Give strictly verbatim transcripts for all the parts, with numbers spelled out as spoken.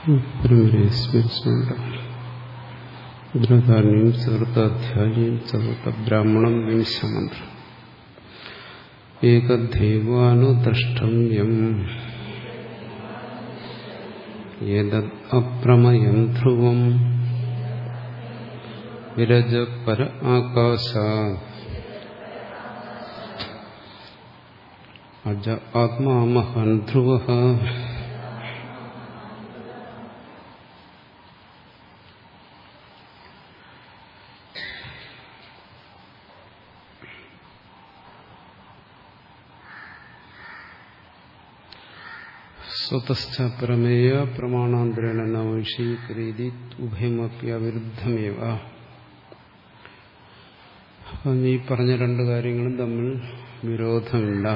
സ്മരിച്ചുകൊണ്ട് ദ്രധാന്യം ചതുർത്ഥാധ്യായം ചതുർത്ഥ ബ്രാഹ്മണം വിംശമന്ത്രം ഏകദൈവാനുദ്രഷ്ടവ്യം ഏതദ് അപ്രമയം ധ്രുവം വിരജ പര ആകാശാത് അജ ആത്മാ മഹാൻ ധ്രുവഃ. സ്വതസ്ഥ പ്രമേയ പ്രമാണാന്തരേണ നവൈഷീകരീതി ഉഭയമപ്യ വിരുദ്ധമേവ. ഈ പറഞ്ഞ രണ്ട് കാര്യങ്ങളും തമ്മിൽ വിരോധമില്ല.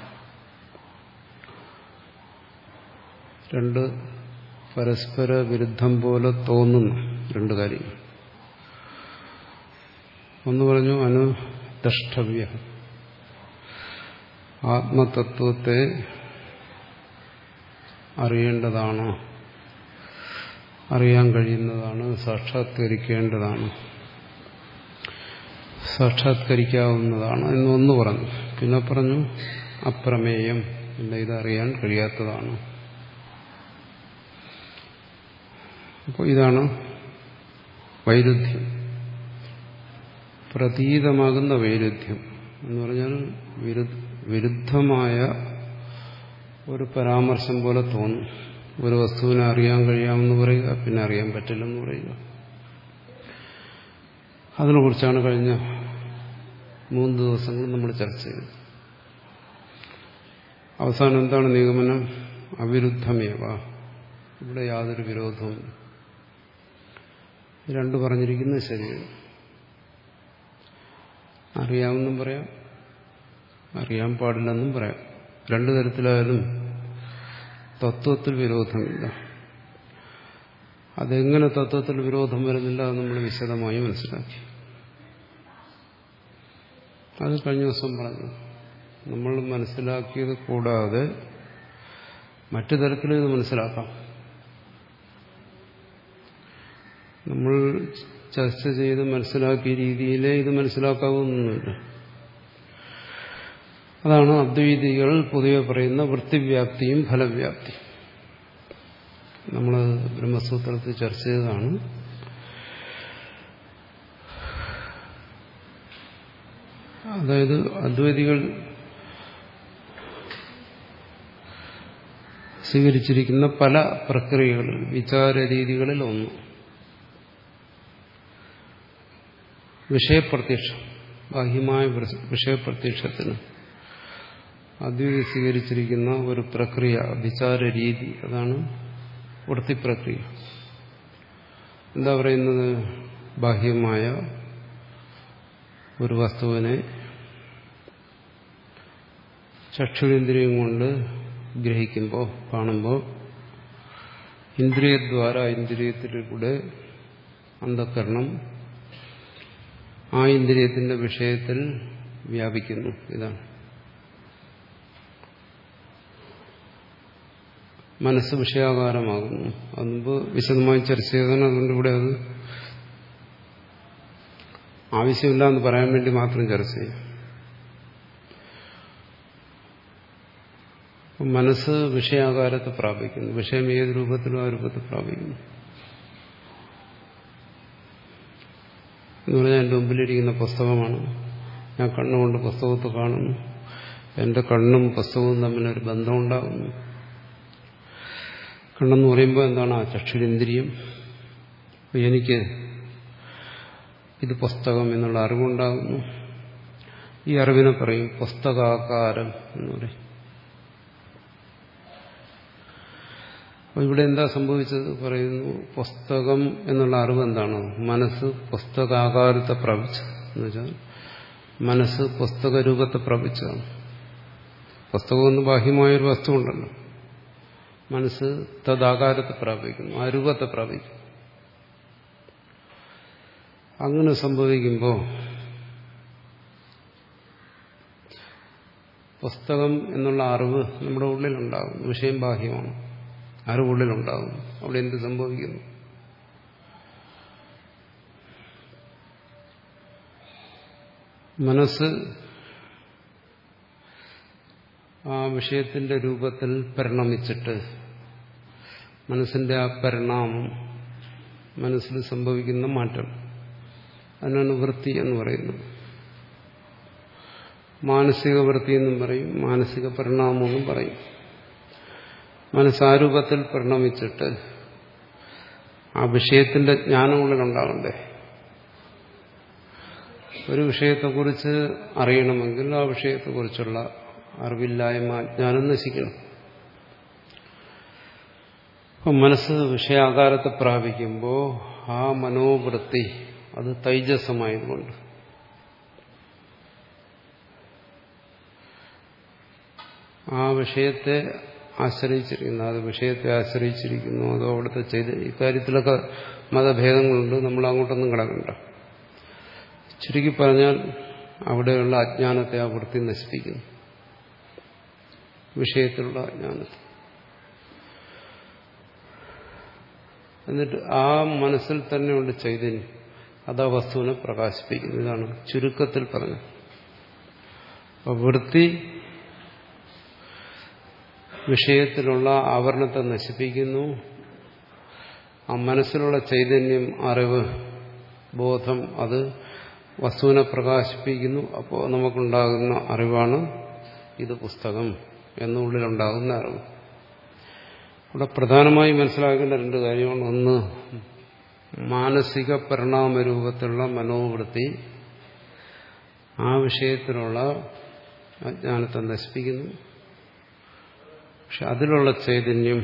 രണ്ട് പരസ്പര വിരുദ്ധം പോലെ തോന്നുന്നു രണ്ട് കാര്യങ്ങൾ. ഒന്ന് പറഞ്ഞു അനുദ്രഷ്ടവ്യ, ആത്മതത്വത്തെ അറിയേണ്ടതാണ്, അറിയാൻ കഴിയുന്നതാണ്, സാക്ഷാത്കരിക്കേണ്ടതാണ്, സാക്ഷാത്കരിക്കാവുന്നതാണ് എന്നൊന്ന് പറഞ്ഞു. പിന്നെ പറഞ്ഞു അപ്രമേയം, ഇല്ല ഇതറിയാൻ കഴിയാത്തതാണ്. അപ്പോൾ ഇതാണ് വൈരുദ്ധ്യം, പ്രതീതമാകുന്ന വൈരുദ്ധ്യം എന്ന് പറഞ്ഞാൽ വിരുദ്ധമായ ഒരു പരാമർശം പോലെ തോന്നും. ഒരു വസ്തുവിനെ അറിയാൻ കഴിയാമെന്ന് പറയുക, പിന്നെ അറിയാൻ പറ്റില്ലെന്ന് പറയുക. അതിനെക്കുറിച്ചാണ് കഴിഞ്ഞ മൂന്ന് ദിവസങ്ങൾ നമ്മൾ ചർച്ച ചെയ്തത്. അവസാനം എന്താണ് നിഗമനം? അവിരുദ്ധമേവ, ഇവിടെ യാതൊരു വിരോധവുമില്ല. രണ്ടു പറഞ്ഞിരിക്കുന്നത് ശരിയാണ്. അറിയാമെന്നും പറയാം, അറിയാൻ പാടില്ലെന്നും പറയാം. രണ്ടു തരത്തിലായാലും തത്വത്തിൽ വിരോധമില്ല. അതെങ്ങനെ തത്വത്തിൽ വിരോധം വരുന്നില്ല അത് നമ്മൾ വിശദമായി മനസ്സിലാക്കി. അത് കഴിഞ്ഞ ദിവസം പറഞ്ഞു. നമ്മൾ മനസ്സിലാക്കിയത് കൂടാതെ മറ്റു തരത്തിലും ഇത് മനസ്സിലാക്കാം. നമ്മൾ ചർച്ച ചെയ്ത് മനസ്സിലാക്കിയ രീതിയിലേ ഇത് മനസ്സിലാക്കാവുന്നൊന്നുമില്ല. അതാണ് അദ്വൈതികൾ പൊതുവെ പറയുന്ന വൃത്തിവ്യാപ്തിയും ഫലവ്യാപ്തിയും. നമ്മൾ ബ്രഹ്മസൂത്രത്തിൽ ചർച്ച ചെയ്തതാണ്. അതായത് അദ്വൈതികൾ സ്വീകരിച്ചിരിക്കുന്ന പല പ്രക്രിയകളിൽ, വിചാര രീതികളിൽ ഒന്ന് വിഷയപ്രത്യക്ഷം, ബാഹ്യമായ വിഷയപ്രത്യക്ഷത്തിന് അദ്വൈതി സ്വീകരിച്ചിരിക്കുന്ന ഒരു പ്രക്രിയ, വിചാര രീതി, അതാണ് വൃത്തിപ്രക്രിയ. എന്താ പറയുന്നത്? ബാഹ്യമായ ഒരു വസ്തുവിനെ ചക്ഷുരേന്ദ്രിയം കൊണ്ട് ഗ്രഹിക്കുമ്പോൾ, കാണുമ്പോൾ, ഇന്ദ്രിയദ്വാര ഇന്ദ്രിയത്തിലൂടെ അന്ധഃകരണം ആ ഇന്ദ്രിയത്തിന്റെ വിഷയത്തിൽ വ്യാപിക്കുന്നു. ഇതാണ് മനസ്സ് വിഷയാകാരമാകുന്നു. അത് മുമ്പ് വിശദമായി ചർച്ച ചെയ്താണ്. അതുകൊണ്ട് ഇവിടെ അത് ആവശ്യമില്ല എന്ന് പറയാൻ വേണ്ടി മാത്രം ചർച്ച ചെയ്യും. മനസ്സ് വിഷയാകാരത്തെ പ്രാപിക്കുന്നു. വിഷയം ഏത് രൂപത്തിലും ആ രൂപത്തിൽ പ്രാപിക്കുന്നു എന്ന് പറഞ്ഞാൽ എൻ്റെ മുമ്പിലിരിക്കുന്ന പുസ്തകമാണ്. ഞാൻ കണ്ണുകൊണ്ട് പുസ്തകത്തെ കാണുന്നു. എൻ്റെ കണ്ണും പുസ്തകവും തമ്മിലൊരു ബന്ധമുണ്ടാകുന്നു. കണ്ണെന്ന് പറയുമ്പോൾ എന്താണ്? ആ ചക്ഷുരേന്ദ്രിയം. എനിക്ക് ഇത് പുസ്തകം എന്നുള്ള അറിവുണ്ടാകുന്നു. ഈ അറിവിനെ പറയും പുസ്തകാകാരം എന്ന് പറയും. അപ്പോൾ ഇവിടെ എന്താ സംഭവിച്ചത്? പറയുന്നു പുസ്തകം എന്നുള്ള അറിവ് എന്താണ്? മനസ്സ് പുസ്തകാകാരത്തെ പ്രാപിച്ചു എന്ന് വെച്ചാൽ മനസ്സ് പുസ്തക രൂപത്തെ പ്രാപിച്ചതാണ്. പുസ്തകമെന്ന് ബാഹ്യമായൊരു വസ്തു ഉണ്ടല്ലോ, മനസ്സ് തദാകാരത്തെ പ്രാപിക്കുന്നു, ആ രൂപത്തെ പ്രാപിക്കുന്നു. അങ്ങനെ സംഭവിക്കുമ്പോൾ പുസ്തകം എന്നുള്ള അറിവ് നമ്മുടെ ഉള്ളിലുണ്ടാകും. വിഷയം ബാഹ്യമാണ്. അറിവുള്ളിലുണ്ടാകും. അവിടെ എന്ത് സംഭവിക്കുന്നു? മനസ്സ് ആ വിഷയത്തിന്റെ രൂപത്തിൽ പരിണമിച്ചിട്ട് മനസ്സിന്റെ ആ പരിണാമം, മനസ്സിൽ സംഭവിക്കുന്ന മാറ്റം, അതിനാണ് വൃത്തി എന്ന് പറയുന്നത്. മാനസിക വൃത്തി എന്നും പറയും, മാനസിക പരിണാമമെന്നും പറയും. മനസ്സാരൂപത്തിൽ പരിണമിച്ചിട്ട് ആ വിഷയത്തിന്റെ ജ്ഞാനമുള്ളിലുണ്ടാകണ്ടേ. ഒരു വിഷയത്തെക്കുറിച്ച് അറിയണമെങ്കിൽ ആ വിഷയത്തെക്കുറിച്ചുള്ള അറിവില്ലായ്മ, അജ്ഞാനം നശിക്കണം. അപ്പം മനസ്സ് വിഷയാകാരത്തെ പ്രാപിക്കുമ്പോൾ ആ മനോവൃത്തി അത് തൈജസമായതുകൊണ്ട് ആ വിഷയത്തെ ആശ്രയിച്ചിരിക്കുന്നു, അത് വിഷയത്തെ ആശ്രയിച്ചിരിക്കുന്നു, അതോ അവിടുത്തെ ചെയ്ത് ഇക്കാര്യത്തിലൊക്കെ മതഭേദങ്ങളുണ്ട്, നമ്മൾ അങ്ങോട്ടൊന്നും കിടക്കണ്ട. ചുരുക്കി പറഞ്ഞാൽ അവിടെയുള്ള അജ്ഞാനത്തെ ആ വൃത്തി നശിപ്പിക്കുന്നു, വിഷയത്തിലുള്ള അജ്ഞാനത്തെ. എന്നിട്ട് ആ മനസ്സിൽ തന്നെയുണ്ട് ചൈതന്യം, അത് ആ വസ്തുവിനെ പ്രകാശിപ്പിക്കുന്നു. ഇതാണ് ചുരുക്കത്തിൽ പറഞ്ഞത്. അപ്പോൾ വൃത്തി വിഷയത്തിലുള്ള ആവരണത്തെ നശിപ്പിക്കുന്നു, ആ മനസ്സിലുള്ള ചൈതന്യം, അറിവ്, ബോധം അത് വസ്തുവിനെ പ്രകാശിപ്പിക്കുന്നു. അപ്പോൾ നമുക്കുണ്ടാകുന്ന അറിവാണ് ഇത് പുസ്തകം എന്നുള്ളിലുണ്ടാകുന്ന അറിവ്. ഇവിടെ പ്രധാനമായി മനസ്സിലാക്കേണ്ട രണ്ട് കാര്യമാണ്. ഒന്ന്, മാനസിക പരിണാമരൂപത്തിലുള്ള മനോവൃത്തി ആ വിഷയത്തിലുള്ള അജ്ഞാനത്തെ നശിപ്പിക്കുന്നു. പക്ഷെ അതിലുള്ള ചൈതന്യം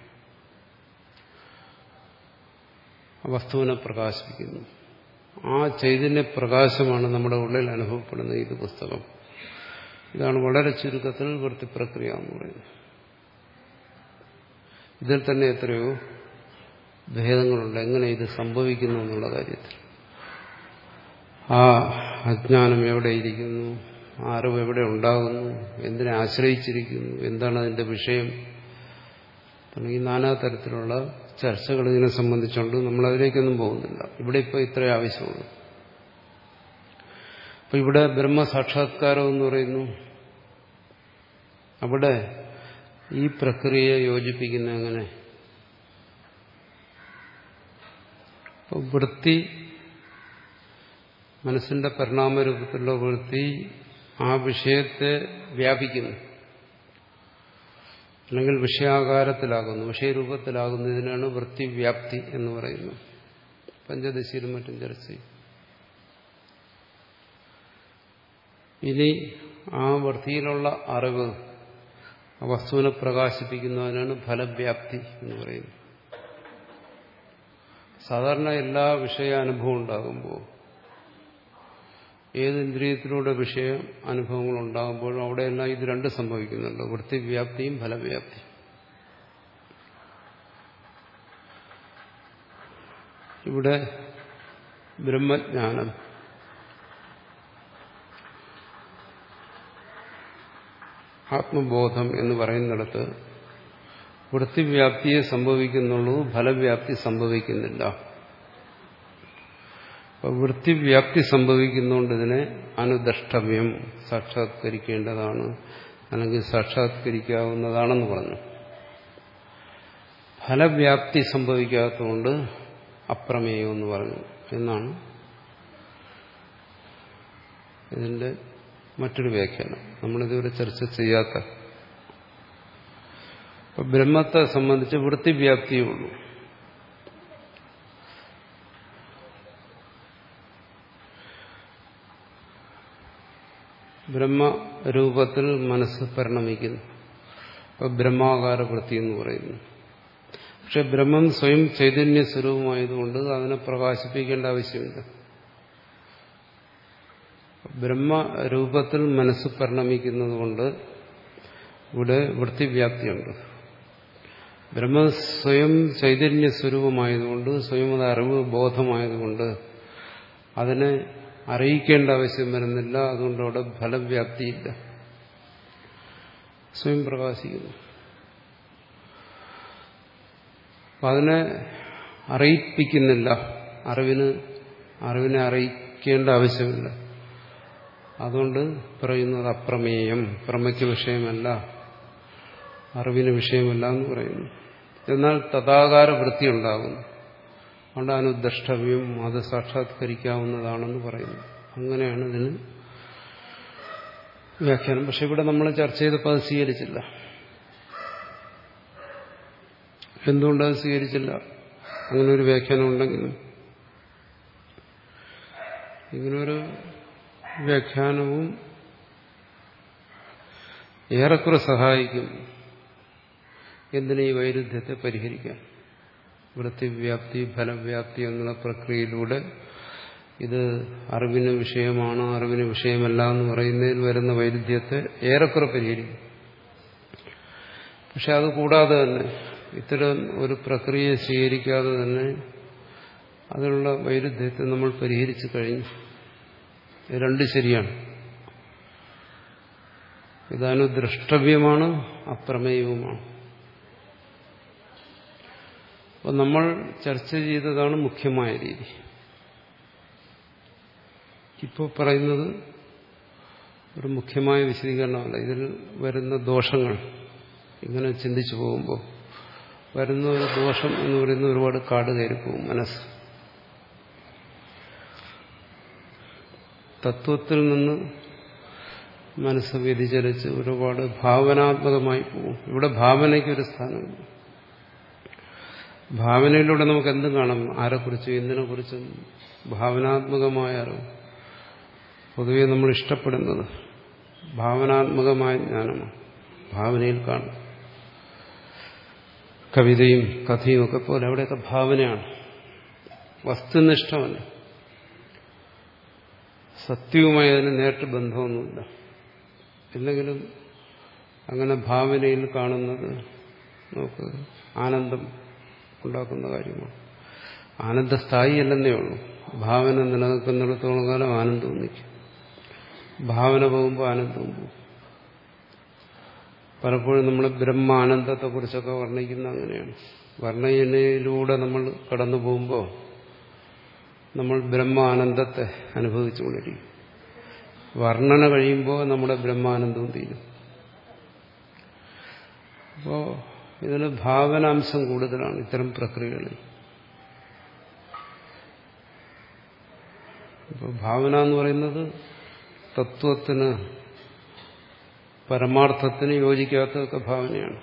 വസ്തുവിനെ പ്രകാശിപ്പിക്കുന്നു. ആ ചൈതന്യ പ്രകാശമാണ് നമ്മുടെ ഉള്ളിൽ അനുഭവപ്പെടുന്ന ഇത് പുസ്തകം. ഇതാണ് വളരെ ചുരുക്കത്തിൽ വൃത്തിപ്രക്രിയ എന്ന് പറയുന്നത്. ഇതിൽ തന്നെ എത്രയോ ഭേദങ്ങളുണ്ട്, എങ്ങനെ ഇത് സംഭവിക്കുന്നു എന്നുള്ള കാര്യത്തിൽ. ആ അജ്ഞാനം എവിടെയിരിക്കുന്നു, ആ അറിവ് എവിടെ ഉണ്ടാകുന്നു, എന്തിനെ ആശ്രയിച്ചിരിക്കുന്നു, എന്താണ് അതിന്റെ വിഷയം തുടങ്ങി നാനാ തരത്തിലുള്ള ചർച്ചകൾ ഇതിനെ സംബന്ധിച്ചുകൊണ്ട് നമ്മൾ അതിലേക്കൊന്നും പോകുന്നില്ല. ഇവിടെ ഇപ്പോൾ ഇത്രയും ആവശ്യമുള്ളൂ. അപ്പൊ ഇവിടെ ബ്രഹ്മസാക്ഷാത്കാരം എന്ന് പറയുന്നു. അവിടെ ഈ പ്രക്രിയയെ യോജിപ്പിക്കുന്ന എങ്ങനെ? അപ്പോൾ വൃത്തി, മനസ്സിന്റെ പരിണാമരൂപത്തിലുള്ള വൃത്തി ആ വിഷയത്തെ വ്യാപിക്കുന്നു, അല്ലെങ്കിൽ വിഷയാകാരത്തിലാകുന്നു, വിഷയരൂപത്തിലാകുന്നു. ഇതിനാണ് വൃത്തിവ്യാപ്തി എന്ന് പറയുന്നത്. പഞ്ചദശയിലും മറ്റും ചർച്ച ചെയ്യും. ഇനി ആ വൃത്തിയിലുള്ള അറിവ് ആ വസ്തുവിനെ പ്രകാശിപ്പിക്കുന്നതിനാണ് ഫലവ്യാപ്തി എന്ന് പറയുന്നത്. സാധാരണ എല്ലാ വിഷയാനുഭവം ഉണ്ടാകുമ്പോൾ, ഏത് ഇന്ദ്രിയത്തിലൂടെ വിഷയ അനുഭവങ്ങൾ ഉണ്ടാകുമ്പോഴും അവിടെയെല്ലാം ഇത് രണ്ട് സംഭവിക്കുന്നുണ്ട്, വൃത്തിവ്യാപ്തിയും ഫലവ്യാപ്തിയും. ഇവിടെ ബ്രഹ്മജ്ഞാനം, ആത്മബോധം എന്ന് പറയുന്നിടത്ത് വൃത്തിവ്യാപ്തിയെ സംഭവിക്കുന്നുള്ളൂ, ഫലവ്യാപ്തി സംഭവിക്കുന്നില്ല. വൃത്തിവ്യാപ്തി സംഭവിക്കുന്നതുകൊണ്ട് ഇതിനെ അനുദ്രഷ്ടവ്യം, സാക്ഷാത്കരിക്കേണ്ടതാണ്, അല്ലെങ്കിൽ സാക്ഷാത്കരിക്കാവുന്നതാണെന്ന് പറഞ്ഞു. ഫലവ്യാപ്തി സംഭവിക്കാത്തതുകൊണ്ട് അപ്രമേയം എന്ന് പറഞ്ഞു എന്നാണ് ഇതിന്റെ മറ്റൊരു വ്യാഖ്യാനം, നമ്മളിതുവരെ ചർച്ച ചെയ്യാത്ത. അപ്പൊ ബ്രഹ്മത്തെ സംബന്ധിച്ച് വൃത്തിവ്യാപ്തിയേ ഉള്ളൂ. ബ്രഹ്മരൂപത്തിൽ മനസ്സ് പരിണമിക്കുന്നു. അപ്പൊ ബ്രഹ്മാകാര വൃത്തി എന്ന് പറയുന്നു. പക്ഷെ ബ്രഹ്മം സ്വയം ചൈതന്യ സ്വരൂപമായതുകൊണ്ട് അതിനെ പ്രകാശിപ്പിക്കേണ്ട ആവശ്യമില്ല. ബ്രഹ്മരൂപത്തിൽ മനസ്സ് പരിണമിക്കുന്നത് കൊണ്ട് ഇവിടെ വൃത്തിവ്യാപ്തിയുണ്ട്. ബ്രഹ്മ സ്വയം ചൈതന്യ സ്വരൂപമായതുകൊണ്ട്, സ്വയം അത് അറിവ് ബോധമായതുകൊണ്ട് അതിനെ അറിയിക്കേണ്ട ആവശ്യം വരുന്നില്ല. അതുകൊണ്ട് അവിടെ ഫലവ്യാപ്തിയില്ല, സ്വയം പ്രകാശിക്കുന്നു. അപ്പം അതിനെ അറിയിപ്പിക്കുന്നില്ല. അറിവിന് അറിവിനെ അറിയിക്കേണ്ട ആവശ്യമില്ല. അതുകൊണ്ട് പറയുന്നത് അപ്രമേയം, പ്രമയ്ക്ക് വിഷയമല്ല, അറിവിന് വിഷയമല്ല എന്ന് പറയുന്നു. എന്നാൽ തഥാകാര വൃത്തി ഉണ്ടാകുന്നു. അതുകൊണ്ട് അനുദ്രഷ്ടവ്യം, അത് സാക്ഷാത്കരിക്കാവുന്നതാണെന്ന് പറയുന്നു. അങ്ങനെയാണ് ഇതിന് വ്യാഖ്യാനം. പക്ഷെ ഇവിടെ നമ്മൾ ചർച്ച ചെയ്തപ്പോൾ അത് സ്വീകരിച്ചില്ല. എന്തുകൊണ്ടത് സ്വീകരിച്ചില്ല? അങ്ങനെ ഒരു വ്യാഖ്യാനം ഉണ്ടെങ്കിലും ഇങ്ങനൊരു വ്യാഖ്യാനവും ഏറെക്കുറെ സഹായിക്കും എന്തിനീ വൈരുദ്ധ്യത്തെ പരിഹരിക്കാൻ. വൃത്തിവ്യാപ്തി ഫലവ്യാപ്തി എന്നുള്ള പ്രക്രിയയിലൂടെ ഇത് അറിവിന് വിഷയമാണ്, അറിവിന് വിഷയമല്ല എന്ന് പറയുന്നതിൽ വരുന്ന വൈരുദ്ധ്യത്തെ ഏറെക്കുറെ പരിഹരിക്കും. പക്ഷെ അത് കൂടാതെ തന്നെ ഇത്തരം ഒരു പ്രക്രിയ സ്വീകരിക്കാതെ തന്നെ അതിനുള്ള വൈരുദ്ധ്യത്തെ നമ്മൾ പരിഹരിച്ചു കഴിഞ്ഞു. രണ്ട് ശരിയാണ്. ഇതാണ് ദ്രഷ്ടവ്യമാണ്, അപ്രമേയവുമാണ്. അപ്പോൾ നമ്മൾ ചർച്ച ചെയ്തതാണ് മുഖ്യമായ രീതി. ഇപ്പോൾ പറയുന്നത് ഒരു മുഖ്യമായ വിശദീകരണമല്ല. ഇതിൽ വരുന്ന ദോഷങ്ങൾ ഇങ്ങനെ ചിന്തിച്ചു പോകുമ്പോൾ വരുന്ന ഒരു ദോഷം എന്ന് പറയുന്ന ഒരുപാട് കാട് കയറിപ്പോകും മനസ്സ്. തത്വത്തിൽ നിന്ന് മനസ്സ് വ്യതിചലിച്ച് ഒരുപാട് ഭാവനാത്മകമായി പോകും. ഇവിടെ ഭാവനയ്ക്കൊരു സ്ഥാനമില്ല. ഭാവനയിലൂടെ നമുക്ക് എന്തും കാണാം. ആരെക്കുറിച്ചും എന്തിനെക്കുറിച്ചും ഭാവനാത്മകമായ അറിവ്. പൊതുവെ നമ്മൾ ഇഷ്ടപ്പെടുന്നത് ഭാവനാത്മകമായ ജ്ഞാനമാണ്. ഭാവനയിൽ കാണും. കവിതയും കഥയും ഒക്കെ പോലെ അവിടെയൊക്കെ ഭാവനയാണ്, വസ്തുനിഷ്ഠമല്ല. സത്യവുമായി അതിന് നേരിട്ട് ബന്ധമൊന്നുമില്ല. ഇല്ലെങ്കിലും അങ്ങനെ ഭാവനയിൽ കാണുന്നത് നമുക്ക് ആനന്ദം ഉണ്ടാക്കുന്ന കാര്യമാണ്. ആനന്ദസ്ഥായിയല്ലെന്നേ ഉള്ളൂ. ഭാവന നിലനിൽക്കുന്നിടത്തോളം കാലം ആനന്ദവും നിൽക്കും. ഭാവന പോകുമ്പോൾ ആനന്ദവും പോകും. പലപ്പോഴും നമ്മൾ ബ്രഹ്മാനന്ദത്തെക്കുറിച്ചൊക്കെ വർണ്ണിക്കുന്ന അങ്ങനെയാണ്. വർണ്ണനയിലൂടെ നമ്മൾ കടന്നു പോകുമ്പോൾ നമ്മൾ ബ്രഹ്മാനന്ദത്തെ അനുഭവിച്ചുകൊണ്ടിരിക്കും. വർണ്ണന കഴിയുമ്പോൾ നമ്മുടെ ബ്രഹ്മാനന്ദവും തീരും. അപ്പോൾ ഇതിന് ഭാവനാംശം കൂടുതലാണ് ഇത്തരം പ്രക്രിയകളിൽ. ഇപ്പോൾ ഭാവന എന്ന് പറയുന്നത് തത്വത്തിന്, പരമാർത്ഥത്തിന് യോജിക്കാത്തതൊക്കെ ഭാവനയാണ്.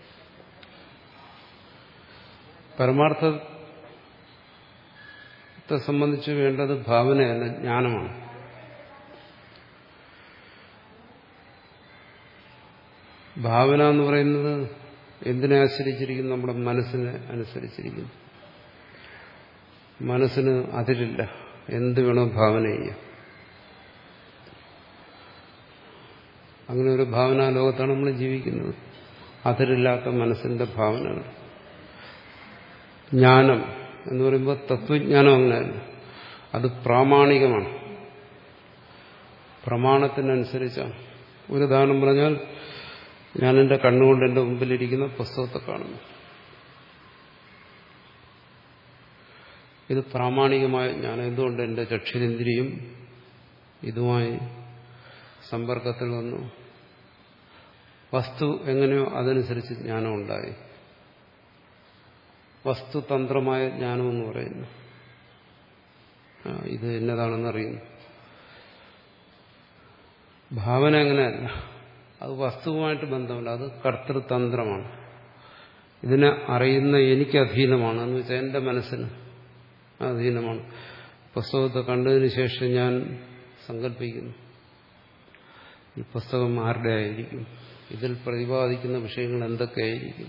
പരമാർത്ഥത്തെ സംബന്ധിച്ച് വേണ്ടത് ഭാവനയല്ല, ജ്ഞാനമാണ്. ഭാവന എന്ന് പറയുന്നത് എന്തിനെ ആശ്രയിച്ചിരിക്കുന്നു? നമ്മുടെ മനസ്സിനെ അനുസരിച്ചിരിക്കുന്നു. മനസ്സിന് അതിരില്ല, എന്ത് വേണോ ഭാവന ചെയ്യാം. അങ്ങനെ ഒരു ഭാവനാ ലോകത്താണ് നമ്മൾ ജീവിക്കുന്നത്. അതിരില്ലാത്ത മനസ്സിന്റെ ഭാവനകൾ. ജ്ഞാനം എന്ന് പറയുമ്പോൾ തത്വജ്ഞാനം അങ്ങനെയല്ല, അത് പ്രാമാണികമാണ്, പ്രമാണത്തിനനുസരിച്ചാണ്. ഒരു ഉദാഹരണം പറഞ്ഞാൽ, ഞാൻ എൻ്റെ കണ്ണുകൊണ്ട് എൻ്റെ മുമ്പിലിരിക്കുന്ന പുസ്തകത്തെ കാണുന്നു. ഇത് പ്രാമാണികമായ ജ്ഞാനം. എന്തുകൊണ്ട്? എൻ്റെ ചക്ഷുരേന്ദ്രിയം ഇതുമായി സമ്പർക്കത്തിൽ വന്നു. വസ്തു എങ്ങനെയോ അതനുസരിച്ച് ജ്ഞാനം ഉണ്ടായി. വസ്തുതന്ത്രമായ ജ്ഞാനമെന്ന് പറയുന്നു. ഇത് എന്നതാണെന്ന് അറിയുന്നു. ഭാവന അങ്ങനെയല്ല, അത് വസ്തുവുമായിട്ട് ബന്ധമില്ല, അത് കർത്തൃതന്ത്രമാണ്. ഇതിനെ അറിയുന്ന എനിക്ക് അധീനമാണ്. എന്ന് വെച്ചാൽ എൻ്റെ മനസ്സിന് അധീനമാണ്. പുസ്തകത്തെ കണ്ടതിന് ശേഷം ഞാൻ സങ്കല്പിക്കുന്നു, ഈ പുസ്തകം ആരുടെ ആയിരിക്കും, ഇതിൽ പ്രതിപാദിക്കുന്ന വിഷയങ്ങൾ എന്തൊക്കെയായിരിക്കും,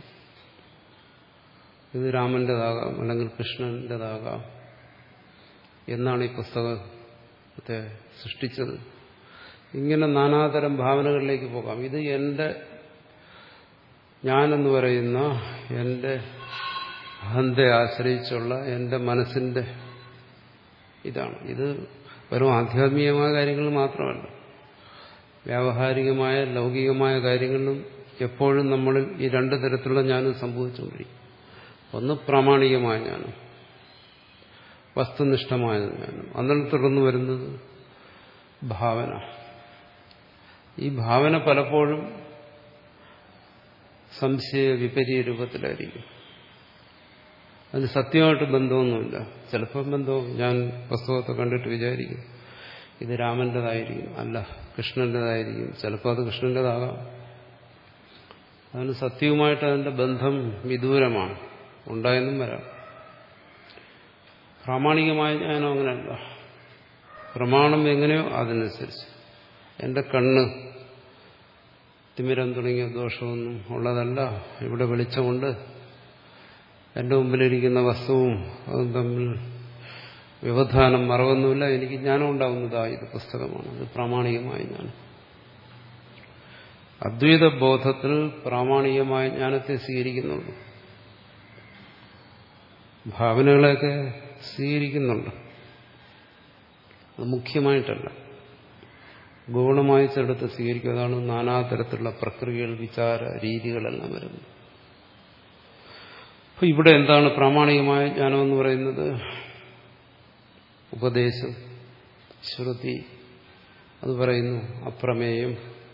ഇത് രാമൻ്റെതാകാം അല്ലെങ്കിൽ കൃഷ്ണൻ്റെതാകാം എന്നാണ് ഈ പുസ്തകത്തെ സൃഷ്ടിച്ചത്. ഇങ്ങനെ നാനാതരം ഭാവനകളിലേക്ക് പോകാം. ഇത് എൻ്റെ ഞാനെന്ന് പറയുന്ന എൻ്റെ അഹന്തയെ ആശ്രയിച്ചുള്ള എൻ്റെ മനസ്സിൻ്റെ ഇതാണ്. ഇത് വെറും ആധ്യാത്മികമായ കാര്യങ്ങൾ മാത്രമല്ല, വ്യാവഹാരികമായ ലൗകികമായ കാര്യങ്ങളിലും എപ്പോഴും നമ്മളിൽ ഈ രണ്ടു തരത്തിലുള്ള ജ്ഞാനം സംഭവിച്ചുകൊണ്ടിരിക്കും. ഒന്ന് പ്രാമാണികമായ ജ്ഞാനം, വസ്തുനിഷ്ഠമായ ജ്ഞാനം. അന്നേരം തുടർന്ന് വരുന്നത് ഭാവന. ഈ ഭാവന പലപ്പോഴും സംശയ വിപരീയ രൂപത്തിലായിരിക്കും. അതിന് സത്യമായിട്ട് ബന്ധമൊന്നുമില്ല. ചിലപ്പോൾ ബന്ധവും, ഞാൻ പുസ്തകത്തെ കണ്ടിട്ട് വിചാരിക്കും ഇത് രാമന്റേതായിരിക്കും, അല്ല കൃഷ്ണന്റേതായിരിക്കും, ചിലപ്പോൾ അത് കൃഷ്ണന്റേതാകാം. അതിന് സത്യവുമായിട്ട് അതിന്റെ ബന്ധം വിദൂരമാണ്, ഉണ്ടായെന്നും വരാം. പ്രാമാണികമായ ജ്ഞാനം അങ്ങനെയല്ല. പ്രമാണം എങ്ങനെയോ അതിനനുസരിച്ച്. എന്റെ കണ്ണ് തിമിരം തുടങ്ങിയ ദോഷമൊന്നും ഉള്ളതല്ല, ഇവിടെ വെളിച്ചമുണ്ട്, എന്റെ മുമ്പിലിരിക്കുന്ന വസ്തുവും അതും തമ്മിൽ വ്യവധാനം മറവൊന്നുമില്ല, എനിക്ക് ജ്ഞാനം ഉണ്ടാകുന്നതാ ഇത് പുസ്തകമാണ്. അത് പ്രാമാണികമായ ജ്ഞാനം. അദ്വൈത ബോധത്തിൽ പ്രാമാണികമായ ജ്ഞാനത്തെ സ്വീകരിക്കുന്നുള്ളൂ. ഭാവനകളെയൊക്കെ സ്വീകരിക്കുന്നുണ്ട്, അത് മുഖ്യമായിട്ടല്ല, ഗൗണമായി ചിലടത്ത് സ്വീകരിക്കുക. അതാണ് നാനാതരത്തിലുള്ള പ്രക്രിയകൾ, വിചാര രീതികളെല്ലാം വരുന്നത്. അപ്പൊ ഇവിടെ എന്താണ് പ്രാമാണികമായ ജ്ഞാനം എന്ന് പറയുന്നത്? ഉപദേശം, ശ്രുതി, അത് പറയുന്നു അപ്രമേയം.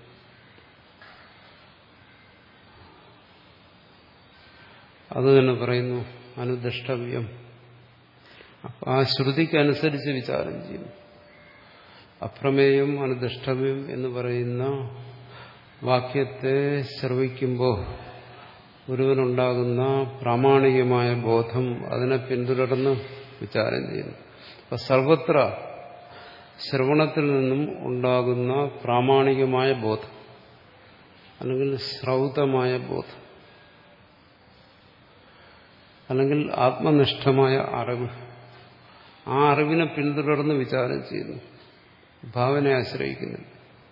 അത് തന്നെ പറയുന്നു അനുദ്രഷ്ടവ്യം. അപ്പൊ ആ ശ്രുതിക്കനുസരിച്ച് വിചാരം ചെയ്യുന്നു. അപ്രമേയം അനുദ്രഷ്ടവ്യം എന്ന് പറയുന്ന വാക്യത്തെ ശ്രവിക്കുമ്പോൾ ഒരുവനുണ്ടാകുന്ന പ്രാമാണികമായ ബോധം അതിനെ പിന്തുടർന്ന് വിചാരം ചെയ്യുന്നു. അപ്പൊ സർവത്ര ശ്രവണത്തിൽ നിന്നും ഉണ്ടാകുന്ന പ്രാമാണികമായ ബോധം അല്ലെങ്കിൽ ശ്രൗതമായ ബോധം അല്ലെങ്കിൽ ആത്മനിഷ്ഠമായ അറിവ്, ആ അറിവിനെ പിന്തുടർന്ന് വിചാരം ചെയ്യുന്നു, ഭാവനയെ ആശ്രയിക്കുന്നില്ല.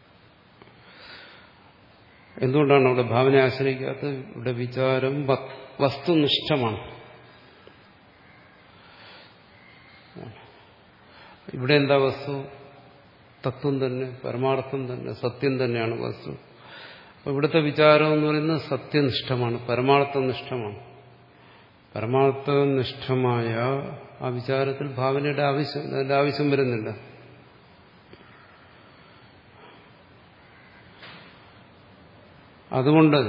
എന്തുകൊണ്ടാണ് അവിടെ ഭാവനയെ ആശ്രയിക്കാത്തത്? ഇവിടെ വിചാരം വസ്തുനിഷ്ഠമാണ്. ഇവിടെ എന്താ വസ്തു? തത്വം തന്നെ, പരമാർത്ഥം തന്നെ, സത്യം തന്നെയാണ് വസ്തു. അപ്പൊ ഇവിടുത്തെ വിചാരം എന്ന് പറയുന്നത് സത്യനിഷ്ഠമാണ്, പരമാർത്ഥനിഷ്ഠമാണ്. പരമാർത്ഥനിഷ്ഠമായ ആ വിചാരത്തിൽ ഭാവനയുടെ ആവശ്യം അതിന്റെ ആവശ്യം വരുന്നില്ല. അതുകൊണ്ട്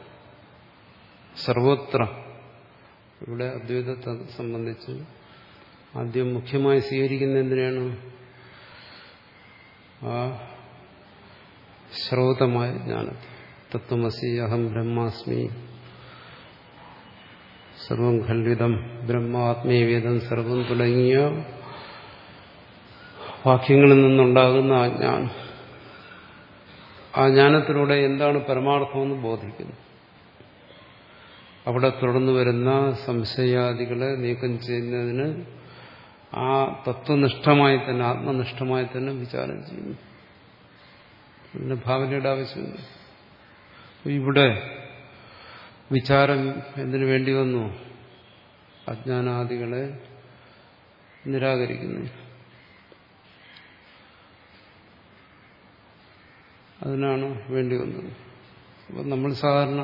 സർവത്ര ഇവിടെ അദ്വൈതത്തെ സംബന്ധിച്ച് ആദ്യം മുഖ്യമായി സ്വീകരിക്കുന്ന എന്തിനാണ്? ആ ശ്രൗതമായ ജ്ഞാനത്തെ. തത്വമസി അഹം ബ്രഹ്മാസ്മി സർവം ഖണ്ഡിതം ബ്രഹ്മാത്മീയവേദം സർവം തുടങ്ങിയ വാക്യങ്ങളിൽ നിന്നുണ്ടാകുന്ന ആ ജ്ഞാനം. ആ ജ്ഞാനത്തിലൂടെ എന്താണ് പരമാർത്ഥമെന്ന് ബോധിക്കുന്നു. അവിടെ തുടർന്നു വരുന്ന സംശയാദികളെ നീക്കം ചെയ്യുന്നതിന് ആ തത്വനിഷ്ഠമായി തന്നെ, ആത്മനിഷ്ഠമായി തന്നെ വിചാരം ചെയ്യുന്നു. പിന്നെ ഭാവനയുടെ ആവശ്യമില്ല. ഇവിടെ വിചാരം എന്തിനു വേണ്ടി വന്നു? അജ്ഞാനാദികളെ നിരാകരിക്കുന്നു. അതിനാണ് വേണ്ടി വന്നത്. അപ്പം നമ്മൾ സാധാരണ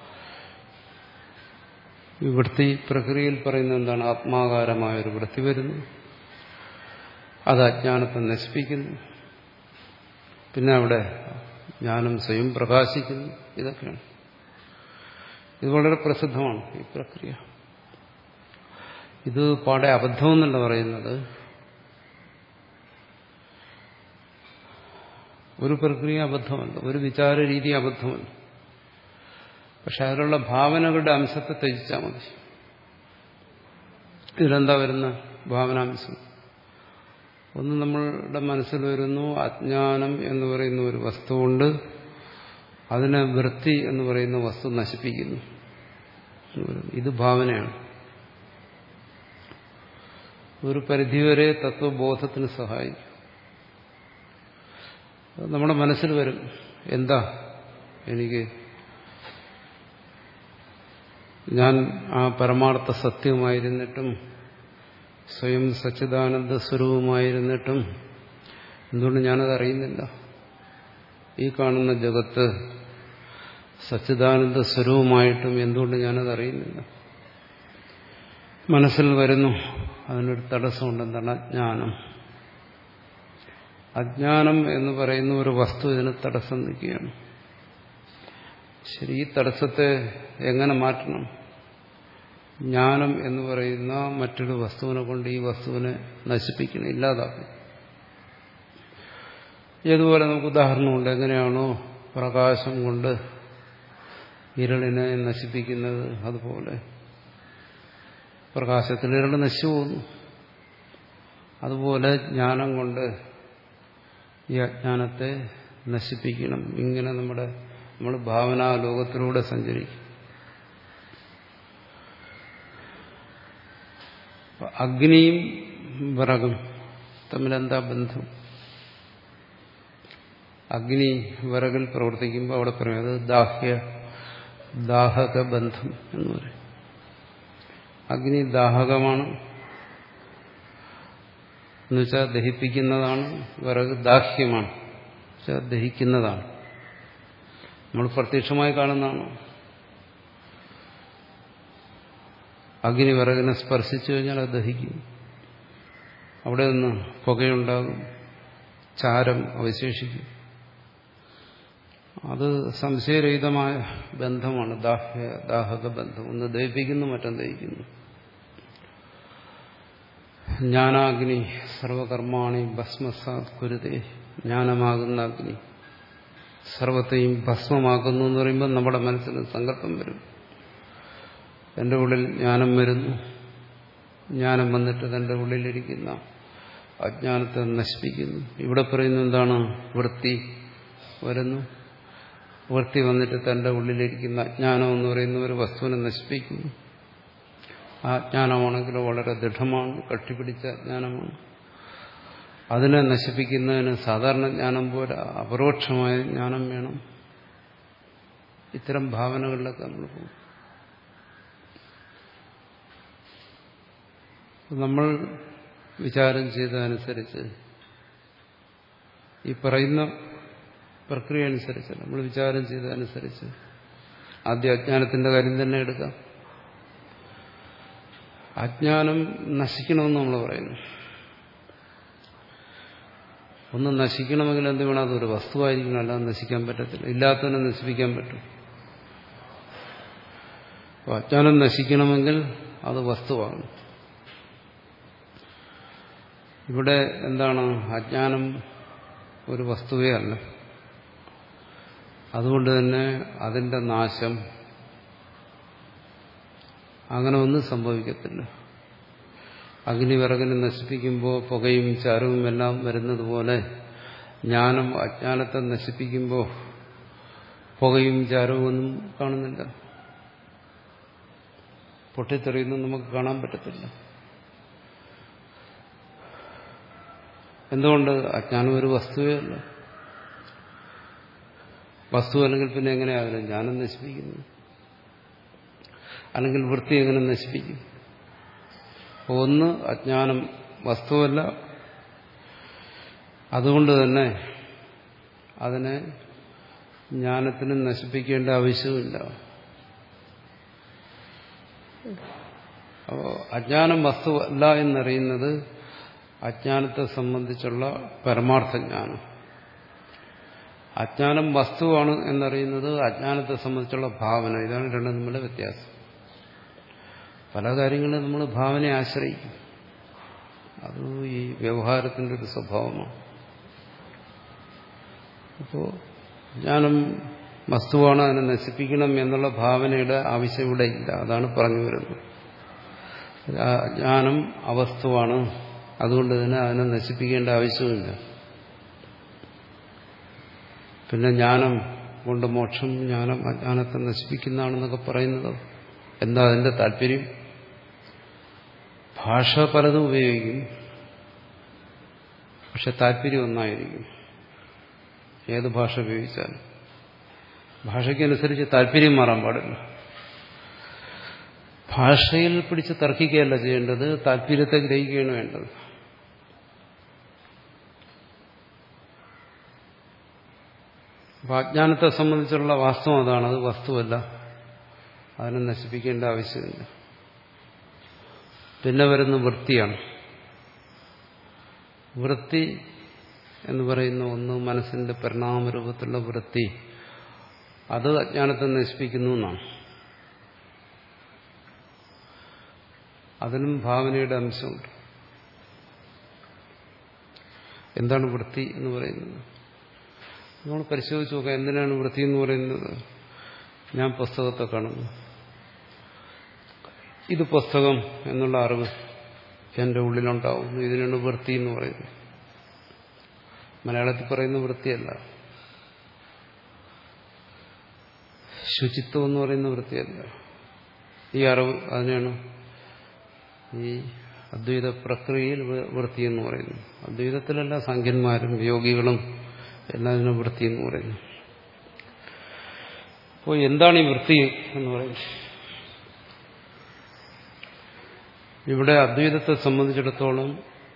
ഈ വൃത്തി പ്രക്രിയയിൽ പറയുന്നത് എന്താണ്? ആത്മാകാരമായൊരു വൃത്തി വരുന്നു, അത് അജ്ഞാനത്തെ നശിപ്പിക്കുന്നു, പിന്നെ അവിടെ ജ്ഞാനം സ്വയം പ്രകാശിക്കുന്നു. ഇതൊക്കെയാണ്. ഇത് വളരെ പ്രസിദ്ധമാണ് ഈ പ്രക്രിയ. ഇത് പാടെ അബദ്ധമെന്നല്ല പറയുന്നത്. ഒരു പ്രക്രിയ അബദ്ധമല്ല, ഒരു വിചാര രീതി അബദ്ധമല്ല. പക്ഷെ അതിലുള്ള ഭാവനകളുടെ അംശത്തെ ത്യജിച്ചാൽ മതി. ഇതിലെന്താ വരുന്ന ഭാവനാംശം? ഒന്ന് നമ്മളുടെ മനസ്സിൽ വരുന്നു അജ്ഞാനം എന്ന് പറയുന്ന ഒരു വസ്തുവുണ്ട്, അതിനെ വൃത്തി എന്ന് പറയുന്ന വസ്തു നശിപ്പിക്കുന്നു. ഇത് ഭാവനയാണ്. ഒരു പരിധിവരെ തത്വബോധത്തിന് സഹായിക്കും. നമ്മുടെ മനസ്സിൽ വരും, എന്താ എനിക്ക് ഞാൻ ആ പരമാർത്ഥ സത്യമായിരുന്നിട്ടും സ്വയം സച്ചിദാനന്ദ സ്വരൂപമായിരുന്നിട്ടും എന്തുകൊണ്ട് ഞാനത് അറിയുന്നില്ല? ഈ കാണുന്ന ജഗത്ത് സച്ചിദാനന്ദ സ്വരൂപമായിട്ടും എന്തുകൊണ്ട് ഞാനത് അറിയുന്നില്ല? മനസ്സിൽ വരുന്നു. അതിനൊരു തടസ്സമുണ്ട്. എന്താണ്? അജ്ഞാനം. അജ്ഞാനം എന്ന് പറയുന്ന ഒരു വസ്തു ഇതിന് തടസ്സം നിൽക്കുകയാണ്. ശരി, ഈ തടസ്സത്തെ എങ്ങനെ മാറ്റണം? ജ്ഞാനം എന്ന് പറയുന്ന മറ്റൊരു വസ്തുവിനെ കൊണ്ട് ഈ വസ്തുവിനെ നശിപ്പിക്കണം, ഇല്ലാതാക്കണം. ഏതുപോലെ നമുക്ക് ഉദാഹരണമുണ്ട്. എങ്ങനെയാണോ പ്രകാശം കൊണ്ട് ഇരുളിനെ നശിപ്പിക്കുന്നത്, അതുപോലെ പ്രകാശത്തിൽ ഇരുൾ നശിച്ചു പോകുന്നു. അതുപോലെ ജ്ഞാനം കൊണ്ട് ഈ അജ്ഞാനത്തെ നശിപ്പിക്കണം. ഇങ്ങനെ നമ്മുടെ നമ്മൾ ഭാവനാ ലോകത്തിലൂടെ സഞ്ചരിക്കും. അഗ്നിയും വിറകും തമ്മിലെന്താ ബന്ധം? അഗ്നി വിറകിൽ പ്രവർത്തിക്കുമ്പോൾ അവിടെ പറയും അത് ദാഹ്യ ദാഹക ബന്ധം എന്ന് പറയും. അഗ്നി ദാഹകമാണ് എന്നുവെച്ചാൽ ദഹിപ്പിക്കുന്നതാണ്. വിറക് ദാഹ്യമാണ്, വെച്ചാൽ ദഹിക്കുന്നതാണ്. നമ്മൾ പ്രത്യക്ഷമായി കാണുന്നതാണ്. അഗ്നി വിറകിനെ സ്പർശിച്ചു കഴിഞ്ഞാൽ അത് ദഹിക്കും. അവിടെ നിന്ന് പുകയുണ്ടാകും, ചാരം അവശേഷിക്കും. അത് സംശയരഹിതമായ ബന്ധമാണ്, ദാഹ്യ ദാഹക ബന്ധം. ഒന്ന് ദഹിപ്പിക്കുന്നു, മറ്റൊന്ന് ദഹിക്കുന്നു. ജ്ഞാനാഗ്നി സർവകർമാണി ഭസ്മസാത് കുരുതേ. ജ്ഞാനമാകുന്ന അഗ്നി സർവത്തെയും ഭസ്മമാക്കുന്നു എന്ന് പറയുമ്പോൾ നമ്മുടെ മനസ്സിൽ സങ്കല്പം വരും. എൻ്റെ ഉള്ളിൽ ജ്ഞാനം വരുന്നു, ജ്ഞാനം വന്നിട്ട് തൻ്റെ ഉള്ളിലിരിക്കുന്ന അജ്ഞാനത്തെ നശിപ്പിക്കുന്നു. ഇവിടെ പറയുന്നത് എന്താണ്? വൃത്തി വരുന്നു, വൃത്തി വന്നിട്ട് തൻ്റെ ഉള്ളിലിരിക്കുന്ന അജ്ഞാനം എന്ന് പറയുന്ന ഒരു വസ്തുവിനെ നശിപ്പിക്കുന്നു. ആ അജ്ഞാനമാണെങ്കിൽ വളരെ ദൃഢമാണ്, കട്ടിപിടിച്ച അജ്ഞാനമാണ്. അതിനെ നശിപ്പിക്കുന്നതിന് സാധാരണ ജ്ഞാനം പോലെ അപരോക്ഷമായ ജ്ഞാനം വേണം. ഇത്തരം ഭാവനകളിലൊക്കെ നമ്മൾ പോകും. നമ്മൾ വിചാരം ചെയ്തതനുസരിച്ച്, ഈ പറയുന്ന പ്രക്രിയ അനുസരിച്ച്, നമ്മൾ വിചാരം ചെയ്തതനുസരിച്ച് ആദ്യം അജ്ഞാനത്തിന്റെ കാര്യം തന്നെ എടുക്കാം. അജ്ഞാനം നശിക്കണമെന്ന് നമ്മൾ പറയുന്നു. ഒന്ന് നശിക്കണമെങ്കിൽ എന്ത് വേണം? അതൊരു വസ്തുവായിരിക്കണം, അല്ലാതെ നശിക്കാൻ പറ്റത്തില്ല. ഇല്ലാത്തതിനെ നശിപ്പിക്കാൻ പറ്റും. അപ്പോൾ അജ്ഞാനം നശിക്കണമെങ്കിൽ അത് വസ്തുവാണ്. ഇവിടെ എന്താണ്? അജ്ഞാനം ഒരു വസ്തുവേ അല്ല. അതുകൊണ്ട് തന്നെ അതിന്റെ നാശം അങ്ങനെ ഒന്നും സംഭവിക്കത്തില്ല. അഗ്നി വിറകിനെ നശിപ്പിക്കുമ്പോൾ പുകയും ചാരവും എല്ലാം വരുന്നത് പോലെ ജ്ഞാനം അജ്ഞാനത്തെ നശിപ്പിക്കുമ്പോൾ പുകയും ചാരവും ഒന്നും കാണുന്നില്ല, പൊട്ടിത്തെറിയൊന്നും നമുക്ക് കാണാൻ പറ്റത്തില്ല. എന്തുകൊണ്ട്? അജ്ഞാനം ഒരു വസ്തുവേ അല്ല. വസ്തു അല്ലെങ്കിൽ പിന്നെ എങ്ങനെയാകും ജ്ഞാനം നശിപ്പിക്കുന്നത്? അല്ലെങ്കിൽ വൃത്തി എങ്ങനെ നശിപ്പിക്കും? ഒന്ന്, അജ്ഞാനം വസ്തുവല്ല. അതുകൊണ്ട് തന്നെ അതിനെ ജ്ഞാനത്തിന് നശിപ്പിക്കേണ്ട ആവശ്യമില്ല. അപ്പോൾ അജ്ഞാനം വസ്തുവല്ല എന്നറിയുന്നത് അജ്ഞാനത്തെ സംബന്ധിച്ചുള്ള പരമാർത്ഥ ജ്ഞാനം. അജ്ഞാനം വസ്തുവാണ് എന്നറിയുന്നത് അജ്ഞാനത്തെ സംബന്ധിച്ചുള്ള ഭാവന. ഇതാണ് രണ്ടും തമ്മിലുള്ള വ്യത്യാസം. പല കാര്യങ്ങളും നമ്മൾ ഭാവനയെ ആശ്രയിക്കും. അത് ഈ വ്യവഹാരത്തിൻ്റെ ഒരു സ്വഭാവമാണ്. അപ്പോൾ ജ്ഞാനം വസ്തുവാണ്, അതിനെ നശിപ്പിക്കണം എന്നുള്ള ഭാവനയുടെ ആവശ്യം ഇവിടെ ഇല്ല. അതാണ് പറഞ്ഞു വരുന്നത്. ജ്ഞാനം അവസ്തുവാണ്, അതുകൊണ്ട് തന്നെ അതിനെ നശിപ്പിക്കേണ്ട ആവശ്യമില്ല. പിന്നെ ജ്ഞാനം കൊണ്ട് മോക്ഷം, ജ്ഞാനം അജ്ഞാനത്തെ നശിപ്പിക്കുന്നതാണെന്നൊക്കെ പറയുന്നത് എന്താ അതിന്റെ താല്പര്യം? ഭാഷ പലതും ഉപയോഗിക്കും, പക്ഷെ താല്പര്യം ഒന്നായിരിക്കും. ഏത് ഭാഷ ഉപയോഗിച്ചാലും ഭാഷയ്ക്കനുസരിച്ച് താല്പര്യം മാറാൻ പാടില്ല. ഭാഷയിൽ പിടിച്ച് തർക്കിക്കുകയല്ല ചെയ്യേണ്ടത്, താല്പര്യത്തെ ഗ്രഹിക്കുകയാണ് വേണ്ടത്. അപ്പൊ അജ്ഞാനത്തെ സംബന്ധിച്ചുള്ള വാസ്തവം അതാണ്. അത് വസ്തുവല്ല, അതിനെ നശിപ്പിക്കേണ്ട ആവശ്യമില്ല. പിന്നെ വരുന്ന വൃത്തിയാണ്. വൃത്തി എന്ന് പറയുന്ന ഒന്ന് മനസ്സിന്റെ പരിണാമരൂപത്തിലുള്ള വൃത്തി, അത് അജ്ഞാനത്തെ നശിപ്പിക്കുന്നു എന്നാണ്. അതിനും ഭാവനയുടെ അംശമുണ്ട്. എന്താണ് വൃത്തി എന്ന് പറയുന്നത്? നമ്മൾ പരിശോധിച്ച് നോക്കാം. എന്തിനാണ് വൃത്തി എന്ന് പറയുന്നത്? ഞാൻ പുസ്തകത്തെ കാണുന്നു, ഇത് പുസ്തകം എന്നുള്ള അറിവ് എന്റെ ഉള്ളിലുണ്ടാവുന്നു. ഇതിനാണ് വൃത്തി എന്ന് പറയുന്നത്. മലയാളത്തിൽ പറയുന്ന വൃത്തിയല്ല, ശുചിത്വം എന്ന് പറയുന്ന വൃത്തിയല്ല. ഈ അറിവ് അതിനാണ് ഈ അദ്വൈത പ്രക്രിയയിൽ വൃത്തി എന്ന് പറയുന്നു. അദ്വൈതത്തിലല്ല, സാഖ്യന്മാരും യോഗികളും എല്ലാം ഇതിനെ വൃത്തി എന്ന് പറയുന്നു. അപ്പോൾ എന്താണ് ഈ വൃത്തി എന്ന് പറയുന്നത്? ഇവിടെ അദ്വൈതത്തെ സംബന്ധിച്ചിടത്തോളം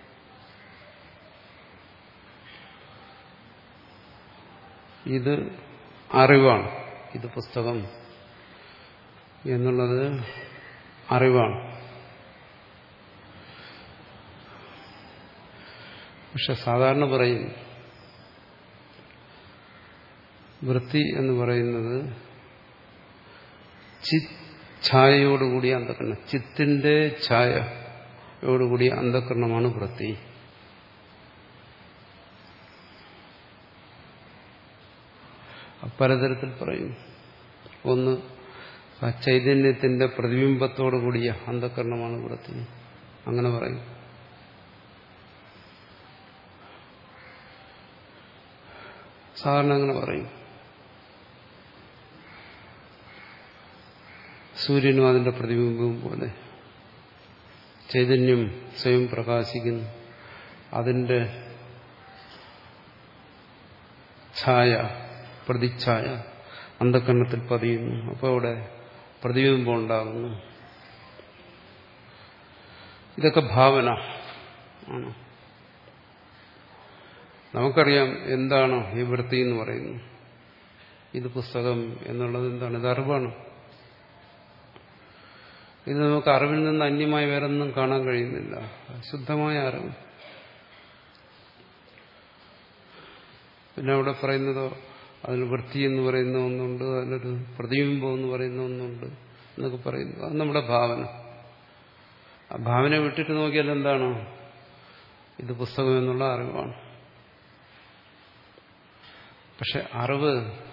ഇത് അറിവാണ്. ഇത് പുസ്തകം എന്നുള്ളത് അറിവാണ്. പക്ഷെ സാധാരണ പറയും വൃത്തി എന്ന് പറയുന്നത് ചിത് ഛായയോടുകൂടിയ അന്ധകരണം, ചിത്തിന്റെ ഛായയോടുകൂടിയ അന്ധകരണമാണ് വൃത്തി. പലതരത്തിൽ പറയും. ഒന്ന്, ആ ചൈതന്യത്തിന്റെ പ്രതിബിംബത്തോടു കൂടിയ അന്ധകരണമാണ് വൃത്തി, അങ്ങനെ പറയും. സാധാരണ അങ്ങനെ പറയും. സൂര്യനും അതിന്റെ പ്രതിബിംബവും പോലെ ചൈതന്യം സ്വയം പ്രകാശിക്കുന്നു, അതിന്റെ ഛായ, പ്രതിച്ഛായ അന്ധകരണത്തിൽ പതിയുന്നു. അപ്പോൾ അവിടെ പ്രതിബിംബം ഉണ്ടാകുന്നു. ഇതൊക്കെ ഭാവന ആണ്. നമുക്കറിയാം എന്താണ് ഈ വൃത്തി എന്ന് പറയുന്നത്. ഇത് പുസ്തകം എന്നുള്ളത് എന്താണ്? ഇത് അറിവാണ്. ഇത് നമുക്ക് അറിവിൽ നിന്ന് അന്യമായി വേറൊന്നും കാണാൻ കഴിയുന്നില്ല. ശുദ്ധമായ അറിവ്. പിന്നെ അവിടെ പറയുന്നതോ അതിൽ വൃത്തി എന്ന് പറയുന്ന ഒന്നുണ്ട്, അതിലൊരു പ്രതിബിംബം എന്ന് പറയുന്ന ഒന്നുണ്ട് എന്നൊക്കെ പറയുന്നു. അത് നമ്മുടെ ഭാവന. ആ ഭാവന വിട്ടിട്ട് നോക്കിയാൽ എന്താണ്? ഇത് പുസ്തകം എന്നുള്ള അറിവാണ്. പക്ഷെ അറിവ്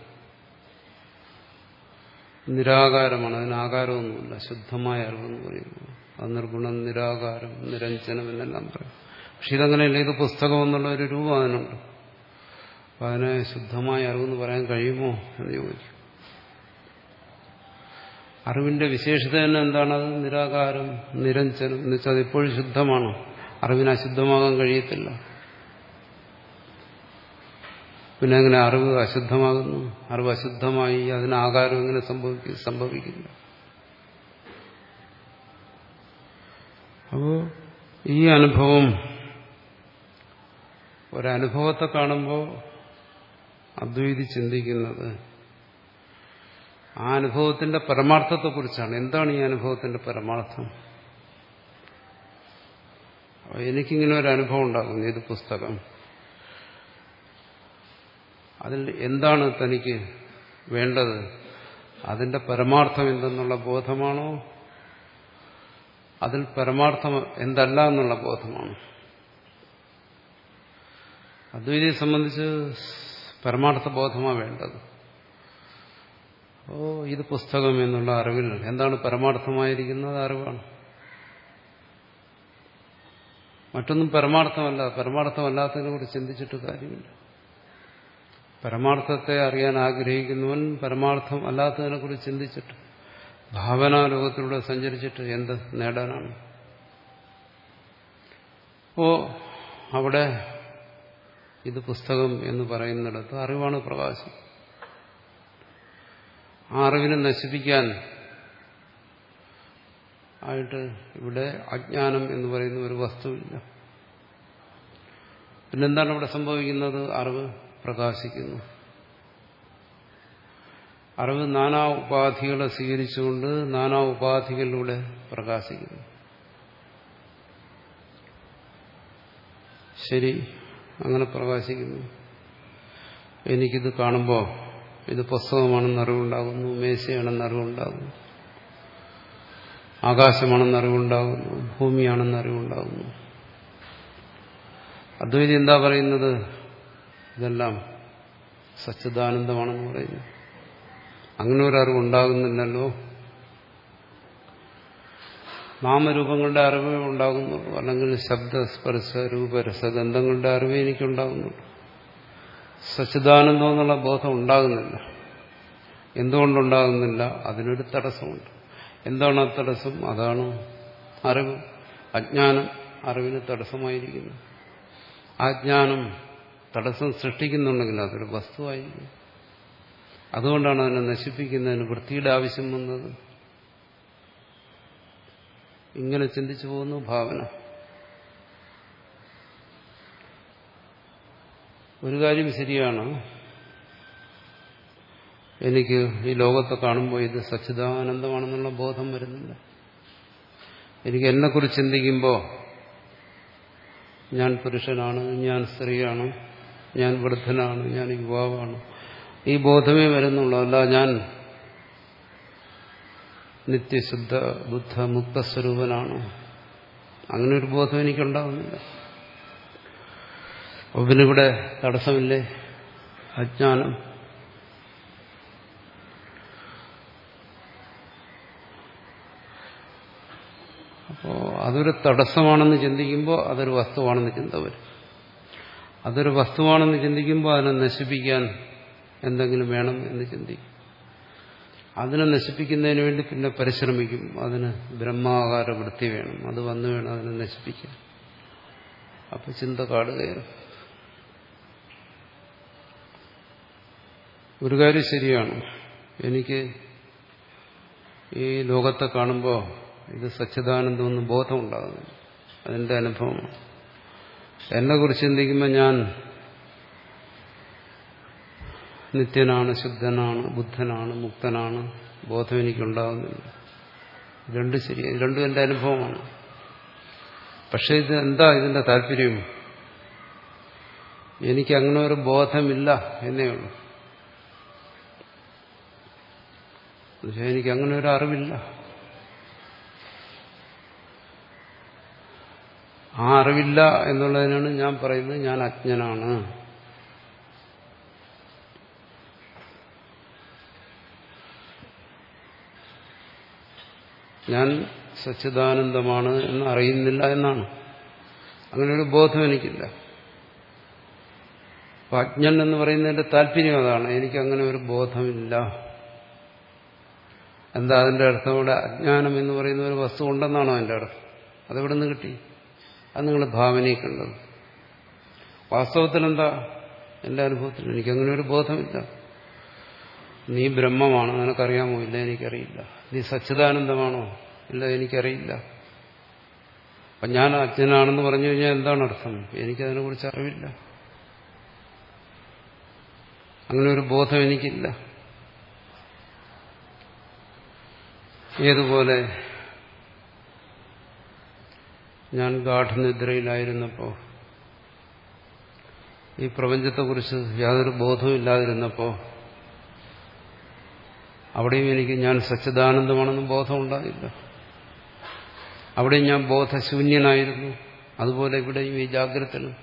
നിരാകാരമാണ്. അതിന് ആകാരമൊന്നുമില്ല. ശുദ്ധമായ അറിവെന്ന് പറയുന്നു. അത് നിർഗുണം, നിരാകാരം, നിരഞ്ജനം എന്നെല്ലാം പറയും. പക്ഷെ ഇതങ്ങനെയല്ല. ഇത് പുസ്തകം എന്നുള്ള ഒരു രൂപം അതിനുണ്ട്. അപ്പം അതിനെ ശുദ്ധമായ അറിവെന്ന് പറയാൻ കഴിയുമോ എന്ന് ചോദിക്കും. അറിവിന്റെ വിശേഷത തന്നെ എന്താണ്? അത് നിരാകാരം, നിരഞ്ജനം എന്ന് വെച്ചാൽ അത് എപ്പോഴും ശുദ്ധമാണ്. അറിവിന് അശുദ്ധമാകാൻ കഴിയത്തില്ല. പിന്നെ എങ്ങനെ അറിവ് അശുദ്ധമാകുന്നു? അറിവ് അശുദ്ധമായി അതിന് ആകാരം എങ്ങനെ സംഭവിക്കും? സംഭവിക്കില്ല. അപ്പോൾ ഈ അനുഭവം, ഒരനുഭവത്തെ കാണുമ്പോൾ അദ്വൈതി ചിന്തിക്കുന്നത് ആ അനുഭവത്തിന്റെ പരമാർത്ഥത്തെക്കുറിച്ചാണ്. എന്താണ് ഈ അനുഭവത്തിന്റെ പരമാർത്ഥം? എനിക്കിങ്ങനെ ഒരു അനുഭവം ഉണ്ടാകുന്നു, ഇത് പുസ്തകം. അതിൽ എന്താണ് തനിക്ക് വേണ്ടത്? അതിന്റെ പരമാർത്ഥം എന്തെന്നുള്ള ബോധമാണോ? അതിൽ പരമാർത്ഥം എന്തല്ല എന്നുള്ള ബോധമാണോ? അദ്വൈതിയെ സംബന്ധിച്ച് പരമാർത്ഥ ബോധമാണ് വേണ്ടത്. ഓ, ഇത് പുസ്തകം എന്നുള്ള അറിവിൽ എന്താണ് പരമാർത്ഥമായിരിക്കുന്നത്? അറിവാണ്. മറ്റൊന്നും പരമാർത്ഥമല്ല. പരമാർത്ഥമല്ലാത്തതിനെ കുറിച്ച് ചിന്തിച്ചിട്ട് കാര്യമില്ല. പരമാർത്ഥത്തെ അറിയാൻ ആഗ്രഹിക്കുന്നവൻ പരമാർത്ഥം അല്ലാത്തതിനെ കുറിച്ച് ചിന്തിച്ചിട്ട് ഭാവനാലോകത്തിലൂടെ സഞ്ചരിച്ചിട്ട് എന്ത് നേടാനാണ്? ഓ, അവിടെ ഇത് പുസ്തകം എന്ന് പറയുന്നിടത്ത് അറിവാണ് പ്രകാശം. ആ അറിവിനെ നശിപ്പിക്കാൻ ആയിട്ട് ഇവിടെ അജ്ഞാനം എന്ന് പറയുന്ന ഒരു വസ്തുവില്ല. പിന്നെന്താണ് ഇവിടെ സംഭവിക്കുന്നത്? അറിവ് പ്രകാശിക്കുന്നു. അറിവ് നാനാ ഉപാധികളെ സ്വീകരിച്ചുകൊണ്ട് നാനാ ഉപാധികളിലൂടെ പ്രകാശിക്കുന്നു. ശരി, അങ്ങനെ പ്രകാശിക്കുന്നു. എനിക്കിത് കാണുമ്പോൾ ഇത് പുസ്തകമാണെന്ന് അറിവുണ്ടാകുന്നു, മേശയാണെന്ന് അറിവുണ്ടാകുന്നു, ആകാശമാണെന്ന് അറിവുണ്ടാകുന്നു, ഭൂമിയാണെന്ന് അറിവുണ്ടാകുന്നു. അദ്വൈതി എന്താ പറയുന്നത്? ഇതെല്ലാം സച്ചിദാനന്ദമാണെന്ന് പറയുന്നു. അങ്ങനെ ഒരു അറിവുണ്ടാകുന്നില്ലല്ലോ. നാമരൂപങ്ങളുടെ അറിവ് ഉണ്ടാകുന്നുള്ളൂ, അല്ലെങ്കിൽ ശബ്ദ സ്പർശ രൂപ രസഗന്ധങ്ങളുടെ അറിവ് എനിക്കുണ്ടാകുന്നുള്ളൂ. സച്ചിദാനന്ദം എന്നുള്ള ബോധം ഉണ്ടാകുന്നില്ല. എന്തുകൊണ്ടുണ്ടാകുന്നില്ല? അതിനൊരു തടസ്സമുണ്ട്. എന്താണ് ആ തടസ്സം? അതാണ് അറിവ്. അജ്ഞാനം അറിവിന് തടസ്സമായിരിക്കുന്നു. അജ്ഞാനം തടസ്സം സൃഷ്ടിക്കുന്നുണ്ടെങ്കിൽ അതൊരു വസ്തുവായിരിക്കും. അതുകൊണ്ടാണ് അതിനെ നശിപ്പിക്കുന്നതിന് വൃത്തിയുടെ ആവശ്യം വന്നത്. ഇങ്ങനെ ചിന്തിച്ചു പോകുന്നു ഭാവന. ഒരു കാര്യം ശരിയാണ്, എനിക്ക് ഈ ലോകത്തെ കാണുമ്പോൾ ഇത് സച്ചിദാനന്ദമാണെന്നുള്ള ബോധം വരുന്നില്ല. എനിക്ക് എന്നെക്കുറിച്ച് ചിന്തിക്കുമ്പോൾ ഞാൻ പുരുഷനാണ്, ഞാൻ സ്ത്രീയാണ്, ഞാൻ വൃദ്ധനാണ്, ഞാൻ യുവാവാണ്, ഈ ബോധമേ വരുന്നുള്ളൂ. അല്ല ഞാൻ നിത്യശുദ്ധ ബുദ്ധ മുക്തസ്വരൂപനാണ്, അങ്ങനെ ഒരു ബോധം എനിക്കുണ്ടാകുന്നില്ല. അപ്പോൾ പിന്നെ ഇവിടെ തടസ്സമില്ലേ? അജ്ഞാനം. അപ്പോൾ അതൊരു തടസ്സമാണെന്ന് ചിന്തിക്കുമ്പോൾ അതൊരു വസ്തുവാണെന്ന് ചിന്ത വരും. അതൊരു വസ്തുവാണെന്ന് ചിന്തിക്കുമ്പോൾ അതിനെ നശിപ്പിക്കാൻ എന്തെങ്കിലും വേണം എന്ന് ചിന്തിക്കും. അതിനെ നശിപ്പിക്കുന്നതിന് വേണ്ടി പിന്നെ പരിശ്രമിക്കും. അതിന് ബ്രഹ്മാകാര വൃത്തി വേണം, അത് വന്നു വേണം അതിനെ നശിപ്പിക്കാൻ. അപ്പൊ ചിന്ത കാടുകയറും. ഒരു കാര്യം ശരിയാണ്, എനിക്ക് ഈ ലോകത്തെ കാണുമ്പോൾ ഇത് സച്ചിദാനന്ദമെന്ന് ബോധം ഉണ്ടാകുന്നില്ല. അതിൻ്റെ അനുഭവമാണ്. എന്നെക്കുറിച്ച് ചിന്തിക്കുമ്പോൾ ഞാൻ നിത്യനാണ്, ശുദ്ധനാണ്, ബുദ്ധനാണ്, മുക്തനാണ്, ബോധം എനിക്കുണ്ടാകുന്നില്ല. രണ്ടും ശരി, രണ്ടും എൻ്റെ അനുഭവമാണ്. പക്ഷെ ഇത് എന്താ ഇതിന്റെ താല്പര്യം? എനിക്ക് അങ്ങനെ ഒരു ബോധമില്ല എന്നേ ഉള്ളൂ. പക്ഷെ എനിക്ക് അങ്ങനെ ഒരു അറിവില്ല. ആ അറിവില്ല എന്നുള്ളതിനാണ് ഞാൻ പറയുന്നത് ഞാൻ അജ്ഞനാണ്. ഞാൻ സച്ചിദാനന്ദമാണ് എന്ന് അറിയുന്നില്ല എന്നാണ്. അങ്ങനെ ഒരു ബോധം എനിക്കില്ല. അപ്പൊ അജ്ഞൻ എന്ന് പറയുന്നതിന്റെ താല്പര്യം അതാണ്. എനിക്കങ്ങനെ ഒരു ബോധമില്ല. എന്താ അതിന്റെ അർത്ഥം? ഇവിടെ അജ്ഞാനം എന്ന് പറയുന്ന ഒരു വസ്തു ഉണ്ടെന്നാണോ അതിന്റെ അർത്ഥം? അതെവിടെ നിന്ന് കിട്ടി? അത് നിങ്ങൾ ഭാവനയിൽ കണ്ടത്. വാസ്തവത്തിൽ എന്താ? എന്റെ അനുഭവത്തിൽ എനിക്കങ്ങനെ ഒരു ബോധമില്ല. നീ ബ്രഹ്മമാണോ? നിനക്കറിയാമോ? ഇല്ല, എനിക്കറിയില്ല. നീ സച്ചിദാനന്ദമാണോ? ഇല്ല, എനിക്കറിയില്ല. അപ്പം ഞാൻ അജ്ഞനാണെന്ന് പറഞ്ഞു കഴിഞ്ഞാൽ എന്താണ് അർത്ഥം? എനിക്കതിനെക്കുറിച്ച് അറിവില്ല. അങ്ങനെ ഒരു ബോധം എനിക്കില്ല. ഏതുപോലെ ഞാൻ ഗാഠനിദ്രയിലായിരുന്നപ്പോൾ, ഈ പ്രപഞ്ചത്തെക്കുറിച്ച് യാതൊരു ബോധവും ഇല്ലാതിരുന്നപ്പോൾ, അവിടെയും എനിക്ക് ഞാൻ സച്ചിദാനന്ദമാണെന്ന് ബോധം ഉണ്ടായില്ല. അവിടെയും ഞാൻ ബോധശൂന്യനായിരുന്നു. അതുപോലെ ഇവിടെയും ഈ ജാഗ്രതയിലും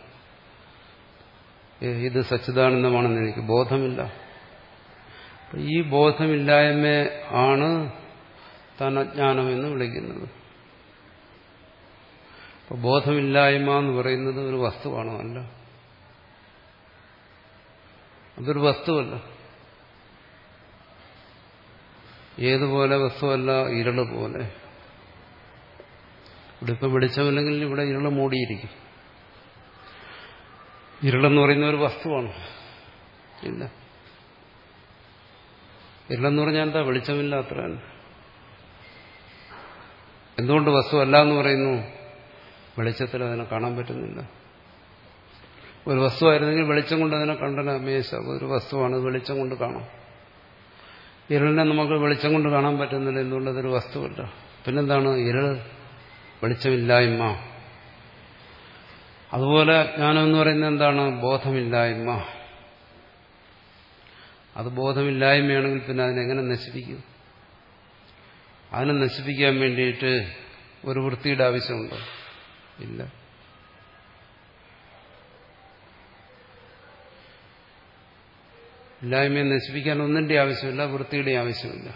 ഇത് സച്ചിദാനന്ദമാണെന്ന് എനിക്ക് ബോധമില്ല. ഈ ബോധമില്ലായ്മ ആണ് താൻ അജ്ഞാനമെന്ന് വിളിക്കുന്നത്. അപ്പൊ ബോധമില്ലായ്മ എന്ന് പറയുന്നത് ഒരു വസ്തുവാണോ? അല്ല, അതൊരു വസ്തുവല്ല. ഏതുപോലെ വസ്തുവല്ല? ഇരുള് പോലെ. ഇവിടെ ഇപ്പം വെളിച്ചമില്ലെങ്കിൽ ഇവിടെ ഇരുള് മൂടിയിരിക്കും. ഇരുളെന്ന് പറയുന്ന ഒരു വസ്തുവാണ്? ഇല്ല. ഇരുളെന്ന് പറഞ്ഞാൽ എന്താ? വെളിച്ചമില്ല, അത്ര തന്നെ. എന്തുകൊണ്ട് വസ്തുവല്ല എന്ന് പറയുന്നു? വെളിച്ചത്തിൽ അതിനെ കാണാൻ പറ്റുന്നില്ല. ഒരു വസ്തുവായിരുന്നെങ്കിൽ വെളിച്ചം കൊണ്ട് അതിനെ കണ്ടന മേശ ഒരു വസ്തുവാണ്, വെളിച്ചം കൊണ്ട് കാണാം. ഇരുളിനെ നമുക്ക് വെളിച്ചം കൊണ്ട് കാണാൻ പറ്റുന്നില്ല. എന്തുകൊണ്ട്? അതൊരു വസ്തുവല്ല. പിന്നെന്താണ്? ഇരുൾ, വെളിച്ചമില്ലായ്മ. അതുപോലെ അജ്ഞാനം എന്ന് പറയുന്നത് എന്താണ്? ബോധമില്ലായ്മ. അത് ബോധമില്ലായ്മയാണെങ്കിൽ പിന്നെ അതിനെങ്ങനെ നശിപ്പിക്കും? അതിനെ നശിപ്പിക്കാൻ വേണ്ടിയിട്ട് ഒരു വൃത്തിയുടെ ആവശ്യമുണ്ടോ? ഇല്ല. ഇല്ലായ്മയെ നശിപ്പിക്കാൻ ഒന്നിന്റെ ആവശ്യമില്ല, വൃത്തിയുടെ ആവശ്യമില്ല.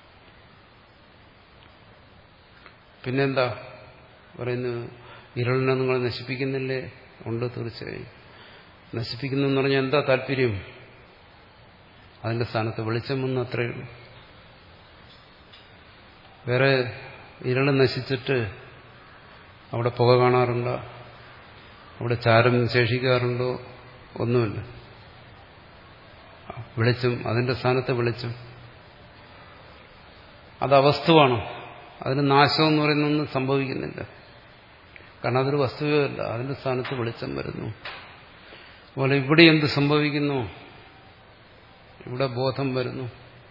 പിന്നെന്താ പറയുന്നത്? ഇരുളിനെ നിങ്ങൾ നശിപ്പിക്കുന്നില്ലേ? ഉണ്ട്, തീർച്ചയായും നശിപ്പിക്കുന്നു എന്ന് പറഞ്ഞാൽ എന്താ താല്പര്യം? അതിന്റെ സ്ഥാനത്ത് വെളിച്ചം വന്ന് അത്രയേ ഉള്ളൂ. വേറെ ഇരുള് നശിച്ചിട്ട് അവിടെ പുക കാണാറുണ്ടോ? അവിടെ ചാരം ശേഷിക്കാറുണ്ടോ? ഒന്നുമില്ല. വെളിച്ചം, അതിന്റെ സ്ഥാനത്ത് വെളിച്ചം. അത് അവസ്തുവാണ്. അതിന് നാശം എന്ന് പറയുന്നൊന്നും സംഭവിക്കുന്നില്ല. കാരണം അതൊരു വസ്തുവല്ല. അതിന്റെ സ്ഥാനത്ത് വെളിച്ചം വരുന്നു. അതുപോലെ ഇവിടെ എന്ത് സംഭവിക്കുന്നു? ഇവിടെ ബോധം വരുന്നു.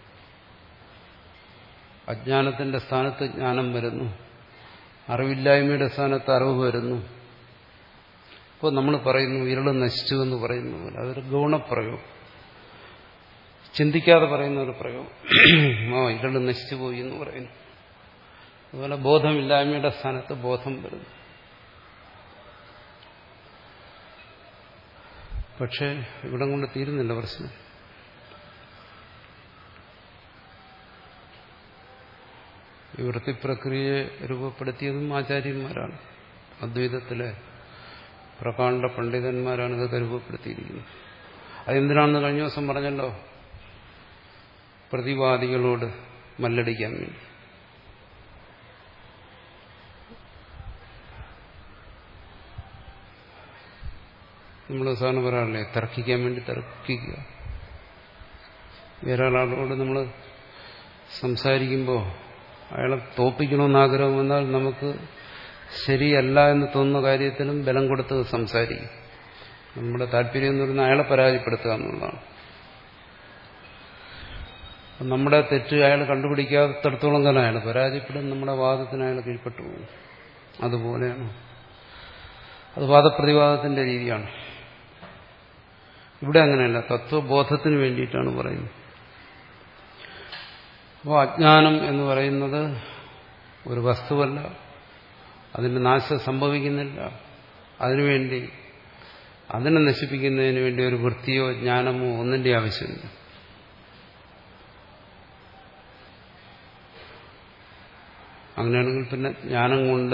അജ്ഞാനത്തിന്റെ സ്ഥാനത്ത് ജ്ഞാനം വരുന്നു. അറിവില്ലായ്മയുടെ സ്ഥാനത്ത് അറിവ് വരുന്നു. ഇപ്പോൾ നമ്മൾ പറയുന്നു ഇരുള് നശിച്ചു എന്ന് പറയുന്നു പോലെ അതൊരു ഗൗണപ്രയോഗം, ചിന്തിക്കാതെ പറയുന്ന ഒരു പ്രയോഗം. ആ ഇരുള് നശിച്ചു പോയി എന്ന് പറയുന്നു. അതുപോലെ ബോധമില്ലായ്മയുടെ സ്ഥാനത്ത് ബോധം വരുന്നു. പക്ഷേ ഇവിടം കൊണ്ട് തീരുന്നില്ല പ്രശ്നം. ഈ വൃത്തിപ്രക്രിയയെ രൂപപ്പെടുത്തിയതും ആചാര്യന്മാരാണ്. അദ്വൈതത്തിലെ പ്രകാണ്ഡ പണ്ഡിതന്മാരാണ് ഇതൊക്കെ രൂപപ്പെടുത്തിയിരിക്കുന്നത്. അതെന്തിനാണെന്ന് കഴിഞ്ഞ ദിവസം പറഞ്ഞല്ലോ, പ്രതിവാദികളോട് മല്ലടിക്കാൻ വേണ്ടി. നമ്മൾ സാധാരണ പറയാറില്ലേ, തർക്കിക്കാൻ വേണ്ടി തർക്കിക്കുക. വേറെ ഒരാളോട് നമ്മൾ സംസാരിക്കുമ്പോൾ അയാളെ തോപ്പിക്കണമെന്ന് ആഗ്രഹം വന്നാൽ നമുക്ക് ശരിയല്ല എന്ന് തോന്നുന്ന കാര്യത്തിലും ബലം കൊടുത്ത് സംസാരിക്കും. നമ്മുടെ താല്പര്യം എന്ന് പറയുന്നത് അയാളെ പരാജയപ്പെടുത്തുക എന്നുള്ളതാണ്. നമ്മുടെ തെറ്റ് അയാൾ കണ്ടുപിടിക്കാത്തടത്തോളം കാലം അയാൾ പരാജയപ്പെടും, നമ്മുടെ വാദത്തിന് അയാൾ കീഴ്പ്പെട്ടു പോകും. അതുപോലെയാണ്. അത് വാദപ്രതിവാദത്തിന്റെ രീതിയാണ്. ഇവിടെ അങ്ങനെയല്ല, തത്വബോധത്തിന് വേണ്ടിയിട്ടാണ് പറയുന്നത്. അപ്പോൾ അജ്ഞാനം എന്ന് പറയുന്നത് ഒരു വസ്തുവല്ല, അതിന് നാശം സംഭവിക്കുന്നില്ല. അതിനുവേണ്ടി, അതിനെ നശിപ്പിക്കുന്നതിന് വേണ്ടി ഒരു വൃത്തിയോ ജ്ഞാനമോ ഒന്നിന്റെ ആവശ്യമില്ല. അങ്ങനെയാണെങ്കിൽ പിന്നെ ജ്ഞാനം കൊണ്ട്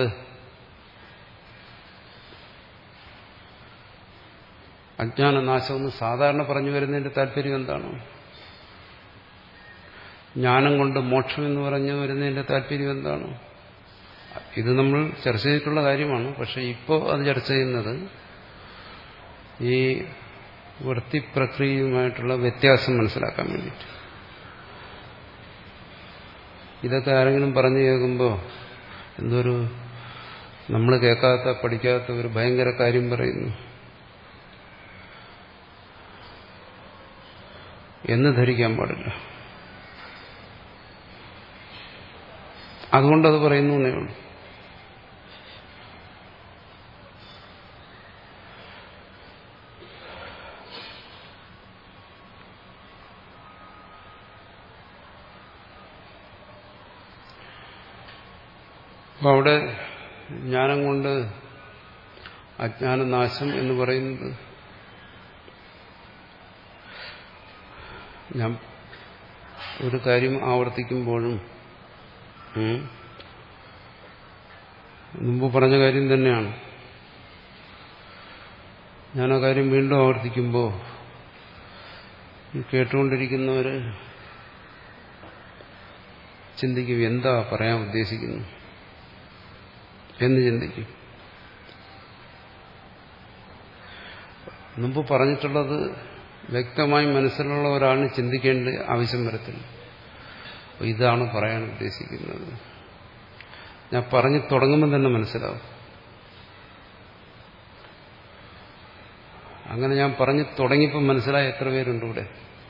അജ്ഞാനനാശമെന്ന് സാധാരണ പറഞ്ഞു വരുന്നതിന്റെ താല്പര്യം എന്താണ്? ജ്ഞാനം കൊണ്ട് മോക്ഷം എന്ന് പറഞ്ഞു വരുന്നതിന്റെ താല്പര്യം എന്താണ്? ഇത് നമ്മൾ ചർച്ച ചെയ്തിട്ടുള്ള കാര്യമാണ്. പക്ഷെ ഇപ്പോൾ അത് ചർച്ച ചെയ്യുന്നത് ഈ വൃത്തിപ്രക്രിയയുമായിട്ടുള്ള വ്യത്യാസം മനസ്സിലാക്കാൻ വേണ്ടിയിട്ട്. ഇതൊക്കെ ആരെങ്കിലും പറഞ്ഞു കേൾക്കുമ്പോൾ എന്തൊരു നമ്മൾ കേൾക്കാത്ത പഠിക്കാത്ത ഒരു ഭയങ്കര കാര്യം പറയുന്നു എന്ന് ധരിക്കാൻ പാടില്ല. അതുകൊണ്ടത് പറയുന്നു എന്നേ ഉള്ളൂ. അപ്പോൾ അവിടെ ജ്ഞാനം കൊണ്ട് അജ്ഞാനനാശം എന്ന് പറയുന്നത്, ഞാൻ ഒരു കാര്യം ആവർത്തിക്കുമ്പോഴും മുമ്പ് പറഞ്ഞ കാര്യം തന്നെയാണ്. ഞാൻ ആ കാര്യം വീണ്ടും ആവർത്തിക്കുമ്പോൾ കേട്ടുകൊണ്ടിരിക്കുന്നവർ ചിന്തിക്കും, എന്താ പറയാൻ ഉദ്ദേശിക്കുന്നു എന്ന് ചിന്തിക്കും. മുമ്പ് പറഞ്ഞിട്ടുള്ളത് വ്യക്തമായി മനസ്സിലുള്ള ഒരാളിന് ചിന്തിക്കേണ്ട ആവശ്യം വരത്തില്ല. ഇതാണ് പറയാൻ ഉദ്ദേശിക്കുന്നത്. ഞാൻ പറഞ്ഞു തുടങ്ങുമ്പോൾ തന്നെ മനസ്സിലാവും. അങ്ങനെ ഞാൻ പറഞ്ഞു തുടങ്ങിയപ്പോൾ മനസ്സിലായ എത്ര പേരുണ്ട് ഇവിടെ?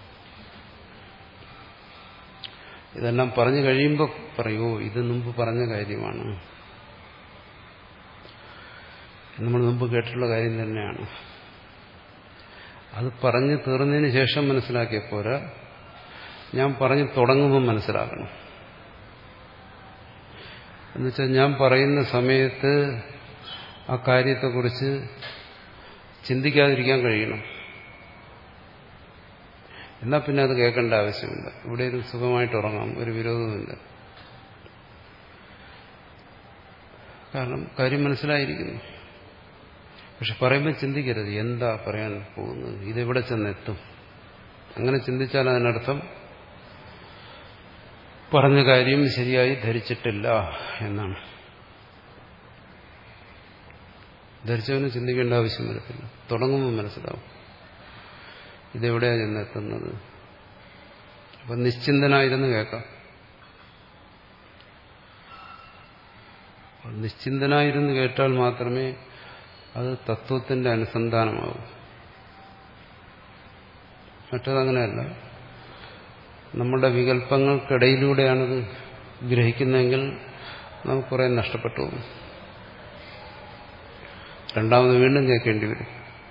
ഇതെല്ലാം പറഞ്ഞു കഴിയുമ്പോൾ പറയൂ, ഇത് മുമ്പ് പറഞ്ഞ കാര്യമാണ്. നമ്മൾ മുമ്പ് കേട്ടിട്ടുള്ള കാര്യം തന്നെയാണ്. അത് പറഞ്ഞു തീർന്നതിന് ശേഷം മനസ്സിലാക്കിയ പോരാ, ഞാൻ പറഞ്ഞു തുടങ്ങുമ്പോൾ മനസ്സിലാക്കണം. എന്നുവെച്ചാൽ ഞാൻ പറയുന്ന സമയത്ത് ആ കാര്യത്തെക്കുറിച്ച് ചിന്തിക്കാതിരിക്കാൻ കഴിയണം. എന്നാൽ പിന്നെ അത് കേൾക്കേണ്ട ആവശ്യമില്ല. ഇവിടെ ഒരു സുഖമായിട്ട് ഉറങ്ങാം, ഒരു വിരോധവുമില്ല. കാരണം കാര്യം മനസ്സിലായിരിക്കുന്നു. പക്ഷെ പറയുമ്പോൾ ചിന്തിക്കരുത്, എന്താ പറയാൻ പോകുന്നത്, ഇതെവിടെ ചെന്നെത്തും. അങ്ങനെ ചിന്തിച്ചാൽ അതിനർത്ഥം പറഞ്ഞ കാര്യം ശരിയായി ധരിച്ചിട്ടില്ല എന്നാണ്. ധരിച്ചവന് ചിന്തിക്കേണ്ട ആവശ്യം വരത്തില്ല. തുടങ്ങുമ്പോൾ മനസ്സിലാവും ഇതെവിടെയാണ് ചെന്നെത്തുന്നത്. അപ്പം നിശ്ചിന്തനായിരുന്നു കേൾക്കാം. നിശ്ചിന്തനായിരുന്നു കേട്ടാൽ മാത്രമേ അത് തത്വത്തിന്റെ അനുസന്ധാനമാകും. മറ്റതങ്ങനെയല്ല. നമ്മുടെ വികല്പങ്ങൾക്കിടയിലൂടെയാണത് ഗ്രഹിക്കുന്നതെങ്കിൽ നമുക്ക് കുറെ നഷ്ടപ്പെട്ടു പോകും. രണ്ടാമത് വീണ്ടും കേൾക്കേണ്ടി വരും.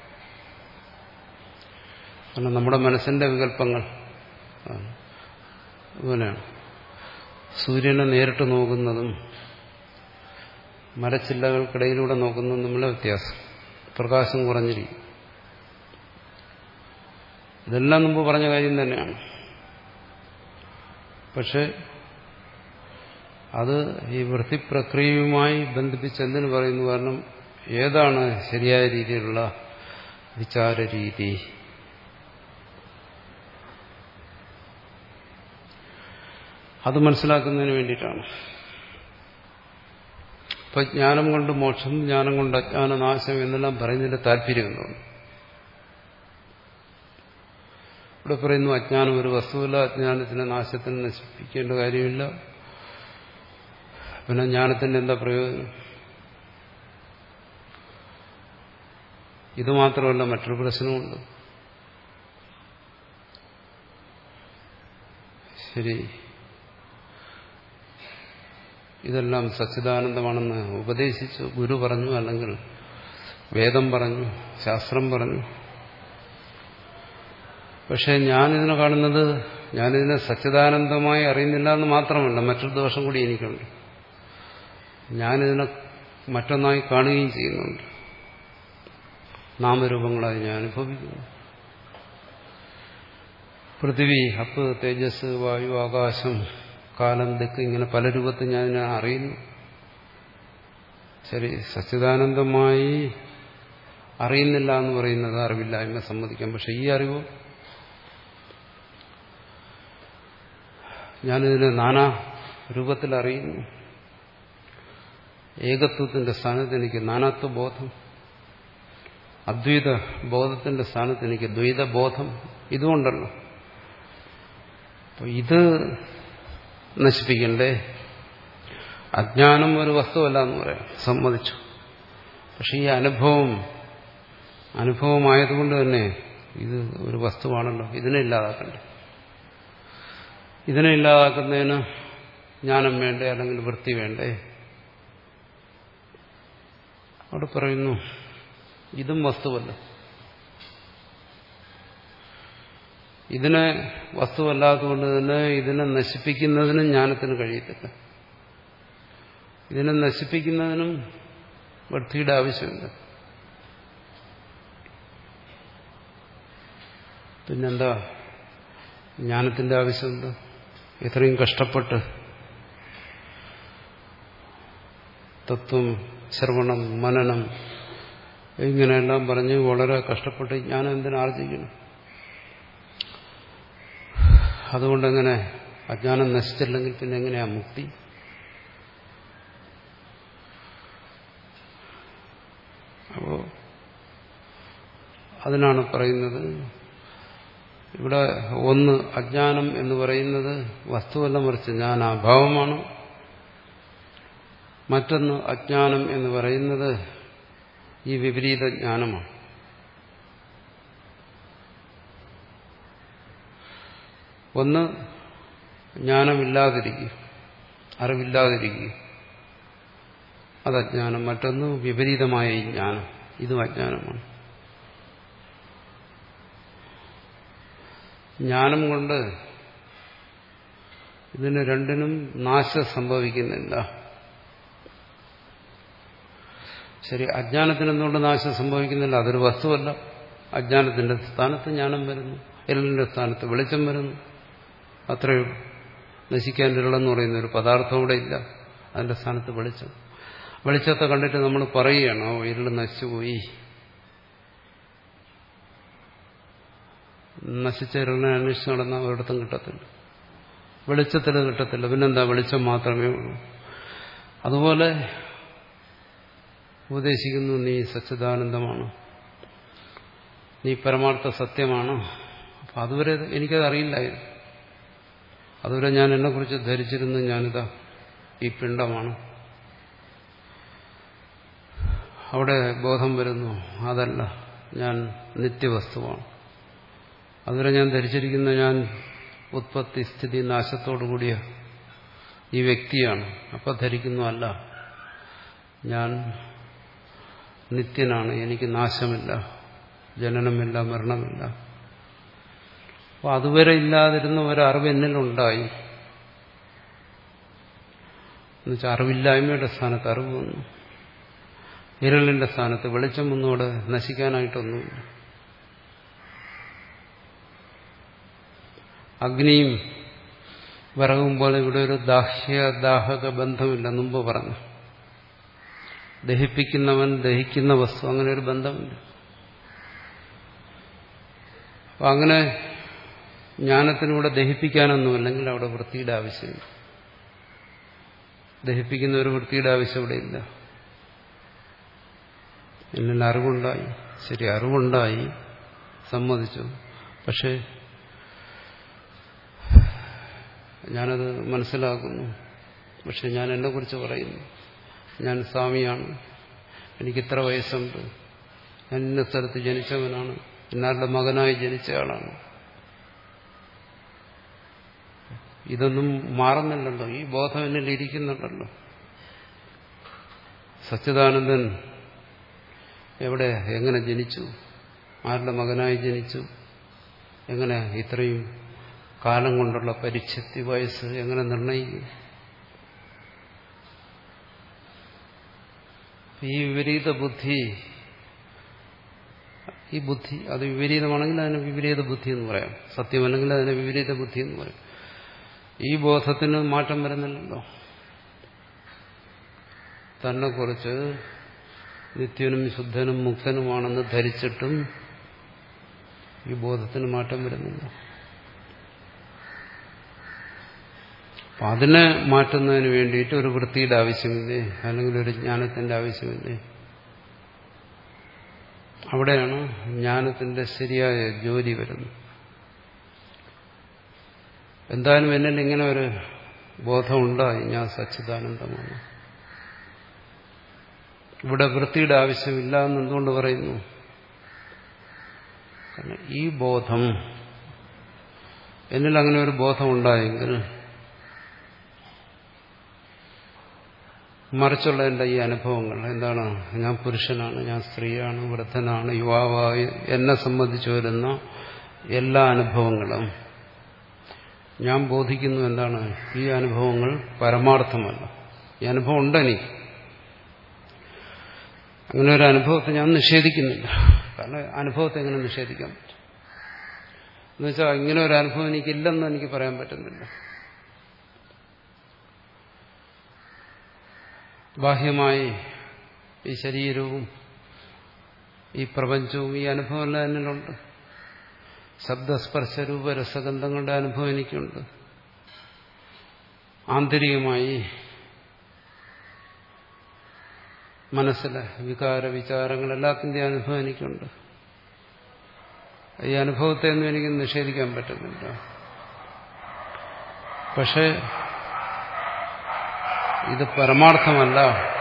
കാരണം നമ്മുടെ മനസ്സിന്റെ വികല്പങ്ങൾ അങ്ങനെയാണ്. സൂര്യനെ നേരിട്ട് നോക്കുന്നതും മരച്ചില്ലകൾക്കിടയിലൂടെ നോക്കുന്നതും തമ്മിലുള്ള വ്യത്യാസം. പ്രകാശം കുറഞ്ഞിരിക്കും. ഇതെല്ലാം മുമ്പ് പറഞ്ഞ കാര്യം തന്നെയാണ്. പക്ഷെ അത് ഈ വൃത്തിപ്രക്രിയയുമായി ബന്ധിപ്പിച്ചെന്തിനു പറയുന്നു? കാരണം ഏതാണ് ശരിയായ രീതിയിലുള്ള വിചാരരീതി? അത് മനസ്സിലാക്കുന്നതിന് വേണ്ടിയിട്ടാണ്. ഇപ്പൊ ജ്ഞാനം കൊണ്ട് മോക്ഷം, ജ്ഞാനം കൊണ്ട് അജ്ഞാനനാശം എന്നെല്ലാം പറയുന്നതിന്റെ താല്പര്യം എന്താണ്? ഇവിടെ പറയുന്നു അജ്ഞാനം ഒരു വസ്തുവല്ല, അജ്ഞാനത്തിന് നാശത്തിന് നശിപ്പിക്കേണ്ട കാര്യമില്ല. പിന്നെ ജ്ഞാനത്തിന്റെ എന്താ പ്രയോജനം? ഇത് മാത്രമല്ല, മറ്റൊരു പ്രശ്നമുണ്ട്. ശരി, ഇതെല്ലാം സച്ചിദാനന്ദമാണെന്ന് ഉപദേശിച്ചു, ഗുരു പറഞ്ഞു, അല്ലെങ്കിൽ വേദം പറഞ്ഞു, ശാസ്ത്രം പറഞ്ഞു. പക്ഷെ ഞാനിതിനെ കാണുന്നത്, ഞാനിതിനെ സച്ചിദാനന്ദമായി അറിയുന്നില്ല എന്ന് മാത്രമല്ല, മറ്റൊരു ദോഷം കൂടി എനിക്കുണ്ട്. ഞാനിതിനെ മറ്റൊന്നായി കാണുകയും ചെയ്യുന്നുണ്ട്. നാമരൂപങ്ങളായി ഞാൻ അനുഭവിക്കുന്നു. പൃഥിവി, അപ്പ്, തേജസ്, വായു, ആകാശം, കാലം, ദിക്ക്, ഇങ്ങനെ പല രൂപത്തിൽ ഞാനിതിനെ അറിയുന്നു. ശരി, സച്ചിദാനന്ദമായി അറിയുന്നില്ല എന്ന് പറയുന്നത് അറിവില്ലായ്മ സമ്മതിക്കാം. പക്ഷെ ഈ അറിവ് ഞാനിതിനെ നാനാ രൂപത്തിൽ അറിയുന്നു. ഏകത്വത്തിന്റെ സ്ഥാനത്ത് എനിക്ക് നാനാത്വ ബോധം, അദ്വൈത ബോധത്തിന്റെ സ്ഥാനത്ത് എനിക്ക് ദ്വൈതബോധം. ഇതുകൊണ്ടല്ലോ. അപ്പൊ ഇത് നശിപ്പിക്കണ്ടേ? അജ്ഞാനം ഒരു വസ്തുവല്ല എന്ന് പറയാം, സമ്മതിച്ചു. പക്ഷെ ഈ അനുഭവം അനുഭവമായതുകൊണ്ട് തന്നെ ഇത് ഒരു വസ്തുവാണല്ലോ, ഇതിനെ ഇല്ലാതാക്കണ്ടേ? ഇതിനെ ഇല്ലാതാക്കുന്നതിന് ജ്ഞാനം വേണ്ടേ, അല്ലെങ്കിൽ വൃത്തി വേണ്ടേ? അവിടെ പറയുന്നു ഇതും വസ്തുവല്ല. ഇതിനെ വസ്തുവല്ലാത്തതുകൊണ്ട് തന്നെ ഇതിനെ നശിപ്പിക്കുന്നതിനും ജ്ഞാനത്തിന് കഴിയത്തില്ല. ഇതിനെ നശിപ്പിക്കുന്നതിനും വൃത്തിയുടെ ആവശ്യമില്ല. പിന്നെന്താ ജ്ഞാനത്തിന്റെ ആവശ്യമുണ്ട്? ഇത്രയും കഷ്ടപ്പെട്ട് തത്വം, ശ്രവണം, മനനം ഇങ്ങനെയെല്ലാം പറഞ്ഞ് വളരെ കഷ്ടപ്പെട്ട് ജ്ഞാനം എന്തിനാ ആർജിക്കണം? അതുകൊണ്ടെങ്ങനെ അജ്ഞാനം നശിച്ചില്ലെങ്കിൽ പിന്നെ എങ്ങനെയാ മുക്തി? അപ്പോ അതിനാണ് പറയുന്നത് ഇവിടെ ഒന്ന് അജ്ഞാനം എന്ന് പറയുന്നത് വസ്തുവല്ല, മറിച്ച് ജ്ഞാനാഭാവമാണ്. മറ്റൊന്ന് അജ്ഞാനം എന്ന് പറയുന്നത് ഈ വിപരീത ജ്ഞാനമാണ്. ഒന്ന് ജ്ഞാനമില്ലാതിരിക്കുക, അറിവില്ലാതിരിക്കുക. അത് അജ്ഞാനം. മറ്റൊന്ന് വിപരീതമായ ഈ ജ്ഞാനം, ഇതും അജ്ഞാനമാണ്. ജ്ഞാനം കൊണ്ട് ഇതിന് രണ്ടിനും നാശം സംഭവിക്കുന്നില്ല. ശരി, അജ്ഞാനത്തിന് എന്തുകൊണ്ട് നാശം സംഭവിക്കുന്നില്ല? അതൊരു വസ്തുവല്ല. അജ്ഞാനത്തിന്റെ സ്ഥാനത്ത് ജ്ഞാനം വരുന്നു, ഇരുളിന്റെ സ്ഥാനത്ത് വെളിച്ചം വരുന്നു, അത്രയേ ഉള്ളൂ. നശിക്കാൻ ഇരുളെന്ന് പറയുന്ന ഒരു പദാർത്ഥം ഇവിടെ ഇല്ല, അതിന്റെ സ്ഥാനത്ത് വെളിച്ചം. വെളിച്ചത്തെ കണ്ടിട്ട് നമ്മൾ പറയുകയാണ്, ഓ ഇരുൾ നശിച്ചുപോയി. നശിച്ച ഇരുളിനെ അന്വേഷിച്ച് നടന്ന ഒരിടത്തും കിട്ടത്തില്ല, വെളിച്ചത്തിൽ കിട്ടത്തില്ല. പിന്നെന്താ, വെളിച്ചം മാത്രമേ ഉള്ളൂ. അതുപോലെ ഉപദേശിക്കുന്നു, നീ സച്ചിദാനന്ദമാണ്, നീ പരമാർത്ഥ സത്യമാണ്. അപ്പം അതുവരെ എനിക്കത് അറിയില്ലായിരുന്നു. അതുവരെ ഞാൻ എന്നെക്കുറിച്ച് ധരിച്ചിരുന്നു ഞാനിതാ ഈ പിണ്ഡമാണ്. അവിടെ ബോധം വരുന്നു, അതല്ല, ഞാൻ നിത്യവസ്തുവാണ്. അതുവരെ ഞാൻ ധരിച്ചിരിക്കുന്ന ഞാൻ ഉത്പത്തി സ്ഥിതി നാശത്തോടുകൂടിയ ഈ വ്യക്തിയാണ്. അപ്പം ധരിക്കുന്നു, അല്ല, ഞാൻ നിത്യനാണ്, എനിക്ക് നാശമില്ല, ജനനമില്ല, മരണമില്ല. അപ്പോൾ അതുവരെ ഇല്ലാതിരുന്ന ഒരറിവ് എന്നിലുണ്ടായി. എന്നുവെച്ചാൽ അറിവില്ലായ്മയുടെ സ്ഥാനത്ത് അറിവ് വന്നു, ഇരുളിന്റെ സ്ഥാനത്ത് വെളിച്ചം വന്നോടെ നശിക്കാനായിട്ടൊന്നുമില്ല. അഗ്നിയും വിറകും പോലെ ഇവിടെ ഒരു ദാഹ്യദാഹക ബന്ധമില്ല. മുമ്പ് പറഞ്ഞു, ദഹിപ്പിക്കുന്നവൻ ദഹിക്കുന്ന വസ്തു, അങ്ങനെ ഒരു ബന്ധമില്ല. അപ്പം അങ്ങനെ ജ്ഞാനത്തിലൂടെ ദഹിപ്പിക്കാനൊന്നുമില്ലെങ്കിൽ അവിടെ വൃത്തിയുടെ ആവശ്യമില്ല. ദഹിപ്പിക്കുന്ന ഒരു വൃത്തിയുടെ ആവശ്യം ഇവിടെ ഇല്ല. എന്നിൽ അറിവുണ്ടായി, ശരി, അറിവുണ്ടായി, സമ്മതിച്ചു. പക്ഷേ ഞാനത് മനസ്സിലാക്കുന്നു. പക്ഷെ ഞാൻ എന്നെക്കുറിച്ച് പറയുന്നു, ഞാൻ സ്വാമിയാണ്, എനിക്കിത്ര വയസ്സുണ്ട്, ഞാൻ ഇന്ന സ്ഥലത്ത് ജനിച്ചവനാണ്, ഇന്നാരുടെ മകനായി ജനിച്ചയാളാണ്. ഇതൊന്നും മാറുന്നില്ലല്ലോ, ഈ ബോധം എന്നിൽ ഇരിക്കുന്നുണ്ടല്ലോ. സച്ചിദാനന്ദൻ എവിടെ, എങ്ങനെ ജനിച്ചു, ആരുടെ മകനായി ജനിച്ചു, എങ്ങനെ ഇത്രയും കാലം കൊണ്ടുള്ള പരിച്ഛത്തി വയസ്സ് എങ്ങനെ നിർണയിക്കും? ഈ വിപരീത ബുദ്ധി, ഈ ബുദ്ധി അത് വിപരീതമാണെങ്കിൽ അതിന് വിപരീത ബുദ്ധി എന്ന് പറയാം, സത്യമല്ലെങ്കിൽ അതിന് വിപരീത ബുദ്ധി എന്ന് പറയാം. ഈ ബോധത്തിന് മാറ്റം വരുന്നില്ലല്ലോ. തന്നെക്കുറിച്ച് നിത്യനും ശുദ്ധനും മുക്തനുമാണെന്ന് ധരിച്ചിട്ടും ഈ ബോധത്തിന് മാറ്റം വരുന്നില്ല. അപ്പം അതിനെ മാറ്റുന്നതിന് വേണ്ടിയിട്ട് ഒരു വൃത്തിയുടെ ആവശ്യമില്ലേ, അല്ലെങ്കിൽ ഒരു ജ്ഞാനത്തിന്റെ ആവശ്യമില്ലേ? അവിടെയാണ് ജ്ഞാനത്തിന്റെ ശരിയായ ജോലി വരുന്നത്. എന്തായാലും എന്നിൽ ഇങ്ങനെ ഒരു ബോധമുണ്ടായി, ഞാൻ സച്ചിദാനന്ദമാണ്. ഇവിടെ വൃത്തിയുടെ ആവശ്യമില്ല എന്ന് എന്തുകൊണ്ട് പറയുന്നു? കാരണം ഈ ബോധം, എന്നിൽ അങ്ങനെ ഒരു ബോധം ഉണ്ടായെങ്കിൽ മറിച്ചുള്ള എൻ്റെ ഈ അനുഭവങ്ങൾ എന്താണ്, ഞാൻ പുരുഷനാണ്, ഞാൻ സ്ത്രീയാണ്, വൃദ്ധനാണ്, യുവാവായി എന്നെ സംബന്ധിച്ച് വരുന്ന എല്ലാ അനുഭവങ്ങളും ഞാൻ ബോധിക്കുന്നു എന്താണ്, ഈ അനുഭവങ്ങൾ പരമാർത്ഥമല്ല. ഈ അനുഭവം ഉണ്ടെനിക്ക്, അങ്ങനെ ഒരു അനുഭവത്തെ ഞാൻ നിഷേധിക്കുന്നില്ല. കാരണം അനുഭവത്തെ എങ്ങനെ നിഷേധിക്കാൻ പറ്റും? എന്നുവെച്ചാൽ ഇങ്ങനെ ഒരു അനുഭവം എനിക്കില്ലെന്ന് എനിക്ക് പറയാൻ പറ്റുന്നില്ല. ബാഹ്യമായി ഈ ശരീരവും ഈ പ്രപഞ്ചവും ഈ അനുഭവമെല്ലാം എന്നിലുണ്ട്. ശബ്ദസ്പർശരൂപ രസഗന്ധങ്ങളുടെ അനുഭവം എനിക്കുണ്ട്. ആന്തരികമായി മനസ്സിലെ വികാര വിചാരങ്ങളെല്ലാത്തിൻ്റെ അനുഭവം എനിക്കുണ്ട്. ഈ അനുഭവത്തെ ഒന്നും എനിക്ക് നിഷേധിക്കാൻ പറ്റുന്നില്ല. പക്ഷേ ഇത് പരമാർത്ഥമല്ല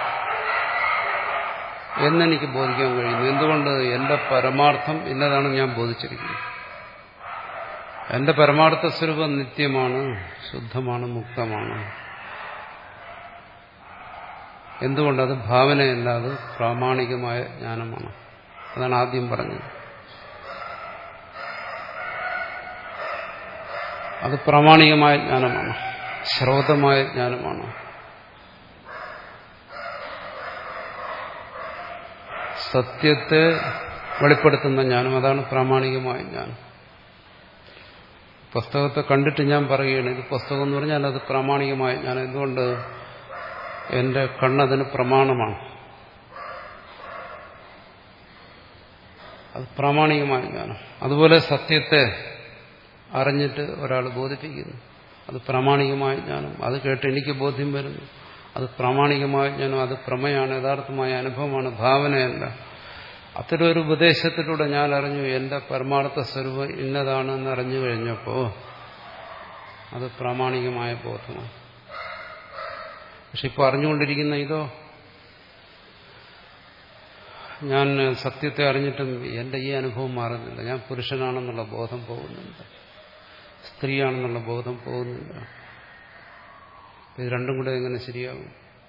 എന്നെനിക്ക് ബോധിക്കാൻ കഴിയുന്നു. എന്തുകൊണ്ട്? എന്റെ പരമാർത്ഥം എന്നതാണ് ഞാൻ ബോധിച്ചിരിക്കുന്നത്. എന്റെ പരമാർത്ഥ സ്വരൂപം നിത്യമാണ്, ശുദ്ധമാണ്, മുക്തമാണ്. എന്തുകൊണ്ടത് ഭാവനയല്ല, അത് പ്രാമാണികമായ ജ്ഞാനമാണ്. അതാണ് ആദ്യം പറഞ്ഞത്. അത് പ്രാമാണികമായ ജ്ഞാനമാണ്, ശ്രോതമായ ജ്ഞാനമാണ്. സത്യത്തെ വെളിപ്പെടുത്തുന്ന ജ്ഞാനം, അതാണ് പ്രാമാണികമായ ജ്ഞാനം. പുസ്തകത്തെ കണ്ടിട്ട് ഞാൻ പറയുകയാണ് ഇത് പുസ്തകം എന്ന് പറഞ്ഞാൽ അത് പ്രാമാണികമായ ജ്ഞാനം. എന്തുകൊണ്ട്? എന്റെ കണ്ണതിന് പ്രമാണമാണ്. അത് പ്രാമാണികമായ ജ്ഞാനം. അതുപോലെ സത്യത്തെ അറിഞ്ഞിട്ട് ഒരാൾ ബോധിപ്പിക്കുന്നു, അത് പ്രാമാണികമായ ജ്ഞാനം. അത് കേട്ട് എനിക്ക് ബോധ്യം വരുന്നു, അത് പ്രാമാണികമായ ജ്ഞാനം. അത് പ്രമേയാണ്, യഥാർത്ഥമായ അനുഭവമാണ്, ഭാവനയല്ല. അത്തരം ഒരു ഉപദേശത്തിലൂടെ ഞാൻ അറിഞ്ഞു എന്റെ പരമാർത്ഥ സ്വരൂപം ഇന്നതാണെന്ന് അറിഞ്ഞു കഴിഞ്ഞപ്പോൾ അത് പ്രാമാണികമായ ബോധമാണ്. പക്ഷെ ഇപ്പോൾ അറിഞ്ഞുകൊണ്ടിരിക്കുന്ന ഇതോ, ഞാൻ സത്യത്തെ അറിഞ്ഞിട്ടും എന്റെ ഈ അനുഭവം മാറുന്നില്ല. ഞാൻ പുരുഷനാണെന്നുള്ള ബോധം പോകുന്നില്ല, സ്ത്രീയാണെന്നുള്ള ബോധം പോകുന്നില്ല. ഇത് രണ്ടും കൂടെ എങ്ങനെ ശരിയാകും?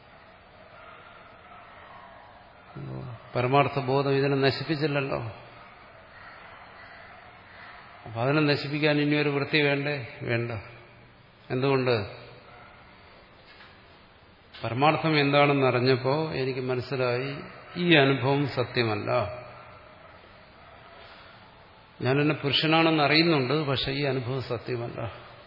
പരമാർത്ഥ ബോധം ഇതിനെ നശിപ്പിച്ചില്ലല്ലോ. അപ്പൊ അതിനെ നശിപ്പിക്കാൻ ഇനിയൊരു വൃത്തി വേണ്ടേ? വേണ്ട. എന്തുകൊണ്ട്? പരമാർത്ഥം എന്താണെന്ന് അറിഞ്ഞപ്പോൾ എനിക്ക് മനസ്സിലായി ഈ അനുഭവം സത്യമല്ല. ഞാൻ എന്നെ പുരുഷനാണെന്ന് അറിയുന്നുണ്ട്, പക്ഷെ ഈ അനുഭവം സത്യമല്ല.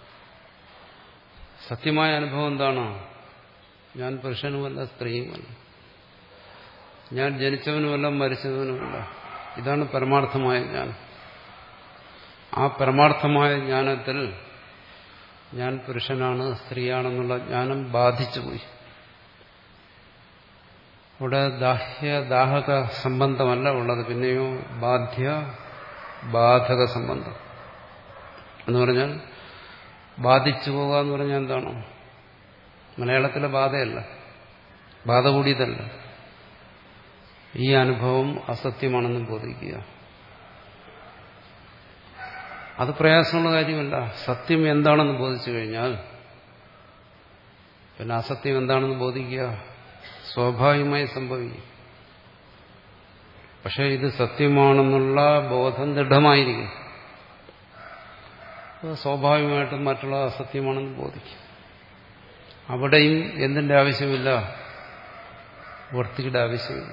സത്യമായ അനുഭവം എന്താണ്? ഞാൻ പുരുഷനുമല്ല, സ്ത്രീയുമല്ല, ഞാൻ ജനിച്ചവനുമല്ല, മരിച്ചവനുമല്ല. ഇതാണ് പരമാർത്ഥമായ ജ്ഞാനം. ആ പരമാർത്ഥമായ ജ്ഞാനത്തിൽ ഞാൻ പുരുഷനാണ്, സ്ത്രീയാണെന്നുള്ള ജ്ഞാനം ബാധിച്ചുപോയി. ഇവിടെ ദാഹ്യ ദാഹക സംബന്ധമല്ല ഉള്ളത്, പിന്നെയോ ബാധ്യ ബാധക സംബന്ധം എന്ന് പറഞ്ഞാൽ ബാധിച്ചു പോകുക എന്ന് പറഞ്ഞാൽ എന്താണ്? മലയാളത്തിലെ ബാധയല്ല, ബാധ കൂടിയതല്ല. ഈ അനുഭവം അസത്യമാണെന്ന് ബോധിക്കുക. അത് പ്രയാസമുള്ള കാര്യമല്ല. സത്യം എന്താണെന്ന് ബോധിച്ചു കഴിഞ്ഞാൽ പിന്നെ അസത്യം എന്താണെന്ന് ബോധിക്കുക സ്വാഭാവികമായി സംഭവിക്കും. പക്ഷെ ഇത് സത്യമാണെന്നുള്ള ബോധം ദൃഢമായിരിക്കും. സ്വാഭാവികമായിട്ടും മറ്റുള്ള അസത്യമാണെന്ന് ബോധിക്കും. അവിടെയും എന്തിന്റെ ആവശ്യമില്ല? വൃത്തിയുടെ ആവശ്യമില്ല.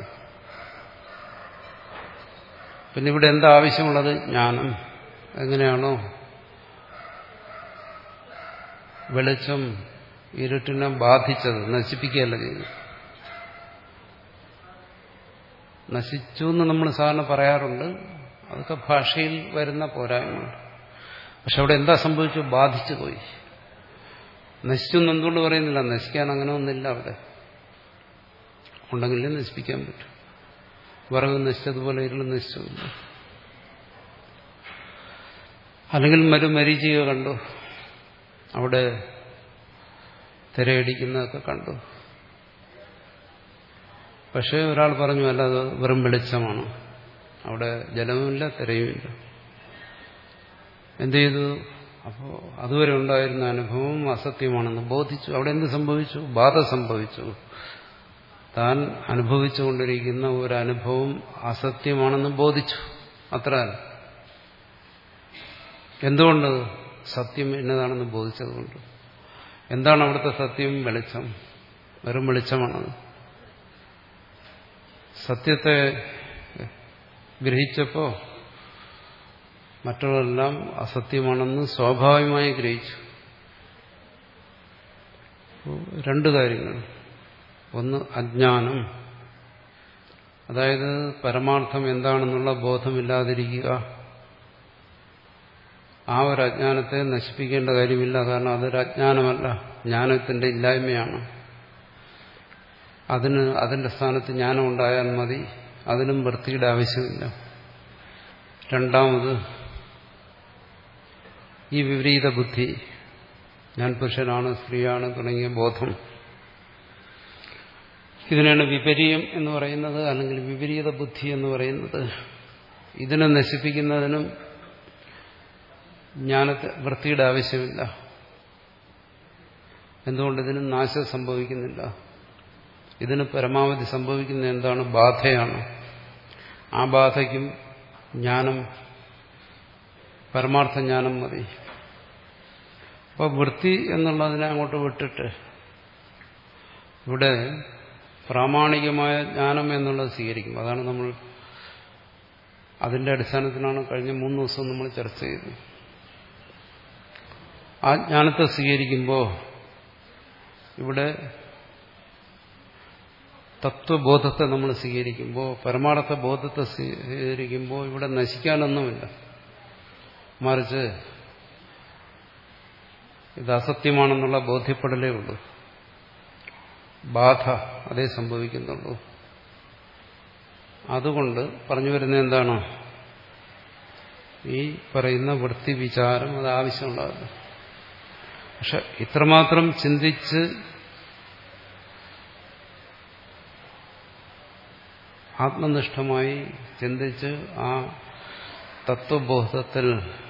പിന്നെ ഇവിടെ എന്താ ആവശ്യമുള്ളത്? ജ്ഞാനം. എങ്ങനെയാണോ വെളിച്ചം ഇരുട്ടിനെ ബാധിച്ചത്, നശിപ്പിക്കുകയല്ല ചെയ്തത്. നശിച്ചു എന്ന് നമ്മൾ സാധാരണ പറയാറുണ്ട്, അതൊക്കെ ഭാഷയിൽ വരുന്ന പോരായ്മയുണ്ട്. പക്ഷെ അവിടെ എന്താ സംഭവിച്ചു? ബാധിച്ചു പോയി. നശിച്ചു എന്ന് എന്തുകൊണ്ട് പറയുന്നില്ല? നശിക്കാൻ അങ്ങനെ ഒന്നില്ല അവിടെ. ഉണ്ടെങ്കിലേ നശിപ്പിക്കാൻ പറ്റും. വിറക് നശിച്ചതുപോലെ ഇരുളും നശിച്ചില്ല. അല്ലെങ്കിൽ മരു മരീചിക കണ്ടു, അവിടെ തിരയടിക്കുന്നതൊക്കെ കണ്ടു. പക്ഷെ ഒരാൾ പറഞ്ഞു അല്ല, അത് വെറും വെളിച്ചമാണ്, അവിടെ ജലവുമില്ല തിരയുമില്ല. എന്ത് ചെയ്തു? അപ്പോൾ അതുവരെ ഉണ്ടായിരുന്ന അനുഭവം അസത്യമാണെന്ന് ബോധിച്ചു. അവിടെ എന്ത് സംഭവിച്ചു? ബാധ സംഭവിച്ചു. താൻ അനുഭവിച്ചുകൊണ്ടിരിക്കുന്ന ഒരു അനുഭവം അസത്യമാണെന്ന് ബോധിച്ചു. അത്ര. എന്തുകൊണ്ട്? സത്യം എന്നതാണെന്ന് ബോധിച്ചതുകൊണ്ട്. എന്താണ് അവിടുത്തെ സത്യം? വെളിച്ചം. വെറും വെളിച്ചമാണത്. സത്യത്തെ ഗ്രഹിച്ചപ്പോൾ മറ്റുള്ളതെല്ലാം അസത്യമാണെന്ന് സ്വാഭാവികമായി ഗ്രഹിച്ചു. രണ്ട് കാര്യങ്ങൾ. ഒന്ന് അജ്ഞാനം, അതായത് പരമാർത്ഥം എന്താണെന്നുള്ള ബോധമില്ലാതിരിക്കുക. ആ ഒരു അജ്ഞാനത്തെ നശിപ്പിക്കേണ്ട കാര്യമില്ല, കാരണം അതൊരു അജ്ഞാനമല്ല, ജ്ഞാനത്തിന്റെ ഇല്ലായ്മയാണ്. അതിന് അതിന്റെ സ്ഥാനത്ത് ജ്ഞാനം ഉണ്ടായാൽ മതി, അതിനും വൃത്തിയുടെ ആവശ്യമില്ല. രണ്ടാമത് ഈ വിപരീത ബുദ്ധി, ഞാൻ പുരുഷനാണ് സ്ത്രീയാണ് തുടങ്ങിയ ബോധം, ഇതിനാണ് വിപരീയം എന്ന് പറയുന്നത്, അല്ലെങ്കിൽ വിപരീത ബുദ്ധി എന്ന് പറയുന്നത്. ഇതിനെ നശിപ്പിക്കുന്നതിനും ജ്ഞാനത്തെ വൃത്തിയുടെ ആവശ്യമില്ല. എന്തുകൊണ്ട്? ഇതിനും നാശം സംഭവിക്കുന്നില്ല. ഇതിന് പരമാവധി സംഭവിക്കുന്ന എന്താണ്? ബാധയാണ്. ആ ബാധയ്ക്കും ജ്ഞാനം, പരമാർത്ഥ ജ്ഞാനം മതി. അപ്പോൾ വൃത്തി എന്നുള്ളതിനെ അങ്ങോട്ട് വിട്ടിട്ട് ഇവിടെ പ്രാമാണികമായ ജ്ഞാനം എന്നുള്ളത് സ്വീകരിക്കും. അതാണ് നമ്മൾ അതിന്റെ അടിസ്ഥാനത്തിലാണ് കഴിഞ്ഞ മൂന്ന് ദിവസം നമ്മൾ ചർച്ച ചെയ്തത്. ആ ജ്ഞാനത്തെ സ്വീകരിക്കുമ്പോൾ ഇവിടെ തത്വബോധത്തെ നമ്മൾ സ്വീകരിക്കുമ്പോൾ, പരമാർത്ഥ ബോധത്തെ സ്വീകരിക്കുമ്പോൾ ഇവിടെ നശിക്കാനൊന്നുമില്ല. മറിച്ച് ഇത് അസത്യമാണെന്നുള്ള ബോധ്യപ്പെടലേ ഉള്ളൂ. ബാധ അതേ സംഭവിക്കുന്നുള്ളൂ. അതുകൊണ്ട് പറഞ്ഞു വരുന്നത് എന്താണ്? ഈ പറയുന്ന വൃത്തി വിചാരം അത് ആവശ്യമുള്ളതല്ല. പക്ഷെ ഇത്രമാത്രം ചിന്തിച്ച് ആത്മനിഷ്ഠമായി ചിന്തിച്ച് ആ തത്വബോധത്തിൽ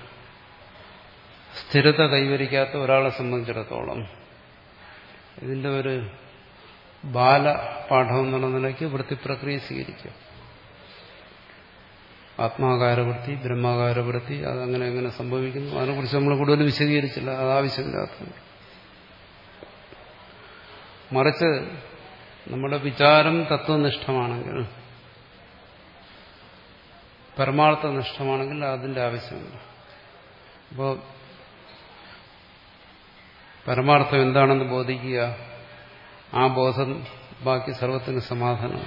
സ്ഥിരത കൈവരിക്കാത്ത ഒരാളെ സംബന്ധിച്ചിടത്തോളം ഇതിന്റെ ഒരു ബാലപാഠം എന്നുള്ള നിലയ്ക്ക് വൃത്തിപ്രക്രിയ സ്വീകരിക്കുക. ആത്മാകാരവൃത്തി, ബ്രഹ്മാകാരവൃത്തി, അതങ്ങനെ എങ്ങനെ സംഭവിക്കുന്നു അതിനെക്കുറിച്ച് നമ്മൾ കൂടുതൽ വിശദീകരിച്ചില്ല, അതാവശ്യമില്ലാത്തത്. മറിച്ച് നമ്മുടെ വിചാരം തത്വനിഷ്ഠമാണെങ്കിൽ, പരമാർത്ഥനിഷ്ഠമാണെങ്കിൽ അതിന്റെ ആവശ്യമില്ല. അപ്പോൾ പരമാർത്ഥം എന്താണെന്ന് ബോധിക്കുക, ആ ബോധം ബാക്കി സർവത്തിന് സമാധാനം.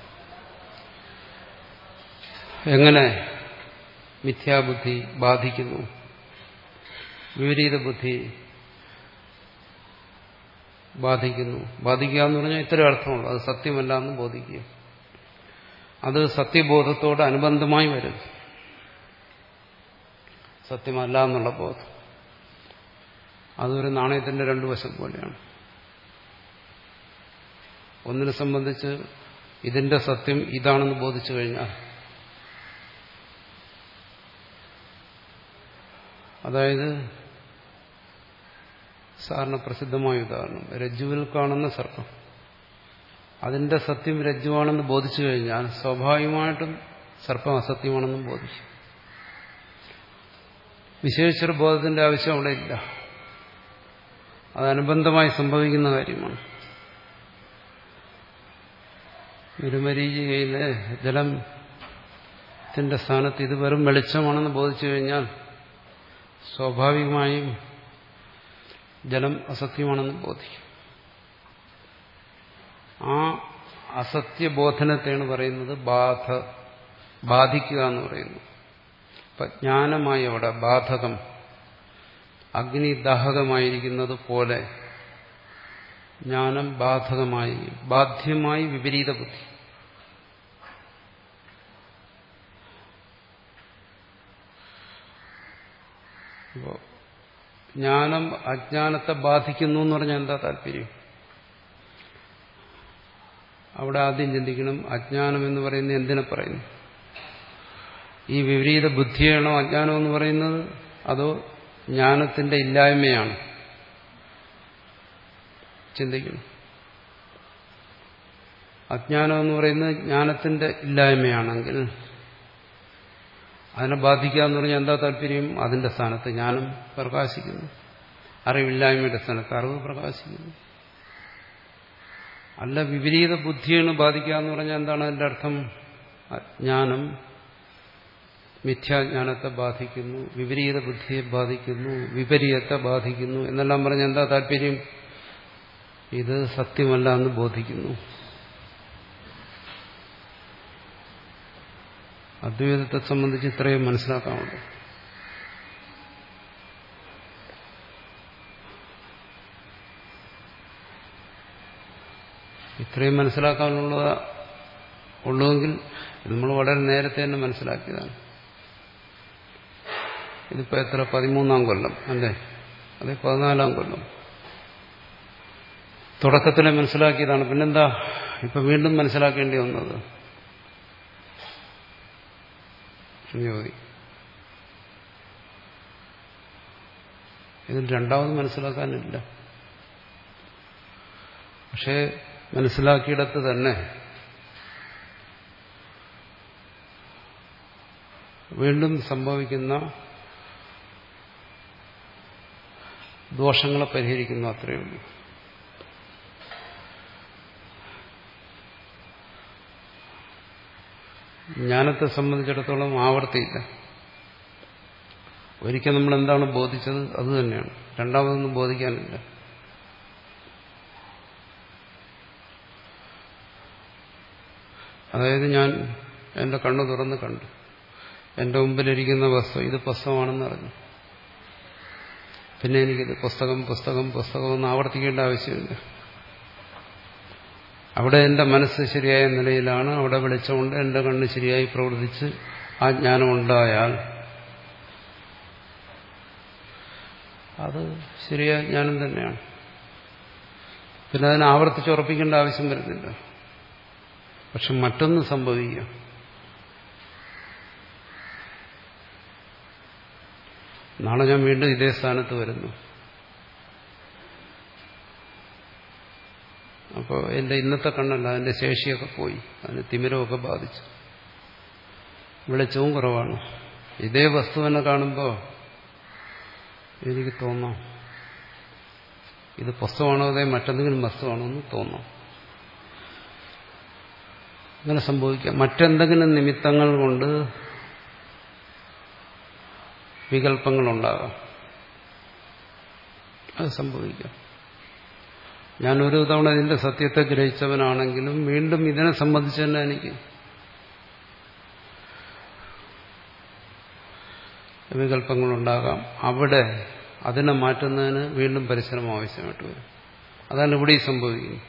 എങ്ങനെ മിഥ്യാബുദ്ധി ബാധിക്കുന്നു, വിപരീത ബുദ്ധി ബാധിക്കുന്നു. ബാധിക്കുക എന്ന് പറഞ്ഞാൽ ഇത്രയും അർത്ഥമുള്ളൂ, അത് സത്യമല്ല എന്ന് ബോധിക്കുക. അത് സത്യബോധത്തോട് അനുബന്ധമായി വരും. സത്യമല്ല എന്നുള്ള ബോധം അതൊരു നാണയത്തിന്റെ രണ്ടു വശം പോലെയാണ്. ഒന്നിനെ സംബന്ധിച്ച് ഇതിന്റെ സത്യം ഇതാണെന്ന് ബോധിച്ചു കഴിഞ്ഞാൽ, അതായത് സാറിന് പ്രസിദ്ധമായ ഉദാഹരണം, രജ്ജുവിൽ കാണുന്ന സർപ്പം, അതിന്റെ സത്യം രജ്ജുവാണെന്ന് ബോധിച്ചു കഴിഞ്ഞാൽ സ്വാഭാവികമായിട്ടും സർപ്പം അസത്യമാണെന്നും ബോധിക്കും. വിശേഷിച്ചൊരു ബോധത്തിന്റെ ആവശ്യം അവിടെ ഇല്ല, അതനുബന്ധമായി സംഭവിക്കുന്ന കാര്യമാണ്. ഇരുമരീചികയിലെ ജലത്തിന്റെ സ്ഥാനത്ത് ഇത് വെറും വെളിച്ചമാണെന്ന് ബോധിച്ചു കഴിഞ്ഞാൽ സ്വാഭാവികമായും ജലം അസത്യമാണെന്ന് ബോധിക്കും. ആ അസത്യബോധനത്തെയാണ് പറയുന്നത് ബാധ, ബാധിക്കുക എന്ന് പറയുന്നു. അപ്പം ജ്ഞാനമായി അവിടെ ബാധകം, അഗ്നിദാഹകമായിരിക്കുന്നത് പോലെ ജ്ഞാനം ബാധകമായി, ബാധ്യമായി വിപരീത ബുദ്ധി. അപ്പോൾ ജ്ഞാനം അജ്ഞാനത്തെ ബാധിക്കുന്നു എന്ന് പറഞ്ഞാൽ എന്താ താല്പര്യം? അവിടെ ആദ്യം ചിന്തിക്കണം, അജ്ഞാനം എന്ന് പറയുന്നത് എന്തിനെ പറയുന്നു? ഈ വിപരീത ബുദ്ധിയാണോ അജ്ഞാനം എന്ന് പറയുന്നത്, അതോ ജ്ഞാനത്തിന്റെ ഇല്ലായ്മയാണ്? ചിന്തിക്കണം. അജ്ഞാനം എന്ന് പറയുന്നത് ജ്ഞാനത്തിന്റെ ഇല്ലായ്മയാണെങ്കിൽ അതിനെ ബാധിക്കുക എന്ന് പറഞ്ഞാൽ എന്താ താല്പര്യം? അതിന്റെ സ്ഥാനത്ത് ജ്ഞാനം പ്രകാശിക്കുന്നു, അറിവില്ലായ്മയുടെ സ്ഥാനത്ത് അറിവ് പ്രകാശിക്കുന്നു. അല്ല, വിപരീത ബുദ്ധിയാണ് ബാധിക്കുക എന്ന് പറഞ്ഞാൽ എന്താണ് അതിന്റെ അർത്ഥം? അജ്ഞാനം മിഥ്യാജ്ഞാനത്തെ ബാധിക്കുന്നു, വിപരീത ബുദ്ധിയെ ബാധിക്കുന്നു, വിപരീതത്തെ ബാധിക്കുന്നു എന്നെല്ലാം പറഞ്ഞ എന്താ താല്പര്യം? ഇത് സത്യമല്ല എന്ന് ബോധിക്കുന്നു. അദ്വൈതത്തെ സംബന്ധിച്ച് ഇത്രയും മനസ്സിലാക്കാനുണ്ട്. ഇത്രയും മനസ്സിലാക്കാനുള്ള ഉള്ളുവെങ്കിൽ നമ്മൾ വളരെ നേരത്തെ തന്നെ മനസ്സിലാക്കിയതാണ്. ഇതിപ്പോ എത്ര, പതിമൂന്നാം കൊല്ലം അല്ലേ? അതെ, പതിനാലാം കൊല്ലം. തുടക്കത്തിലെ മനസ്സിലാക്കിയതാണ്. പിന്നെന്താ ഇപ്പൊ വീണ്ടും മനസ്സിലാക്കേണ്ടി വന്നത്? ഇതിൽ രണ്ടാമത് മനസ്സിലാക്കാനില്ല. പക്ഷേ മനസ്സിലാക്കിയിടത്ത് തന്നെ വീണ്ടും സംഭവിക്കുന്ന ദോഷങ്ങളെ പരിഹരിക്കുന്നു, അത്രയേ ഉള്ളൂ. ജ്ഞാനത്തെ സംബന്ധിച്ചിടത്തോളം ആവർത്തിയില്ല. ഒരിക്കൽ നമ്മൾ എന്താണ് ബോധിച്ചത് അത് തന്നെയാണ്, രണ്ടാമതൊന്നും ബോധിക്കാനില്ല. അതായത് ഞാൻ എന്റെ കണ്ണു തുറന്ന് കണ്ടു, എന്റെ മുമ്പിലിരിക്കുന്ന വസ്തു ഇത് പുസ്തകമാണെന്ന് അറിഞ്ഞു. പിന്നെ എനിക്കിത് പുസ്തകം പുസ്തകം പുസ്തകം എന്ന് ആവർത്തിക്കേണ്ട ആവശ്യമില്ല. അവിടെ എന്റെ മനസ്സ് ശരിയായ നിലയിലാണ്, അവിടെ വെളിച്ചമുണ്ട്, എന്റെ കണ്ണ് ശരിയായി പ്രവർത്തിച്ച് ആ ജ്ഞാനം ഉണ്ടായാൽ അത് ശരിയായ ജ്ഞാനം തന്നെയാണ്. പിന്നെ അതിനെ ആവർത്തിച്ച് ഉറപ്പിക്കേണ്ട ആവശ്യം വരുന്നില്ല. പക്ഷെ മറ്റൊന്ന് സംഭവിക്കാം. നാളെ ഞാൻ വീണ്ടും ഇതേ സ്ഥാനത്ത് വരുന്നു. അപ്പോൾ എന്റെ ഇന്നത്തെ കണ്ണല്ല, അതിന്റെ ശേഷിയൊക്കെ പോയി, അതിന് തിമിരമൊക്കെ ബാധിച്ചു, വെളിച്ചവും കുറവാണ്. ഇതേ വസ്തുവിനെ കാണുമ്പോൾ എനിക്ക് തോന്നാം ഇത് പുസ്തകമാണോ അതേ മറ്റെന്തെങ്കിലും വസ്തുവാണോ എന്ന് തോന്നാം. അങ്ങനെ സംഭവിക്കാം. മറ്റെന്തെങ്കിലും നിമിത്തങ്ങൾ കൊണ്ട് വികല്പങ്ങളുണ്ടാകാം, അത് സംഭവിക്കാം. ഞാൻ ഒരു തവണ ഇതിന്റെ സത്യത്തെ ഗ്രഹിച്ചവനാണെങ്കിലും വീണ്ടും ഇതിനെ സംബന്ധിച്ച് തന്നെ എനിക്ക് വികല്പങ്ങളുണ്ടാകാം. അവിടെ അതിനെ മാറ്റുന്നതിന് വീണ്ടും പരിശ്രമം ആവശ്യമായിട്ട് വരും. അതാണ് ഇവിടെ സംഭവിക്കുന്നത്.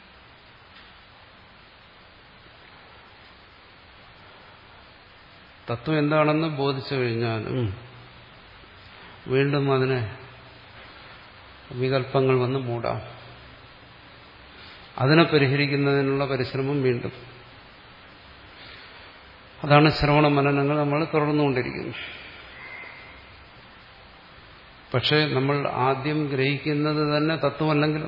തത്വം എന്താണെന്ന് ബോധിച്ചു കഴിഞ്ഞാലും വീണ്ടും അതിനെ വികല്പങ്ങൾ വന്ന് മൂടാം. അതിനെ പരിഹരിക്കുന്നതിനുള്ള പരിശ്രമം വീണ്ടും. അതാണ് ശ്രവണ മനനങ്ങൾ നമ്മൾ തുടർന്നുകൊണ്ടിരിക്കുന്നത്. പക്ഷെ നമ്മൾ ആദ്യം ഗ്രഹിക്കുന്നത് തന്നെ തത്വമല്ലെങ്കിലോ,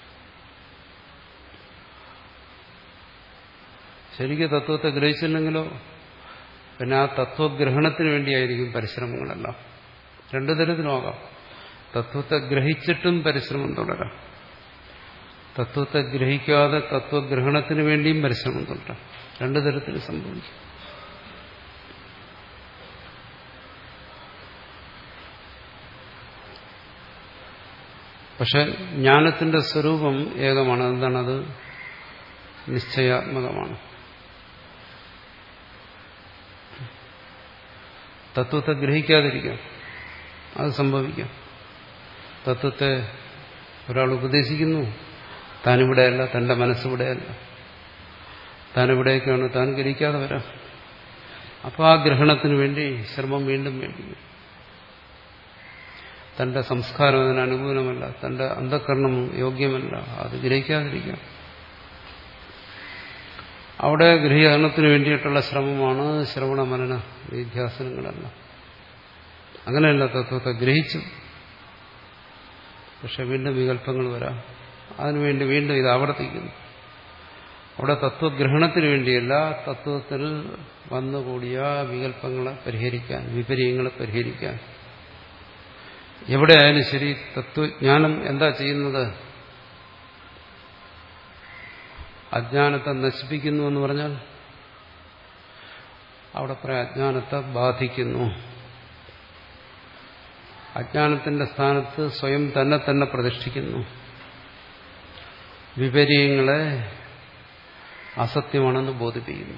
ശരിക്കും തത്വത്തെ ഗ്രഹിച്ചില്ലെങ്കിലോ പിന്നെ ആ തത്വഗ്രഹണത്തിന് വേണ്ടിയായിരിക്കും പരിശ്രമങ്ങളെല്ലാം. രണ്ടു തരത്തിലുമാകാം. തത്വത്തെ ഗ്രഹിച്ചിട്ടും പരിശ്രമം തുടരാം, തത്വത്തെ ഗ്രഹിക്കാതെ തത്വഗ്രഹണത്തിന് വേണ്ടിയും പരിശ്രമം തുടരാം. രണ്ടു തരത്തിൽ സംഭവിക്കും. പക്ഷെ ജ്ഞാനത്തിന്റെ സ്വരൂപം ഏകമാണ്. എന്താണത്? നിശ്ചയാത്മകമാണ്. തത്വത്തെ ഗ്രഹിക്കാതിരിക്കാം, അത് സംഭവിക്കാം. തത്വത്തെ ഒരാൾ ഉപദേശിക്കുന്നു, താനിവിടെയല്ല, തന്റെ മനസ്സിവിടെയല്ല, താനിവിടേക്കാണ്, താൻ ഗ്രഹിക്കാതെ വരാം. അപ്പോൾ ആ ഗ്രഹണത്തിന് വേണ്ടി ശ്രമം വീണ്ടും വേണ്ടി. തന്റെ സംസ്കാരം അതിന് അനുകൂലമല്ല, തന്റെ അന്ധകരണം യോഗ്യമല്ല, അത് ഗ്രഹിക്കാതിരിക്കാം. അവിടെ ഗ്രഹീകരണത്തിന് വേണ്ടിയിട്ടുള്ള ശ്രമമാണ് ശ്രവണ മനന നിധ്യാസനങ്ങളെല്ലാം. അങ്ങനെയല്ല, തത്വത്തെ ഗ്രഹിച്ചു, പക്ഷെ വീണ്ടും വികല്പങ്ങൾ വരാം. അതിനുവേണ്ടി വീണ്ടും ഇത് ആവർത്തിക്കുന്നു. അവിടെ തത്വഗ്രഹണത്തിന് വേണ്ടിയല്ല, തത്വത്തിൽ വന്നുകൂടിയ വികല്പങ്ങളെ പരിഹരിക്കാൻ, വിപര്യങ്ങളെ പരിഹരിക്കാൻ. എവിടെയായാലും ശരി, തത്വജ്ഞാനം എന്താ ചെയ്യുന്നത്? അജ്ഞാനത്തെ നശിപ്പിക്കുന്നു എന്ന് പറഞ്ഞാൽ അവിടെ പറയാം അജ്ഞാനത്തെ ബാധിക്കുന്നു. അജ്ഞാനത്തിന്റെ സ്ഥാനത്ത് സ്വയം തന്നെ തന്നെ പ്രതിഷ്ഠിക്കുന്നു. വിപര്യങ്ങളെ അസത്യമാണെന്ന് ബോധിപ്പിക്കുന്നു.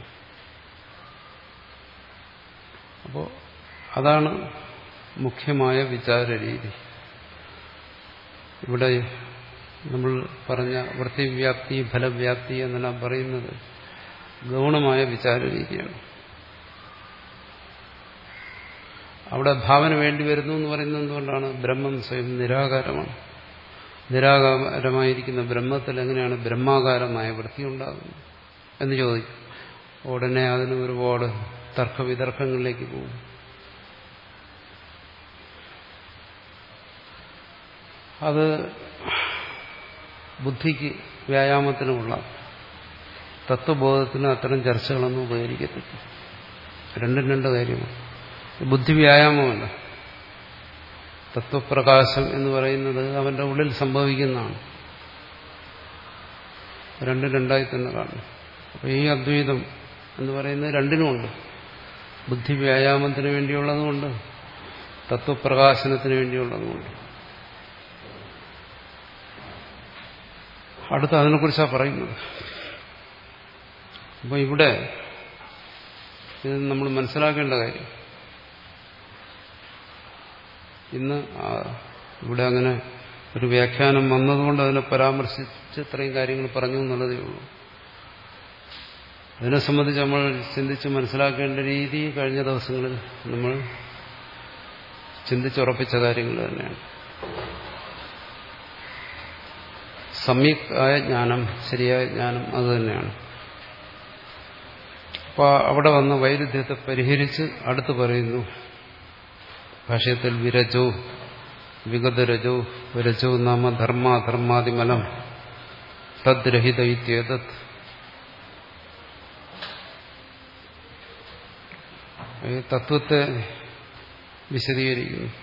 അപ്പോൾ അതാണ് മുഖ്യമായ വിചാരരീതി. ഇവിടെ നമ്മൾ പറഞ്ഞ വൃത്തിവ്യാപ്തി, ഫലവ്യാപ്തി എന്നെല്ലാം പറയുന്നത് ഗൗണമായ വിചാരരീതിയാണ്. അവിടെ ഭാവന വേണ്ടി വരുന്നു എന്ന് പറയുന്നത് എന്തുകൊണ്ടാണ്? ബ്രഹ്മം സ്വയം നിരാകാരമാണ്. നിരാകാരമായിരിക്കുന്ന ബ്രഹ്മത്തിൽ എങ്ങനെയാണ് ബ്രഹ്മാകാരമായ വൃത്തി ഉണ്ടാകുന്നത് എന്ന് ചോദിക്കും. ഉടനെ അതിന് ഒരുപാട് തർക്കവിതർക്കങ്ങളിലേക്ക് പോകും. അത് ബുദ്ധിക്ക് വ്യായാമത്തിനുമുള്ള തത്വബോധത്തിന് അത്തരം ചർച്ചകളൊന്നും ഉപകരിക്കത്തില്ല. രണ്ടും രണ്ട് കാര്യമാണ്. ബുദ്ധി വ്യായാമമല്ല. തത്വപ്രകാശം എന്ന് പറയുന്നത് അവന്റെ ഉള്ളിൽ സംഭവിക്കുന്നതാണ്. രണ്ടും രണ്ടായി തന്നെ കാണണം. അപ്പോൾ ഈ അദ്വൈതം എന്ന് പറയുന്നത് രണ്ടിനുമുണ്ട്. ബുദ്ധി വ്യായാമത്തിന് വേണ്ടിയുള്ളതുകൊണ്ട് തത്വപ്രകാശനത്തിന് വേണ്ടിയുള്ളതുകൊണ്ട്. അടുത്ത അതിനെക്കുറിച്ചാണ് പറയുന്നത്. അപ്പോൾ ഇവിടെ ഇത് നമ്മൾ മനസ്സിലാക്കേണ്ട കാര്യം, ഇന്ന് ഇവിടെ അങ്ങനെ ഒരു വ്യാഖ്യാനം വന്നതുകൊണ്ട് അതിനെ പരാമർശിച്ച് ഇത്രയും കാര്യങ്ങൾ പറഞ്ഞു എന്നുള്ളതേ ഉള്ളൂ. അതിനെ സംബന്ധിച്ച് നമ്മൾ ചിന്തിച്ച് മനസ്സിലാക്കേണ്ട രീതി കഴിഞ്ഞ ദിവസങ്ങളിൽ നമ്മൾ ചിന്തിച്ചുറപ്പിച്ച കാര്യങ്ങൾ തന്നെയാണ്. സമ്യക് ആയ ജ്ഞാനം, ശരിയായ ജ്ഞാനം അത് തന്നെയാണ്. അപ്പോൾ അവിടെ വന്ന വൈരുദ്ധ്യത്തെ പരിഹരിച്ച് അടുത്ത് പറയുന്നു ഭാഷ്യത്തിൽ വിരജോ വിഗതരജോ വിരജോ നാമ ധർമാധർമാതിമലം തദ്രഹിത ഇത്യേതത്. തത്വത്തെ വിശദീകരിക്കുന്നു.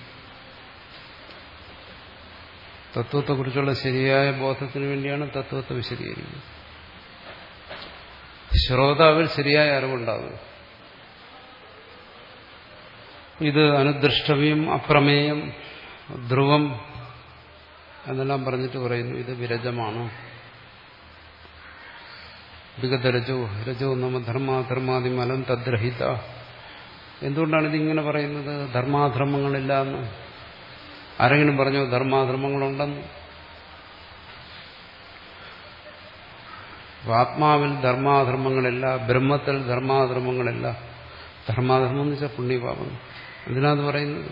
തത്വത്തെക്കുറിച്ചുള്ള ശരിയായ ബോധത്തിന് വേണ്ടിയാണ് തത്വത്തെ വിശദീകരിക്കുന്നത്. ശ്രോതാവിൽ ശരിയായ അറിവുണ്ടാകും. ഇത് അനുദ്രഷ്ടവ്യം, അപ്രമേയം, ധ്രുവം എന്നെല്ലാം പറഞ്ഞിട്ട് പറയുന്നു ഇത് വിരജമാണ്. വിഗതരജോ രജോ നമ ധർമാധർമാതിമലം തദ്രഹിത. എന്തുകൊണ്ടാണ് ഇതിങ്ങനെ പറയുന്നത്? ധർമാധർമ്മങ്ങളില്ല എന്ന് ആരെങ്കിലും പറഞ്ഞോ? ധർമാധർമ്മങ്ങളുണ്ടെന്ന്? ആത്മാവിൽ ധർമാധർമ്മങ്ങളില്ല, ബ്രഹ്മത്തിൽ ധർമാധർമ്മങ്ങളില്ല. ധർമാധർമ്മം എന്ന് വെച്ചാൽ പുണ്യപാപം. എന്തിനാന്ന് പറയുന്നത്?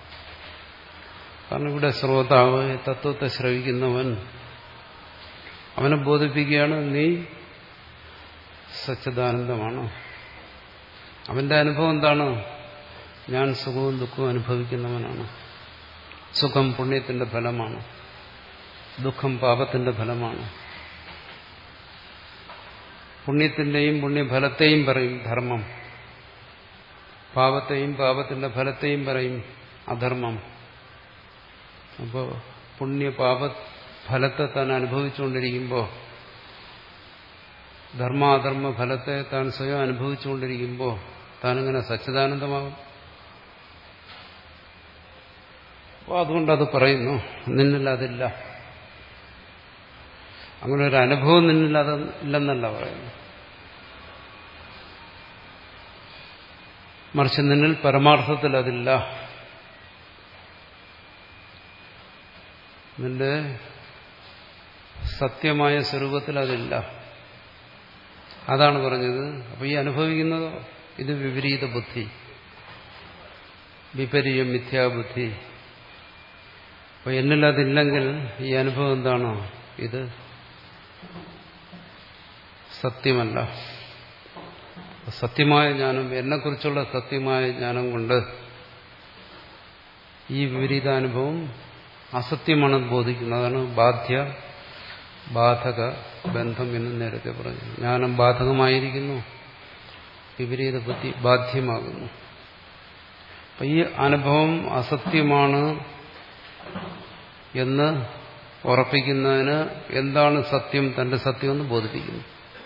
കാരണം ഇവിടെ ശ്രോതാവ്, തത്വത്തെ ശ്രവിക്കുന്നവൻ, അവനെ ബോധിപ്പിക്കുകയാണ് നീ സച്ചിദാനന്ദമാണ്. അവന്റെ അനുഭവം എന്താണ്? ഞാൻ സുഖവും ദുഃഖവും അനുഭവിക്കുന്നവനാണ്. സുഖം പുണ്യത്തിന്റെ ഫലമാണ്, ദുഃഖം പാപത്തിന്റെ ഫലമാണ്. പുണ്യത്തിന്റെയും പുണ്യഫലത്തെയും പറയും ധർമ്മം, പാപത്തെയും പാപത്തിന്റെ ഫലത്തെയും പറയും അധർമ്മം. അപ്പോൾ പുണ്യപാപ ഫലത്തെ താൻ അനുഭവിച്ചുകൊണ്ടിരിക്കുമ്പോൾ, ധർമാധർമ്മ ഫലത്തെ താൻ സ്വയം അനുഭവിച്ചുകൊണ്ടിരിക്കുമ്പോൾ താനിങ്ങനെ സച്ചിദാനന്ദമാകും. അപ്പോൾ അതുകൊണ്ടത് പറയുന്നു, നിന്നിൽ അതില്ല. അങ്ങനെ ഒരു അനുഭവം നിന്നിൽ അത് ഇല്ലെന്നല്ല പറയുന്നു. മറിച്ച് നിന്നിൽ പരമാർത്ഥത്തിൽ അതില്ല. നിന്റെ സത്യമായ സ്വരൂപത്തിൽ അതില്ല. അതാണ് പറഞ്ഞത്. അപ്പൊ ഈ അനുഭവിക്കുന്നതോ ഇത് വിപരീത ബുദ്ധി, വിപരീയ മിഥ്യാബുദ്ധി. അപ്പൊ എന്നിൽ അതില്ലെങ്കിൽ ഈ അനുഭവം എന്താണോ ഇത് സത്യമല്ല. സത്യമായ ജ്ഞാനം, എന്നെക്കുറിച്ചുള്ള സത്യമായ ജ്ഞാനം കൊണ്ട് ഈ വിപരീതാനുഭവം അസത്യമാണെന്ന് ബോധിക്കുന്നത്. അതാണ് ബാധ്യ ബാധക ബന്ധം എന്ന് നേരത്തെ പറഞ്ഞു. ജ്ഞാനം ബാധകമായിരിക്കുന്നു, വിപരീത ബുദ്ധി ബാധ്യമാകുന്നു. അപ്പൊ ഈ അനുഭവം അസത്യമാണ് എന്ന് ഉറപ്പിക്കുന്നതിന് എന്താണ് സത്യം, തന്റെ സത്യം എന്ന് ബോധിപ്പിക്കുന്നു.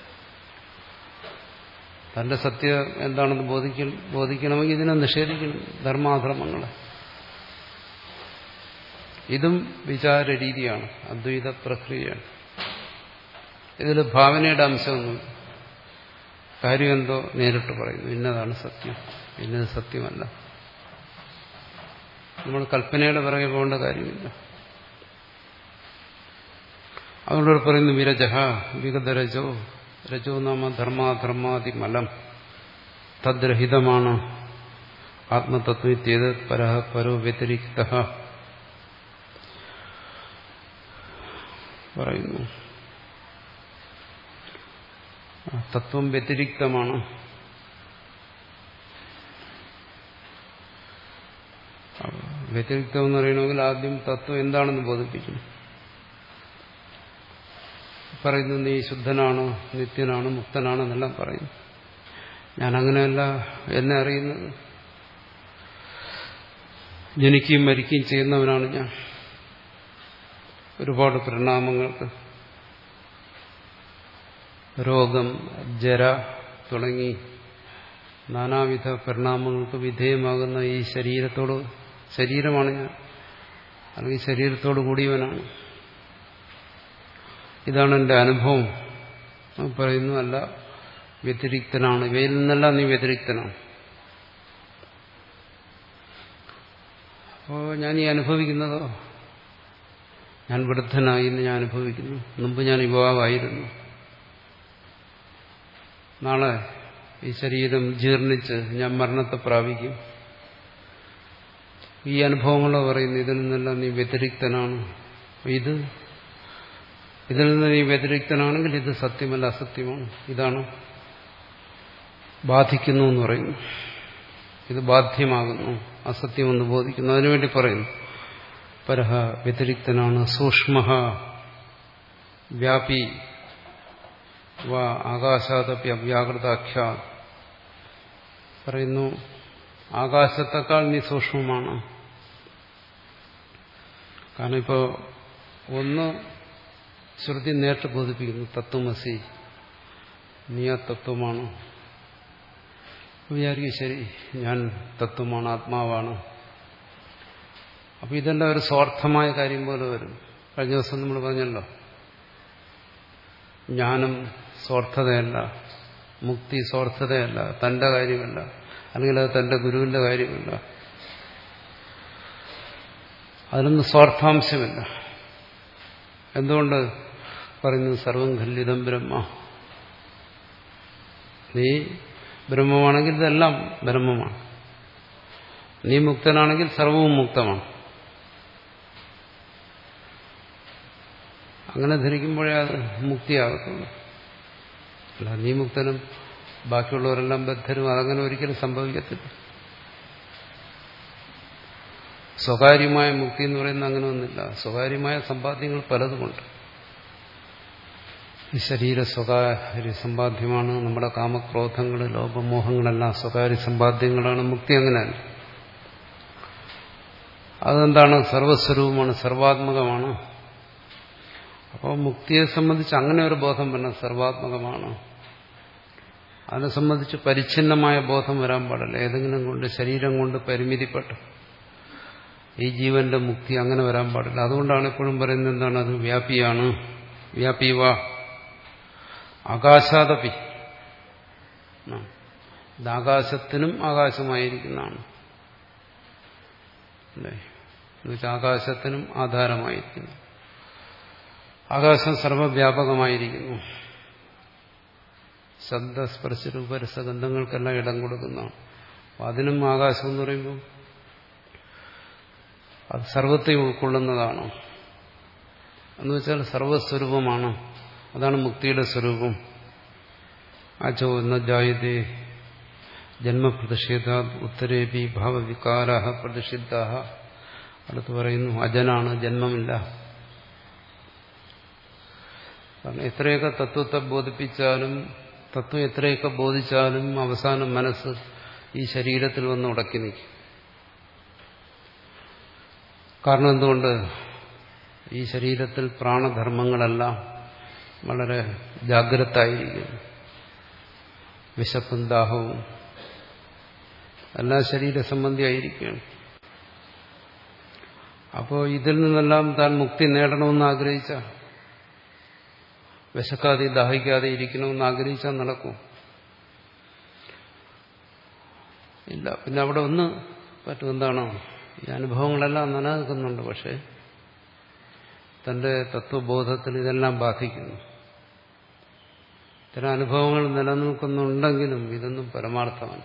തന്റെ സത്യം എന്താണെന്ന് ബോധിക്ക ബോധിക്കണമെങ്കിൽ ഇതിനെ നിഷേധിക്കണം, ധർമാധർമ്മങ്ങളെ. ഇതും വിചാര രീതിയാണ്, അദ്വൈത പ്രക്രിയയാണ്. ഇതിൽ ഭാവനയുടെ അംശമൊന്നും. കാര്യം എന്തോ നേരിട്ട് പറയുന്നു, ഇന്നതാണ് സത്യം, ഇന്നത് സത്യമല്ല. നമ്മൾ കൽപ്പനയുടെ പിറകെ പോകേണ്ട കാര്യമില്ല. അതുകൊണ്ട് പറയുന്നു വിരജഹ വിഗതരജോ രജോ നാമ ധർമാധർമാതിമലം തദ്രഹിതമാണ് ആത്മതത്വത്യേത് പരഃ പരോ വ്യതിരിക്തഃ പറയുന്നു. തത്വം വ്യതിരിക്തമാണ്. വ്യതിരിക്തം എന്ന് പറയണമെങ്കിൽ ആദ്യം തത്വം എന്താണെന്ന് ബോധിപ്പിക്കണം. പറയുന്നു നീ ശുദ്ധനാണ്, നിത്യനാണ്, മുക്തനാണ് എന്നെല്ലാം പറയുന്നു. ഞാൻ അങ്ങനെയല്ല എന്നെ അറിയുന്നത്. ജനിക്കുകയും മരിക്കുകയും ചെയ്യുന്നവനാണ് ഞാൻ. ഒരുപാട് പരിണാമങ്ങൾക്ക്, രോഗം, ജര തുടങ്ങി നാനാവിധ പരിണാമങ്ങൾക്ക് വിധേയമാകുന്ന ഈ ശരീരത്തോട്, ശരീരമാണ് ഞാൻ, അല്ലെങ്കിൽ ശരീരത്തോട് കൂടിയവനാണ്. ഇതാണ് എൻ്റെ അനുഭവം. പറയുന്നു അല്ല, വ്യതിരിക്തനാണ്, ഇവയിൽ നിന്നെല്ലാം നീ വ്യതിരിക്തനാണ്. അപ്പോൾ ഞാൻ ഈ അനുഭവിക്കുന്നതോ, ഞാൻ വൃദ്ധനായി എന്ന് ഞാൻ അനുഭവിക്കുന്നു. മുമ്പ് ഞാൻ യുവാവായിരുന്നു. നാളെ ഈ ശരീരം ജീർണിച്ച് ഞാൻ മരണത്തെ പ്രാപിക്കും. ഈ അനുഭവങ്ങളോ പറയുന്നു ഇതിൽ നിന്നെല്ലാം നീ വ്യതിരിക്തനാണ്. ഇത് ഇതിൽ നിന്ന് നീ വ്യതിരിക്തനാണെങ്കിൽ ഇത് സത്യമല്ല, അസത്യമാണ്. ഇതാണ് ബാധിക്കുന്നു എന്ന് പറയുന്നു. ഇത് ബാധ്യമാകുന്നു, അസത്യമെന്ന് ബോധിക്കുന്നു. അതിനുവേണ്ടി പറയുന്നു പരഹ വ്യതിരിക്തനാണ്, സൂക്ഷ്മ വ്യാപി വാ ആകാശാദപ്യ അവ്യാകൃതാഖ്യ. പറയുന്നു ആകാശത്തെക്കാൾ നീ സൂക്ഷ്മമാണ്. കാരണം ഇപ്പോൾ ഒന്ന് ശ്രുതി നേരിട്ട് ബോധിപ്പിക്കുന്നു, തത്വമസി, നീ ആ തത്വമാണ്. വിചാരിക്കും ശരി, ഞാൻ തത്വമാണ്, ആത്മാവാണ്. അപ്പൊ ഇതെല്ലാം ഒരു സ്വാർത്ഥമായ കാര്യം പോലെ വരും. കഴിഞ്ഞ ദിവസം നമ്മൾ പറഞ്ഞല്ലോ, ജ്ഞാനം സ്വാർത്ഥതയല്ല, മുക്തി സ്വാർത്ഥതയല്ല, തന്റെ കാര്യമല്ല, അല്ലെങ്കിൽ അത് തന്റെ ഗുരുവിന്റെ കാര്യമല്ല. അതിനൊന്നും സ്വാർത്ഥാംശമില്ല. എന്തുകൊണ്ട് പറയുന്നു സർവം ഖല്ലിതം ബ്രഹ്മ. നീ ബ്രഹ്മമാണെങ്കിൽ ഇതെല്ലാം ബ്രഹ്മമാണ്. നീ മുക്തനാണെങ്കിൽ സർവവും മുക്തമാണ്. അങ്ങനെ ധരിക്കുമ്പോഴേ അത് മുക്തിയാകത്തുള്ളൂ. അല്ല നീ മുക്തനും ബാക്കിയുള്ളവരെല്ലാം ബദ്ധരും, അതങ്ങനെ ഒരിക്കലും സംഭവിക്കത്തില്ല. സ്വകാര്യമായ മുക്തി എന്ന് പറയുന്നത് അങ്ങനെ ഒന്നുമില്ല. സ്വകാര്യമായ സമ്പാദ്യങ്ങൾ പലതുമുണ്ട്. ഈ ശരീര സ്വകാര്യ സമ്പാദ്യമാണ്. നമ്മുടെ കാമക്രോധങ്ങൾ, ലോപമോഹങ്ങളെല്ലാം സ്വകാര്യ സമ്പാദ്യങ്ങളാണ്. മുക്തി അങ്ങനെയല്ല. അതെന്താണ്? സർവസ്വരൂപമാണ്, സർവാത്മകമാണ്. അപ്പോൾ മുക്തിയെ സംബന്ധിച്ച് അങ്ങനെ ഒരു ബോധം വരണം, സർവാത്മകമാണ്. അതിനെ സംബന്ധിച്ച് പരിച്ഛിന്നമായ ബോധം വരാൻ പാടില്ല. ഏതെങ്കിലും കൊണ്ട്, ശരീരം കൊണ്ട് പരിമിതിപ്പെട്ടു ഈ ജീവന്റെ മുക്തി അങ്ങനെ വരാൻ പാടില്ല. അതുകൊണ്ടാണ് എപ്പോഴും പറയുന്നത് എന്താണ്? അത് വ്യാപിയാണ്. വ്യാപിവ ആകാശാദപി, ഇത് ആകാശത്തിനും ആകാശമായിരിക്കുന്നതാണ്. അല്ലേ? എന്നുവെച്ചാൽ ആകാശത്തിനും ആധാരമായിരിക്കുന്നു. ആകാശം സർവവ്യാപകമായിരിക്കുന്നു. ശബ്ദസ്പർശ രൂപരസഗന്ധങ്ങൾക്കെല്ലാം ഇടം കൊടുക്കുന്നതാണ്. അപ്പം അതിനും ആകാശം എന്ന് പറയുമ്പോൾ അത് സർവത്തെ ഉൾക്കൊള്ളുന്നതാണ്. എന്നുവെച്ചാൽ സർവസ്വരൂപമാണ്. അതാണ് മുക്തിയുടെ സ്വരൂപം. അചോ എന്ന ജായതേ ജന്മപ്രതിഷേധ ഉത്തരേപി ഭാവവികാര പ്രതിഷിദ്ധ. അടുത്ത് പറയുന്നു അജനാണ്, ജന്മമില്ല. കാരണം എത്രയൊക്കെ തത്വത്തെ ബോധിപ്പിച്ചാലും, തത്വം എത്രയൊക്കെ ബോധിച്ചാലും അവസാനം മനസ്സ് ഈ ശരീരത്തിൽ വന്ന് ഉടക്കി നിൽക്കും. കാരണം എന്തുകൊണ്ട്? ഈ ശരീരത്തിൽ പ്രാണധർമ്മങ്ങളെല്ലാം വളരെ ജാഗ്രതായിരിക്കുന്നു. വിശപ്പും ദാഹവും എല്ലാം ശരീരസംബന്ധിയായിരിക്കുകയാണ്. അപ്പോൾ ഇതിൽ നിന്നെല്ലാം താൻ മുക്തി നേടണമെന്ന് ആഗ്രഹിച്ച, വിശക്കാതെ ദാഹിക്കാതെ ഇരിക്കണമെന്ന് ആഗ്രഹിച്ചാൽ നടക്കും? ഇല്ല. പിന്നെ അവിടെ ഒന്ന് പറ്റും. എന്താണോ? ഈ അനുഭവങ്ങളെല്ലാം നിലനിൽക്കുന്നുണ്ട്. പക്ഷെ തന്റെ തത്വബോധത്തിൽ ഇതെല്ലാം ബാധിക്കുന്നു. ഇത്തരം അനുഭവങ്ങൾ നിലനിൽക്കുന്നുണ്ടെങ്കിലും ഇതൊന്നും പരമാർത്ഥമല്ല.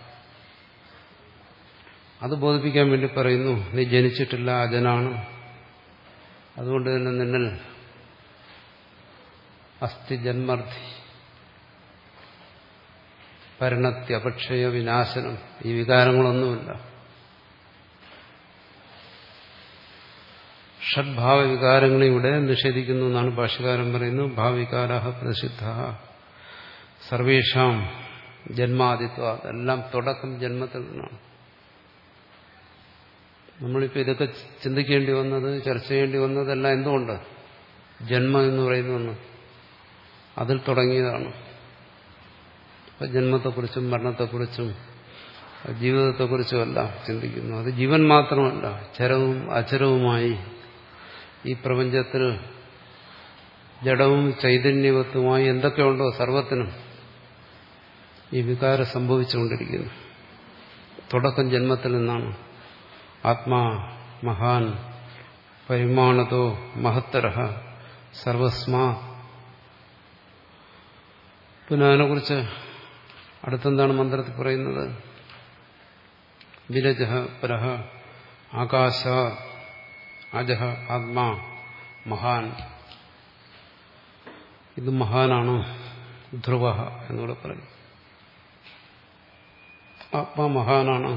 അത് ബോധിപ്പിക്കാൻ വേണ്ടി പറയുന്നു, നീ ജനിച്ചിട്ടില്ല, അജനാണ്. അതുകൊണ്ട് തന്നെ നിന്നിൽ അസ്ഥി ജന്മർദ്ധി പരിണത്തി അപക്ഷയ വിനാശനം ഈ വികാരങ്ങളൊന്നുമില്ല. ഷഡ്ഭാവ വികാരങ്ങളെ ഇവിടെ നിഷേധിക്കുന്നു എന്നാണ് ഭാഷ്യകാരൻ പറയുന്നത്. ഭാവവികാര പ്രസിദ്ധ സർവേഷാം ജന്മാദിത്വ, എല്ലാം തുടക്കം ജന്മത്തിൽ നിന്നാണ്. നമ്മളിപ്പോൾ ഇതൊക്കെ ചിന്തിക്കേണ്ടി വന്നത്, ചർച്ച ചെയ്യേണ്ടി വന്നതെല്ലാം എന്തുകൊണ്ട്? ജന്മം എന്ന് പറയുന്ന അതിൽ തുടങ്ങിയതാണ്. അപ്പം ജന്മത്തെക്കുറിച്ചും മരണത്തെക്കുറിച്ചും ജീവിതത്തെക്കുറിച്ചുമല്ല ചിന്തിക്കുന്നു. അത് ജീവൻ മാത്രമല്ല, ചരവും അചരവുമായി ഈ പ്രപഞ്ചത്തിൽ ജഡവും ചൈതന്യവത്തുമായി എന്തൊക്കെയുണ്ടോ സർവത്തിനും ഈ വികാരം സംഭവിച്ചുകൊണ്ടിരിക്കുന്നു. തുടക്കം ജന്മത്തിൽ നിന്നാണ്. ആത്മാ മഹാൻ പരിമാണതോ മഹത്തരഃ സർവസ്മാ. പിന്നെ അതിനെക്കുറിച്ച് അടുത്തെന്താണ് മന്ത്രത്തിൽ പറയുന്നത്? വിരജഃ പരഃ ആകാശ അജഃ ആത്മാ മഹാൻ. ഇത് മഹാനാണ്, ധ്രുവ എന്നൂടെ പറയും. ആത്മാ മഹാനാണ്.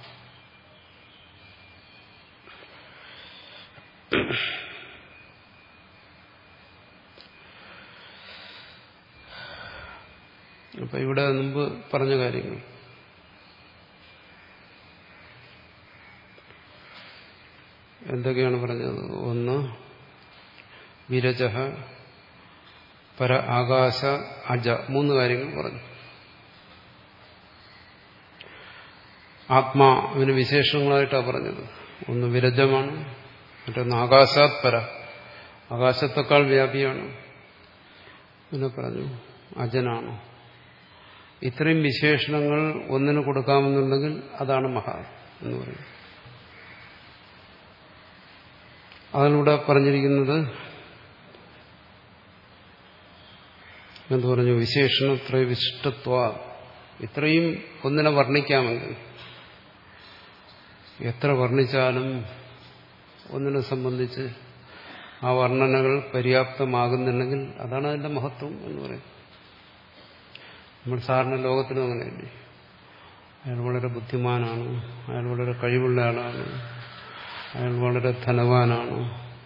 അപ്പൊ ഇവിടെ മുമ്പ് പറഞ്ഞ കാര്യങ്ങൾ എന്തൊക്കെയാണ് പറഞ്ഞത്? ഒന്ന് വിരജഃ പര ആകാശ അജ, മൂന്ന് കാര്യങ്ങൾ പറഞ്ഞു. ആത്മാവിന് വിശേഷങ്ങളായിട്ടാണ് പറഞ്ഞത്. ഒന്ന് വിരജമാണ്, മറ്റൊന്ന് ആകാശാത് പര, ആകാശത്തെക്കാൾ വ്യാപിയാണ്. പിന്നെ പറഞ്ഞു അജനാണ്. ഇത്രയും വിശേഷണങ്ങൾ ഒന്നിന് കൊടുക്കാമെന്നുണ്ടെങ്കിൽ അതാണ് മഹാൻ എന്ന് പറയുന്നത്. അതിലൂടെ പറഞ്ഞിരിക്കുന്നത് എന്തു പറഞ്ഞു? വിശേഷണത്രയ വിശിഷ്ടത്വ. ഇത്രയും ഒന്നിനെ വർണ്ണിക്കാമെങ്കിൽ എത്ര വർണ്ണിച്ചാലും ഒന്നിനെ സംബന്ധിച്ച് ആ വർണ്ണനകൾ പര്യാപ്തമാകുന്നുണ്ടെങ്കിൽ അതാണ് അതിന്റെ മഹത്വം എന്ന് പറയും. നമ്മൾ സാധാരണ ലോകത്തിനും അങ്ങനെയല്ലേ? അയാൾ വളരെ ബുദ്ധിമാനാണ്, അയാൾ വളരെ കഴിവുള്ള ആളാണ്, അയാൾ വളരെ ധനവാനാണ്,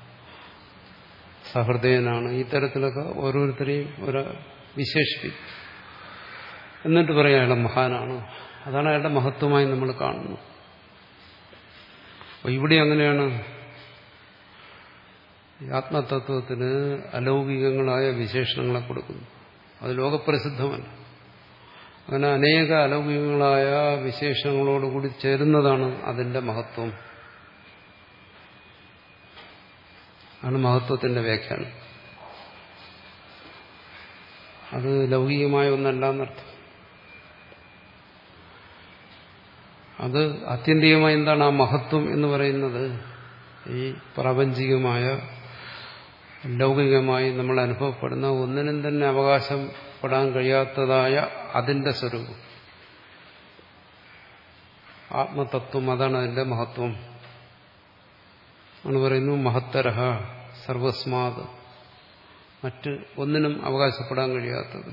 സഹൃദയനാണ്, ഈ തരത്തിലൊക്കെ ഓരോരുത്തരെയും ഒരു വിശേഷിപ്പിക്കും. എന്നിട്ട് പറയാം അയാളെ മഹാനാണ്. അതാണ് അയാളുടെ മഹത്വമായി നമ്മൾ കാണുന്നത്. അപ്പോൾ ഇവിടെ അങ്ങനെയാണ്. ആത്മതത്വത്തിന് അലൗകികങ്ങളായ വിശേഷണങ്ങളെ കൊടുക്കുന്നു. അത് ലോകപ്രസിദ്ധമല്ല. അങ്ങനെ അനേക അലൗകികങ്ങളായ വിശേഷണങ്ങളോടുകൂടി ചേരുന്നതാണ് അതിന്റെ മഹത്വം. ആണ് മഹത്വത്തിന്റെ വ്യാഖ്യാനം. അത് ലൗകികമായ ഒന്നല്ല എന്നർത്ഥം. അത് ആത്യന്തികമായി എന്താണ് ആ മഹത്വം എന്ന് പറയുന്നത്? ഈ പ്രാപഞ്ചികമായ ലൗകികമായി നമ്മൾ അനുഭവപ്പെടുന്ന ഒന്നിനും തന്നെ അവകാശപ്പെടാൻ കഴിയാത്തതായ അതിന്റെ സ്വരൂപം ആത്മതത്വം. അതാണ് അതിന്റെ മഹത്വം എന്ന് പറയുന്നു. മഹത്തരഃ സർവസ്മാത്, മറ്റ് ഒന്നിനും അവകാശപ്പെടാൻ കഴിയാത്തത്,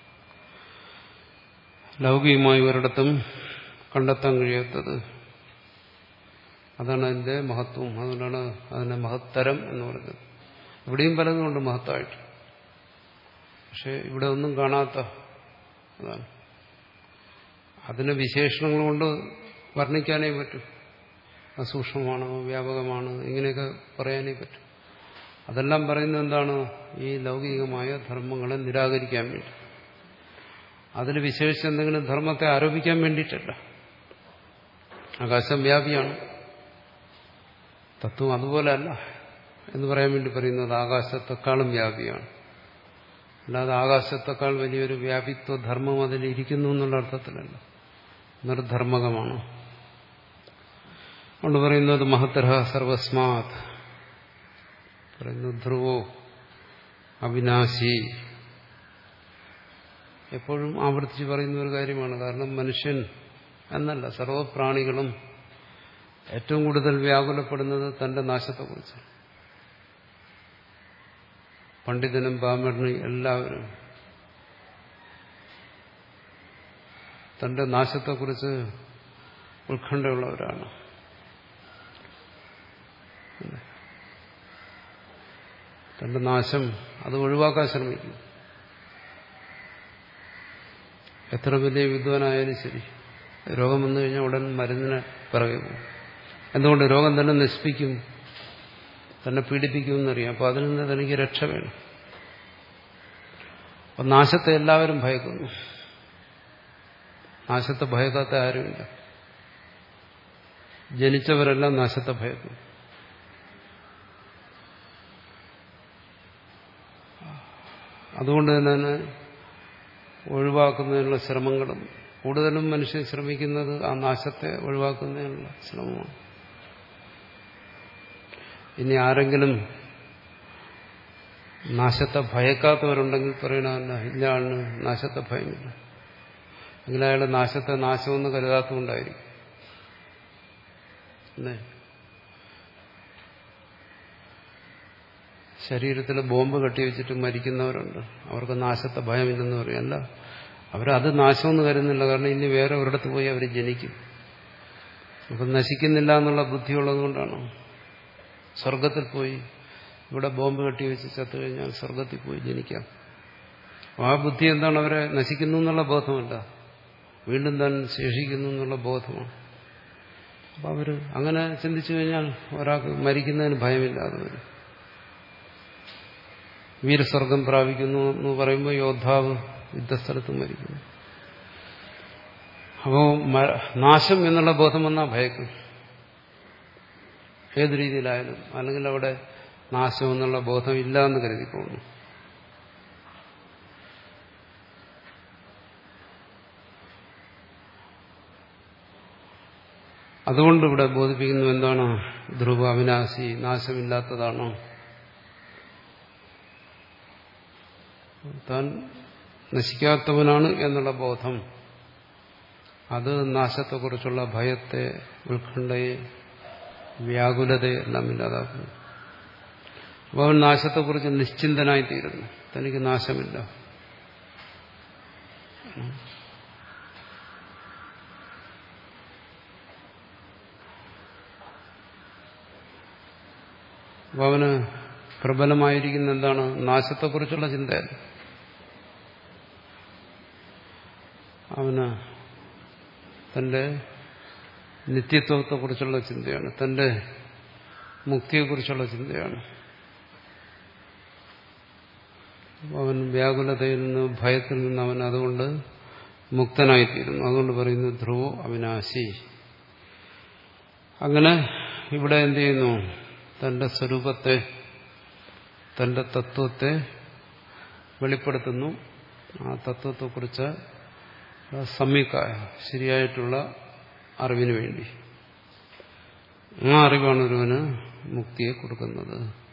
ലൗകികമായി ഒരിടത്തും കണ്ടെത്താൻ കഴിയാത്തത്, അതാണ് അതിന്റെ മഹത്വം. അതുകൊണ്ടാണ് അതിനെ മഹത്തരം എന്ന് പറയുന്നത്. ഇവിടെയും പലതുകൊണ്ട് മഹത്തായിട്ട്, പക്ഷെ ഇവിടെ ഒന്നും കാണാത്ത അതാണ്. അതിനെ വിശേഷണങ്ങൾ കൊണ്ട് വർണ്ണിക്കാനേ പറ്റും. അസൂക്ഷ്മമാണ്, വ്യാപകമാണ്, ഇങ്ങനെയൊക്കെ പറയാനേ പറ്റും. അതെല്ലാം പറയുന്നത് എന്താണ്? ഈ ലൗകികമായ ധർമ്മങ്ങളെ നിരാകരിക്കാൻ വേണ്ടി, അതിൽ വിശേഷിച്ച് എന്തെങ്കിലും ധർമ്മത്തെ ആരോപിക്കാൻ വേണ്ടിയിട്ടല്ല. ആകാശം വ്യാപിയാണ്, തത്വം അതുപോലെയല്ല എന്ന് പറയാൻ വേണ്ടി പറയുന്നത് ആകാശത്തെക്കാളും വ്യാപിയാണ്. അല്ലാതെ ആകാശത്തെക്കാൾ വലിയൊരു വ്യാപിത്വ ധർമ്മം അതിലിരിക്കുന്നു എന്നുള്ള അർത്ഥത്തിലല്ല, നിർധർമ്മകമാണ്. അതുകൊണ്ട് പറയുന്നത് മഹത്തരഃ സർവസ്മാത്, പറയുന്നു ധ്രുവോ അവിനാശി. എപ്പോഴും ആവർത്തിച്ച് പറയുന്ന ഒരു കാര്യമാണ്. കാരണം മനുഷ്യൻ എന്നല്ല, സർവപ്രാണികളും ഏറ്റവും കൂടുതൽ വ്യാകുലപ്പെടുന്നത് തന്റെ നാശത്തെക്കുറിച്ചാണ്. പണ്ഡിതനും ബ്രാഹ്മണനും എല്ലാവരും തന്റെ നാശത്തെക്കുറിച്ച് ഉത്കണ്ഠയുള്ളവരാണ്. തന്റെ നാശം അത് ഒഴിവാക്കാൻ ശ്രമിക്കും. എത്ര വലിയ വിദ്വാനായാലും ശരി, രോഗം വന്നു കഴിഞ്ഞാൽ ഉടൻ മരുന്നിന് പിറകെ പോകും. എന്തുകൊണ്ട്? രോഗം തന്നെ നശിപ്പിക്കും, തന്നെ പീഡിപ്പിക്കുമെന്നറിയാം. അപ്പൊ അതിൽ നിന്ന് തനിക്ക് രക്ഷ വേണം. അപ്പൊ നാശത്തെ എല്ലാവരും ഭയക്കുന്നു. നാശത്തെ ഭയക്കാത്ത ആരുമില്ല. ജനിച്ചവരെല്ലാം നാശത്തെ ഭയക്കുന്നു. അതുകൊണ്ട് തന്നെ ഒഴിവാക്കുന്നതിനുള്ള ശ്രമങ്ങളും കൂടുതലും മനുഷ്യൻ ശ്രമിക്കുന്നത് ആ നാശത്തെ ഒഴിവാക്കുന്നതിനുള്ള ശ്രമമാണ്. ഇനി ആരെങ്കിലും നാശത്തെ ഭയക്കാത്തവരുണ്ടെങ്കിൽ പറയണമല്ല, ഇല്ല ആണ് നാശത്തെ ഭയമില്ല, എങ്കിൽ അയാളുടെ നാശത്തെ നാശമെന്ന് കരുതാത്തതുകൊണ്ടായിരിക്കും. അല്ലേ? ശരീരത്തിൽ ബോംബ് കെട്ടിവെച്ചിട്ട് മരിക്കുന്നവരുണ്ട്. അവർക്ക് നാശത്തെ ഭയമില്ലെന്ന് പറയും. അല്ല, അവരത് നാശമെന്ന് കരുതുന്നില്ല. കാരണം ഇനി വേറെ ഒരിടത്ത് പോയി അവർ ജനിക്കും. അപ്പം നശിക്കുന്നില്ല എന്നുള്ള ബുദ്ധിയുള്ളത് കൊണ്ടാണ്. സ്വർഗത്തിൽ പോയി ഇവിടെ ബോംബ് കെട്ടിവെച്ച് ചത്തു കഴിഞ്ഞാൽ സ്വർഗത്തിൽ പോയി ജനിക്കാം. ആ ബുദ്ധി എന്താണ്? അവരെ നശിക്കുന്നു എന്നുള്ള ബോധമല്ല, വീണ്ടും താൻ ശേഷിക്കുന്നു എന്നുള്ള ബോധമാണ്. അപ്പം അവർ അങ്ങനെ ചിന്തിച്ചു കഴിഞ്ഞാൽ ഒരാൾക്ക് മരിക്കുന്നതിന് ഭയമില്ലാതെ വരും. വീരസ്വർഗം പ്രാപിക്കുന്നു എന്ന് പറയുമ്പോൾ യോദ്ധാവ് യുദ്ധസ്ഥലത്ത് മരിക്കുന്നു. അപ്പോൾ നാശം എന്നുള്ള ബോധം വന്നാൽ ഭയക്കും, ഏത് രീതിയിലായാലും. അല്ലെങ്കിൽ അവിടെ നാശം എന്നുള്ള ബോധം ഇല്ല എന്ന് കരുതിപ്പോകുന്നു. അതുകൊണ്ട് ഇവിടെ ബോധിപ്പിക്കുന്നു എന്താണ്? ധ്രുവ അവിനാശി, നാശമില്ലാത്തതാണോ? താൻ നശിക്കാത്തവനാണ് എന്നുള്ള ബോധം, അത് നാശത്തെക്കുറിച്ചുള്ള ഭയത്തെ, ഉത്കണ്ഠയെ, വ്യാകുലതയെ എല്ലാം ഇല്ലാതാക്കുന്നു. അപ്പോൾ അവൻ നാശത്തെക്കുറിച്ച് നിശ്ചിന്തനായിത്തീരുന്നു. തനിക്ക് നാശമില്ല. അപ്പോൾ അവന് പ്രബലമായിരിക്കുന്ന എന്താണ്? നാശത്തെക്കുറിച്ചുള്ള ചിന്തയല്ല. അവന് തന്റെ നിത്യത്വത്തെക്കുറിച്ചുള്ള ചിന്തയാണ്, തന്റെ മുക്തിയെക്കുറിച്ചുള്ള ചിന്തയാണ്. അവൻ വ്യാകുലതയിൽ നിന്ന്, ഭയത്തിൽ നിന്ന് അവൻ അതുകൊണ്ട് മുക്തനായിത്തീരുന്നു. അതുകൊണ്ട് പറയുന്നു ധ്രുവോ അവിനാശി. അങ്ങനെ ഇവിടെ എന്ത് ചെയ്യുന്നു? തന്റെ സ്വരൂപത്തെ, തന്റെ തത്വത്തെ വെളിപ്പെടുത്തുന്നു. ആ തത്വത്തെക്കുറിച്ച് സമ്യക്കായ ശരിയായിട്ടുള്ള അറിവിന് വേണ്ടി. ആ അറിവാണ് ഒരുവന് മുക്തിയെ കൊടുക്കുന്നത്.